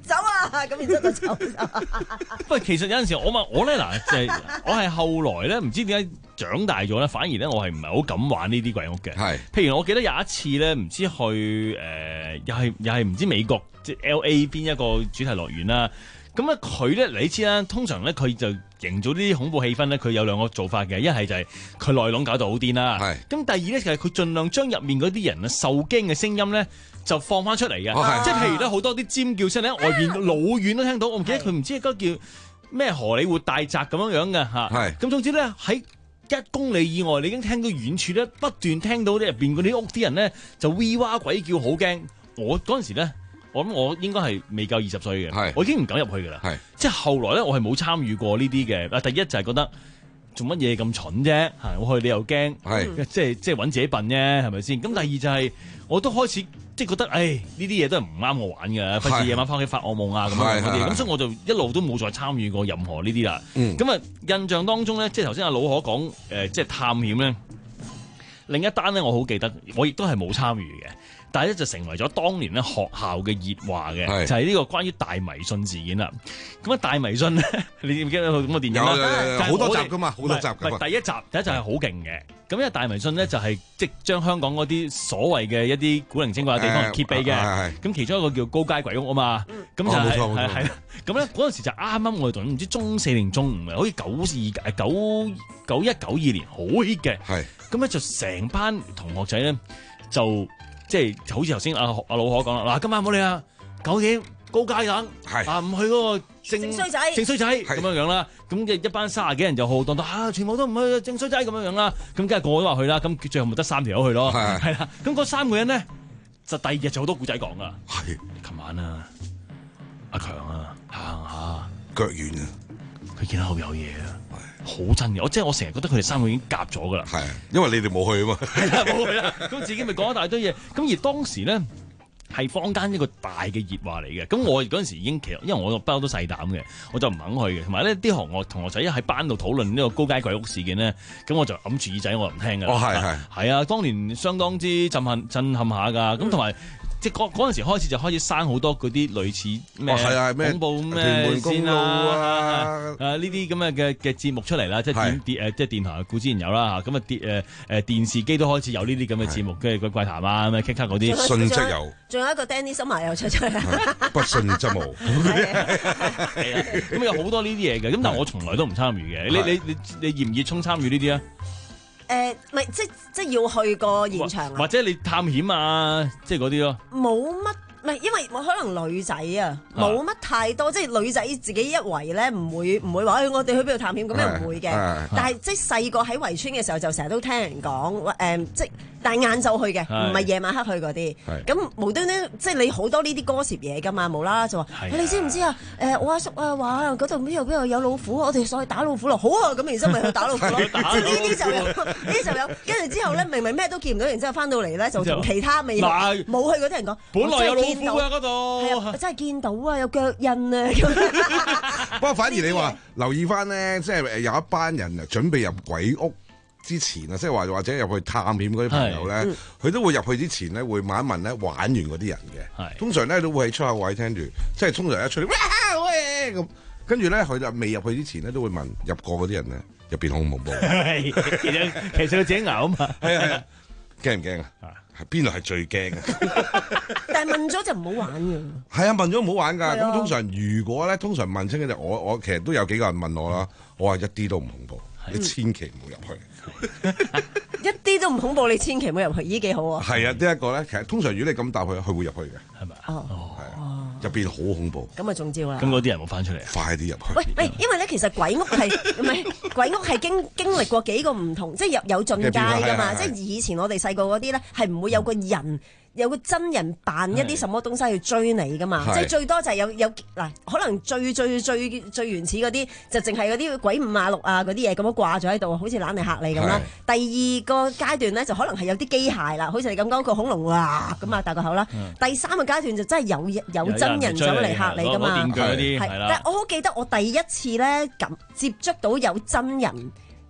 咁然之後就走咗。 不過其實有陣時我問我咧嗱，就係我係後來咧，唔知點解長大咗咧，反而咧我係唔係好敢玩呢啲鬼屋嘅。係，譬如我記得有一次咧，唔知去誒、呃，又係又係唔知美國即係 L A 邊一個主題樂園啦。咁咧佢咧你知啦，通常咧佢就營造呢啲恐怖氣氛咧，佢有兩個做法嘅，一係就係佢內籠搞到好癲啦。係。咁第二咧就係佢盡量將入面嗰啲人啊受驚嘅聲音咧就放翻出嚟嘅。哦、即係譬如咧好多啲尖叫聲咧，外邊老遠都聽到。我唔記得佢唔知嗰個叫咩荷里活大宅咁樣樣嘅嚇。係。咁總之咧喺一公里以外，你已經聽到遠處咧不斷聽到啲入邊嗰啲屋啲人咧就 V 哇鬼叫，好驚。我嗰陣時咧。我諗我應該係未夠二十歲嘅，我已經唔敢入去噶啦。即係後來咧，我係冇參與過呢啲嘅。啊，第一就係覺得做乜嘢咁蠢啫？我去你又驚，即係即係揾自己笨啫，係咪先？咁第二就係、是、我都開始即係覺得，誒呢啲嘢都係唔啱我玩嘅，費事夜晚翻屋企發惡夢啊咁樣嗰啲。咁所以我就一路都冇再參與過任何呢啲啦。咁啊、嗯，印象當中咧，即係頭先阿老可講誒、呃，即係探險咧，另一單咧我好記得，我亦都係冇參與嘅。但係咧就成為咗當年咧學校嘅熱話嘅，就係呢個關於大迷信事件啦。咁啊大迷信咧，你記唔記得咁嘅電影啦？ 好多集噶嘛，好多集噶嘛。 第一集第一集係好勁嘅。咁因為大迷信咧就係即將香港嗰啲所謂嘅一啲古靈精怪嘅地方揭秘嘅。咁其中一個叫高街鬼屋啊嘛。咁就係係係啦。咁咧嗰陣時就啱啱我哋讀唔知中四定中五嘅，好似九二九九一九二年好 hit 嘅。係。咁咧就成班同學仔咧就。即係好似頭先阿阿老可講啦，嗱今晚唔好理啦，九點高街等，啊唔去嗰個正衰仔， 正衰仔咁樣樣啦，咁嘅一班三十幾人就浩浩蕩蕩啊，全部都唔去正衰仔咁樣樣啦，咁梗係個個都話去啦，咁最後咪得三條友去咯，係啦，咁嗰三個人咧就第二日就好多古仔講噶，係，琴晚啊，阿強啊行下腳軟啊， 佢見到後有嘢啊。好真嘅，我即係我成日覺得佢哋三個已經夾咗噶啦。 係，因為你哋冇去啊嘛。 係啦，冇去啦。咁自己咪講一大堆嘢。咁而當時咧係坊間一個大嘅熱話嚟嘅。咁我嗰陣時已經其實，因為我不嬲都細膽嘅，我就唔肯去嘅。同埋呢啲同學同學仔一喺班度討論呢個高街鬼屋事件咧，咁我就揞住耳仔，我唔聽㗎。 哦，係係。 係啊，當年相當之震撼震撼下㗎。咁同埋。即係嗰嗰陣時開始就開始生好多嗰啲類似咩恐怖咩先啦啊呢啲咁嘅嘅嘅節目出嚟啦，即係電電誒即係電台固之然有啦嚇，咁啊電誒誒電視機都開始有呢啲咁嘅節目，跟住個怪談啊咩 K 卡嗰啲， 信則有， 仲有一個 Danny Summer 又出出嚟， 不信則無， 係啊，咁有好多呢啲嘢嘅，咁但係我從來都唔參與嘅，你你你你熱唔熱衷參與呢啲啊？ 誒，唔係即即要去個現場啊， 或者你探險啊，即係嗰啲咯， 冇乜。唔係，因為我可能女仔啊，冇乜太多，即係女仔自己一圍咧，唔會唔會話、哎、我哋去邊度探險咁樣唔會嘅。但係即係細個喺圍村嘅時候，就成日都聽人講，誒、呃、即係但係晏晝去嘅，唔係夜晚黑去嗰啲。咁無端端即係你好多呢啲歌涉嘢㗎嘛，無啦啦就話，你知唔知啊？誒、呃、我阿叔啊話嗰度邊度邊度有老虎，我哋上去打老虎咯。好啊，咁然之後咪去打老虎咯。即係呢啲就有，呢啲就有。跟住之後咧，明明咩都見唔到，然之後翻到嚟咧就同其他未冇去嗰啲人講， 本來有老虎。 見到嗰度係啊，真係見到啊，有腳印啊！ 不過反而你話留意翻咧，即係有一班人啊，準備入鬼屋之前啊，即係話或者入去探險嗰啲朋友咧，佢都會入去之前咧，會問一問咧玩完嗰啲人嘅。通常咧都會喺出口位聽住，即係通常一出嚟哇喂咁，跟住咧佢就未入去之前咧，都會問入過嗰啲人咧，入邊恐唔恐怖？ 其實其實佢自己咬啊嘛， 係啊係啊，驚唔驚啊？邊度係最驚嘅？ 但係問咗就唔好玩嘅。 係啊，問咗唔好玩㗎。咁、啊、通常如果咧，通常問清嘅就我我其實都有幾個人問我啦。我話一啲都唔恐怖，嗯、你千祈唔好入去。 一啲都唔恐怖，你千祈唔好入去，咦幾好啊！ 係啊，呢一個咧，其實通常如果你咁答佢，佢會入去嘅，係咪？ 哦， 係啊，入邊好恐怖。 咁啊中招啦！ 咁嗰啲人冇翻出嚟， 快啲入去。 喂喂，因為咧其實鬼屋係唔係鬼屋係經經歷過幾個唔同，即係有有進階㗎嘛。即係以前我哋細個嗰啲咧係唔會有個人。有個真人扮一啲什麼東西去追你噶嘛，即係最多就係有有嗱，可能最最最最原始嗰啲就淨係嗰啲鬼五馬六啊嗰啲嘢咁樣掛咗喺度，好似懶嚟嚇你咁啦。第二個階段咧就可能係有啲機械啦，好似你咁講個恐龍哇咁啊大個口啦。嗯、第三個階段就真係有有真人走嚟嚇你噶嘛。係，但係我好記得我第一次咧咁接觸到有真人。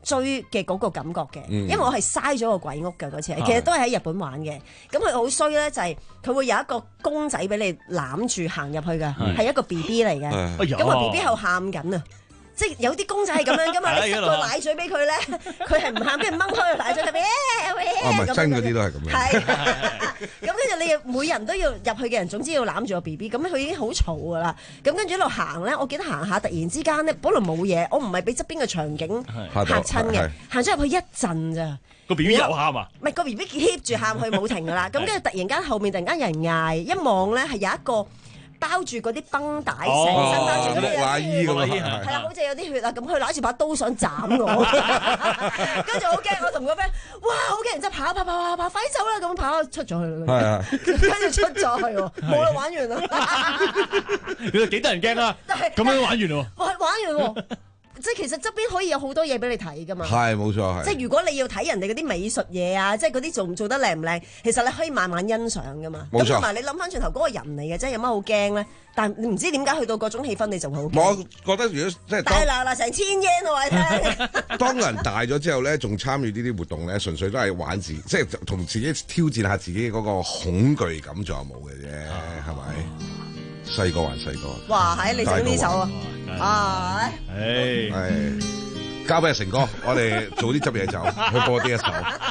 追嘅嗰個感覺嘅， 嗯因為我係嘥咗個鬼屋嘅嗰次，其實都係喺日本玩嘅。咁佢好衰咧，就係佢會有一個公仔俾你攬住行入去嘅， 係係一個 B B 嚟嘅。 哎呀咁個 B B 喺度喊緊啊！即係有啲公仔係咁樣噶嘛，你塞個奶嘴俾佢咧，佢係唔喊，跟住掹開個奶嘴入邊， 啊，唔係真嗰啲都係咁樣。 係，咁跟住你要每人都要入去嘅人，總之要攬住個 B B，咁佢已經好嘈噶啦。咁跟住一路行咧，我記得行下，突然之間咧，本來冇嘢，我唔係俾側邊嘅場景嚇親嘅，行咗入去一陣咋。 個 B B 又喊啊！ 唔係個 B B keep 住喊，佢冇停噶啦。咁跟住突然間後面突然間有人嗌，一望咧係有一個包住嗰啲繃帶，成身包住嗰啲乸衣咁啊， 係啦，好似有啲血啊，咁佢攞住把刀想斬我，跟住好驚，我同個 friend，哇，好驚，然之後跑跑跑跑跑，快啲走啦，咁跑出咗去啦， 係啊， 跟住出咗去喎，冇啦，玩完啦， 你話幾得人驚啊？咁樣玩完喎， 玩玩完喎。即係其實側邊可以有好多嘢俾你睇噶嘛， 係冇錯係。 即係如果你要睇人哋嗰啲美術嘢啊，即係嗰啲做唔做得靚唔靚，其實你可以慢慢欣賞噶嘛。 冇錯。 咁同埋你諗翻轉頭嗰個人嚟嘅，即係有乜好驚咧？但係你唔知點解去到嗰種氣氛你就會好驚。 我覺得如果即係大嗱嗱成千 yen 我話你聽。 當人大咗之後咧，仲參與呢啲活動咧，純粹都係玩自己，即係同自己挑戰下自己嗰個恐懼感，仲有冇嘅啫，係咪？細個還細個。 哇！係你整呢首啊！啊！ 係係，交俾阿成哥，我哋早啲執嘢走，去播呢一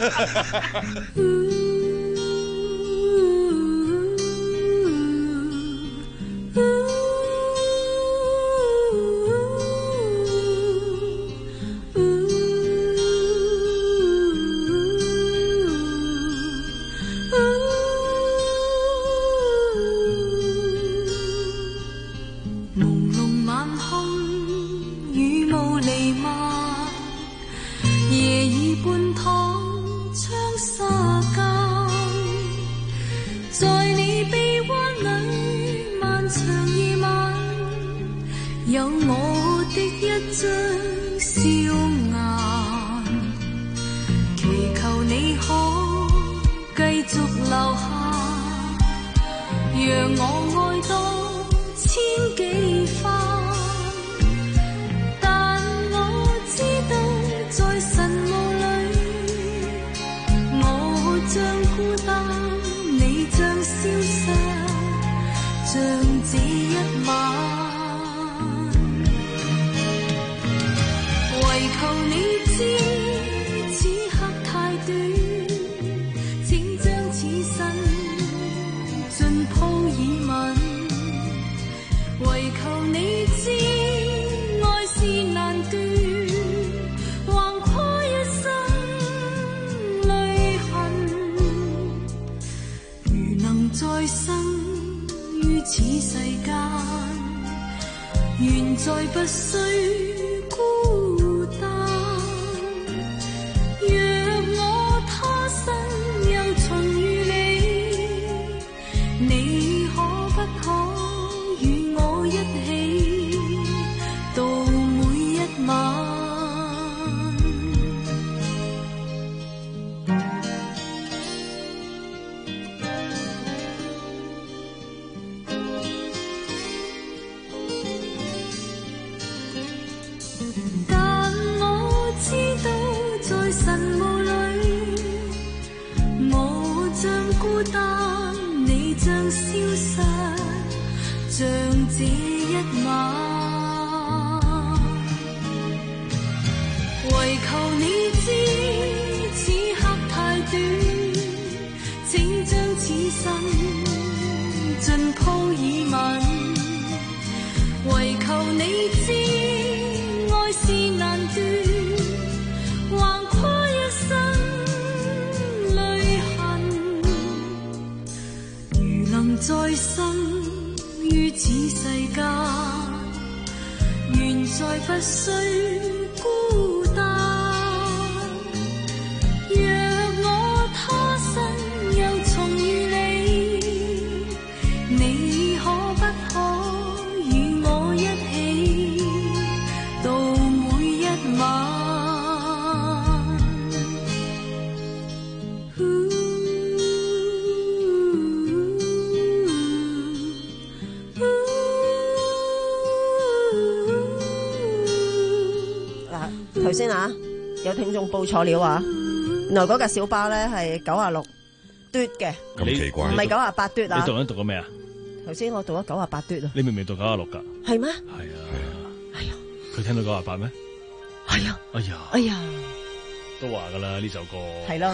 首。 有我的一張笑顏，祈求你可繼續留下，讓我愛多千幾番。但我知道在神霧裏，我將孤單，你將消失，像這一晚。唯求你知，此刻太短，請將此生盡鋪以吻。唯求你知，愛是難斷，橫跨一生淚痕。如能再生於此世間，願再不需孤單。若我他生又重遇你，你可不可與我一起到每一晚？但我知道在神霧裏，我將孤單，你將消失，像這一晚。唯求你知，此刻太短，請將此生盡鋪以吻。唯求你知，愛是難斷，橫跨一生淚痕。如能再生於此世間，願再不需孤單。若我他生又重遇你，你可不可與我一起到每一晚？ 嗱，頭先啊， 有聽眾報錯料啊！原來嗰架小巴咧係九啊六嘟嘅， 咁奇怪， 唔係九啊八嘟啊！ 你讀緊讀緊咩啊？ 頭先我讀咗九啊八嘟啊！ 你明明讀九啊六噶？ 係咩？ 係啊，係啊，佢聽到九啊八咩？ 係啊， 哎呀， 哎呀， 都話噶啦呢首歌。 係咯。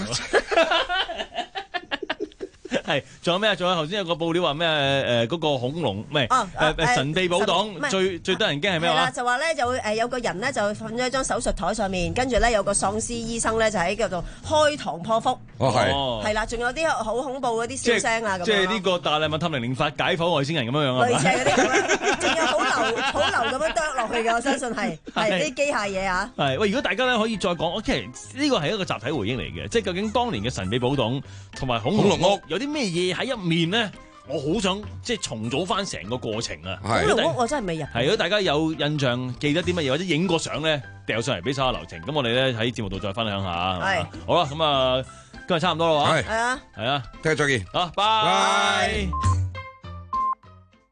係，仲有咩啊？仲有頭先有個報料話咩？誒嗰個恐龍咩？誒誒神秘寶檔最最得人驚係咩話？ 係啦，就話咧就誒有個人咧就瞓咗喺張手術台上面，跟住咧有個喪屍醫生咧就喺嗰度開膛破腹。 哦係。 係啦，仲有啲好恐怖嗰啲笑聲啊咁樣。 即係呢個大內密探零零發解剖外星人咁樣樣啊？ 類似係嗰啲咁樣，仲有好流好流咁樣啄落去嘅，我相信係係啲機械嘢啊。 係喂，如果大家咧可以再講，其實呢個係一個集體回憶嚟嘅，即係究竟當年嘅神秘寶檔同埋恐龍屋有啲咩嘢喺入面咧？我好想即係重組翻成個過程啊！ 恐龍屋我真係未入。 係，如果大家有印象記得啲乜嘢或者影過相咧，掉上嚟俾手下留情。咁我哋咧喺節目度再分享下。係。好啦，咁啊，今日差唔多啦喎。 係。 係啊。 係啊， 聽日再見。 好，拜。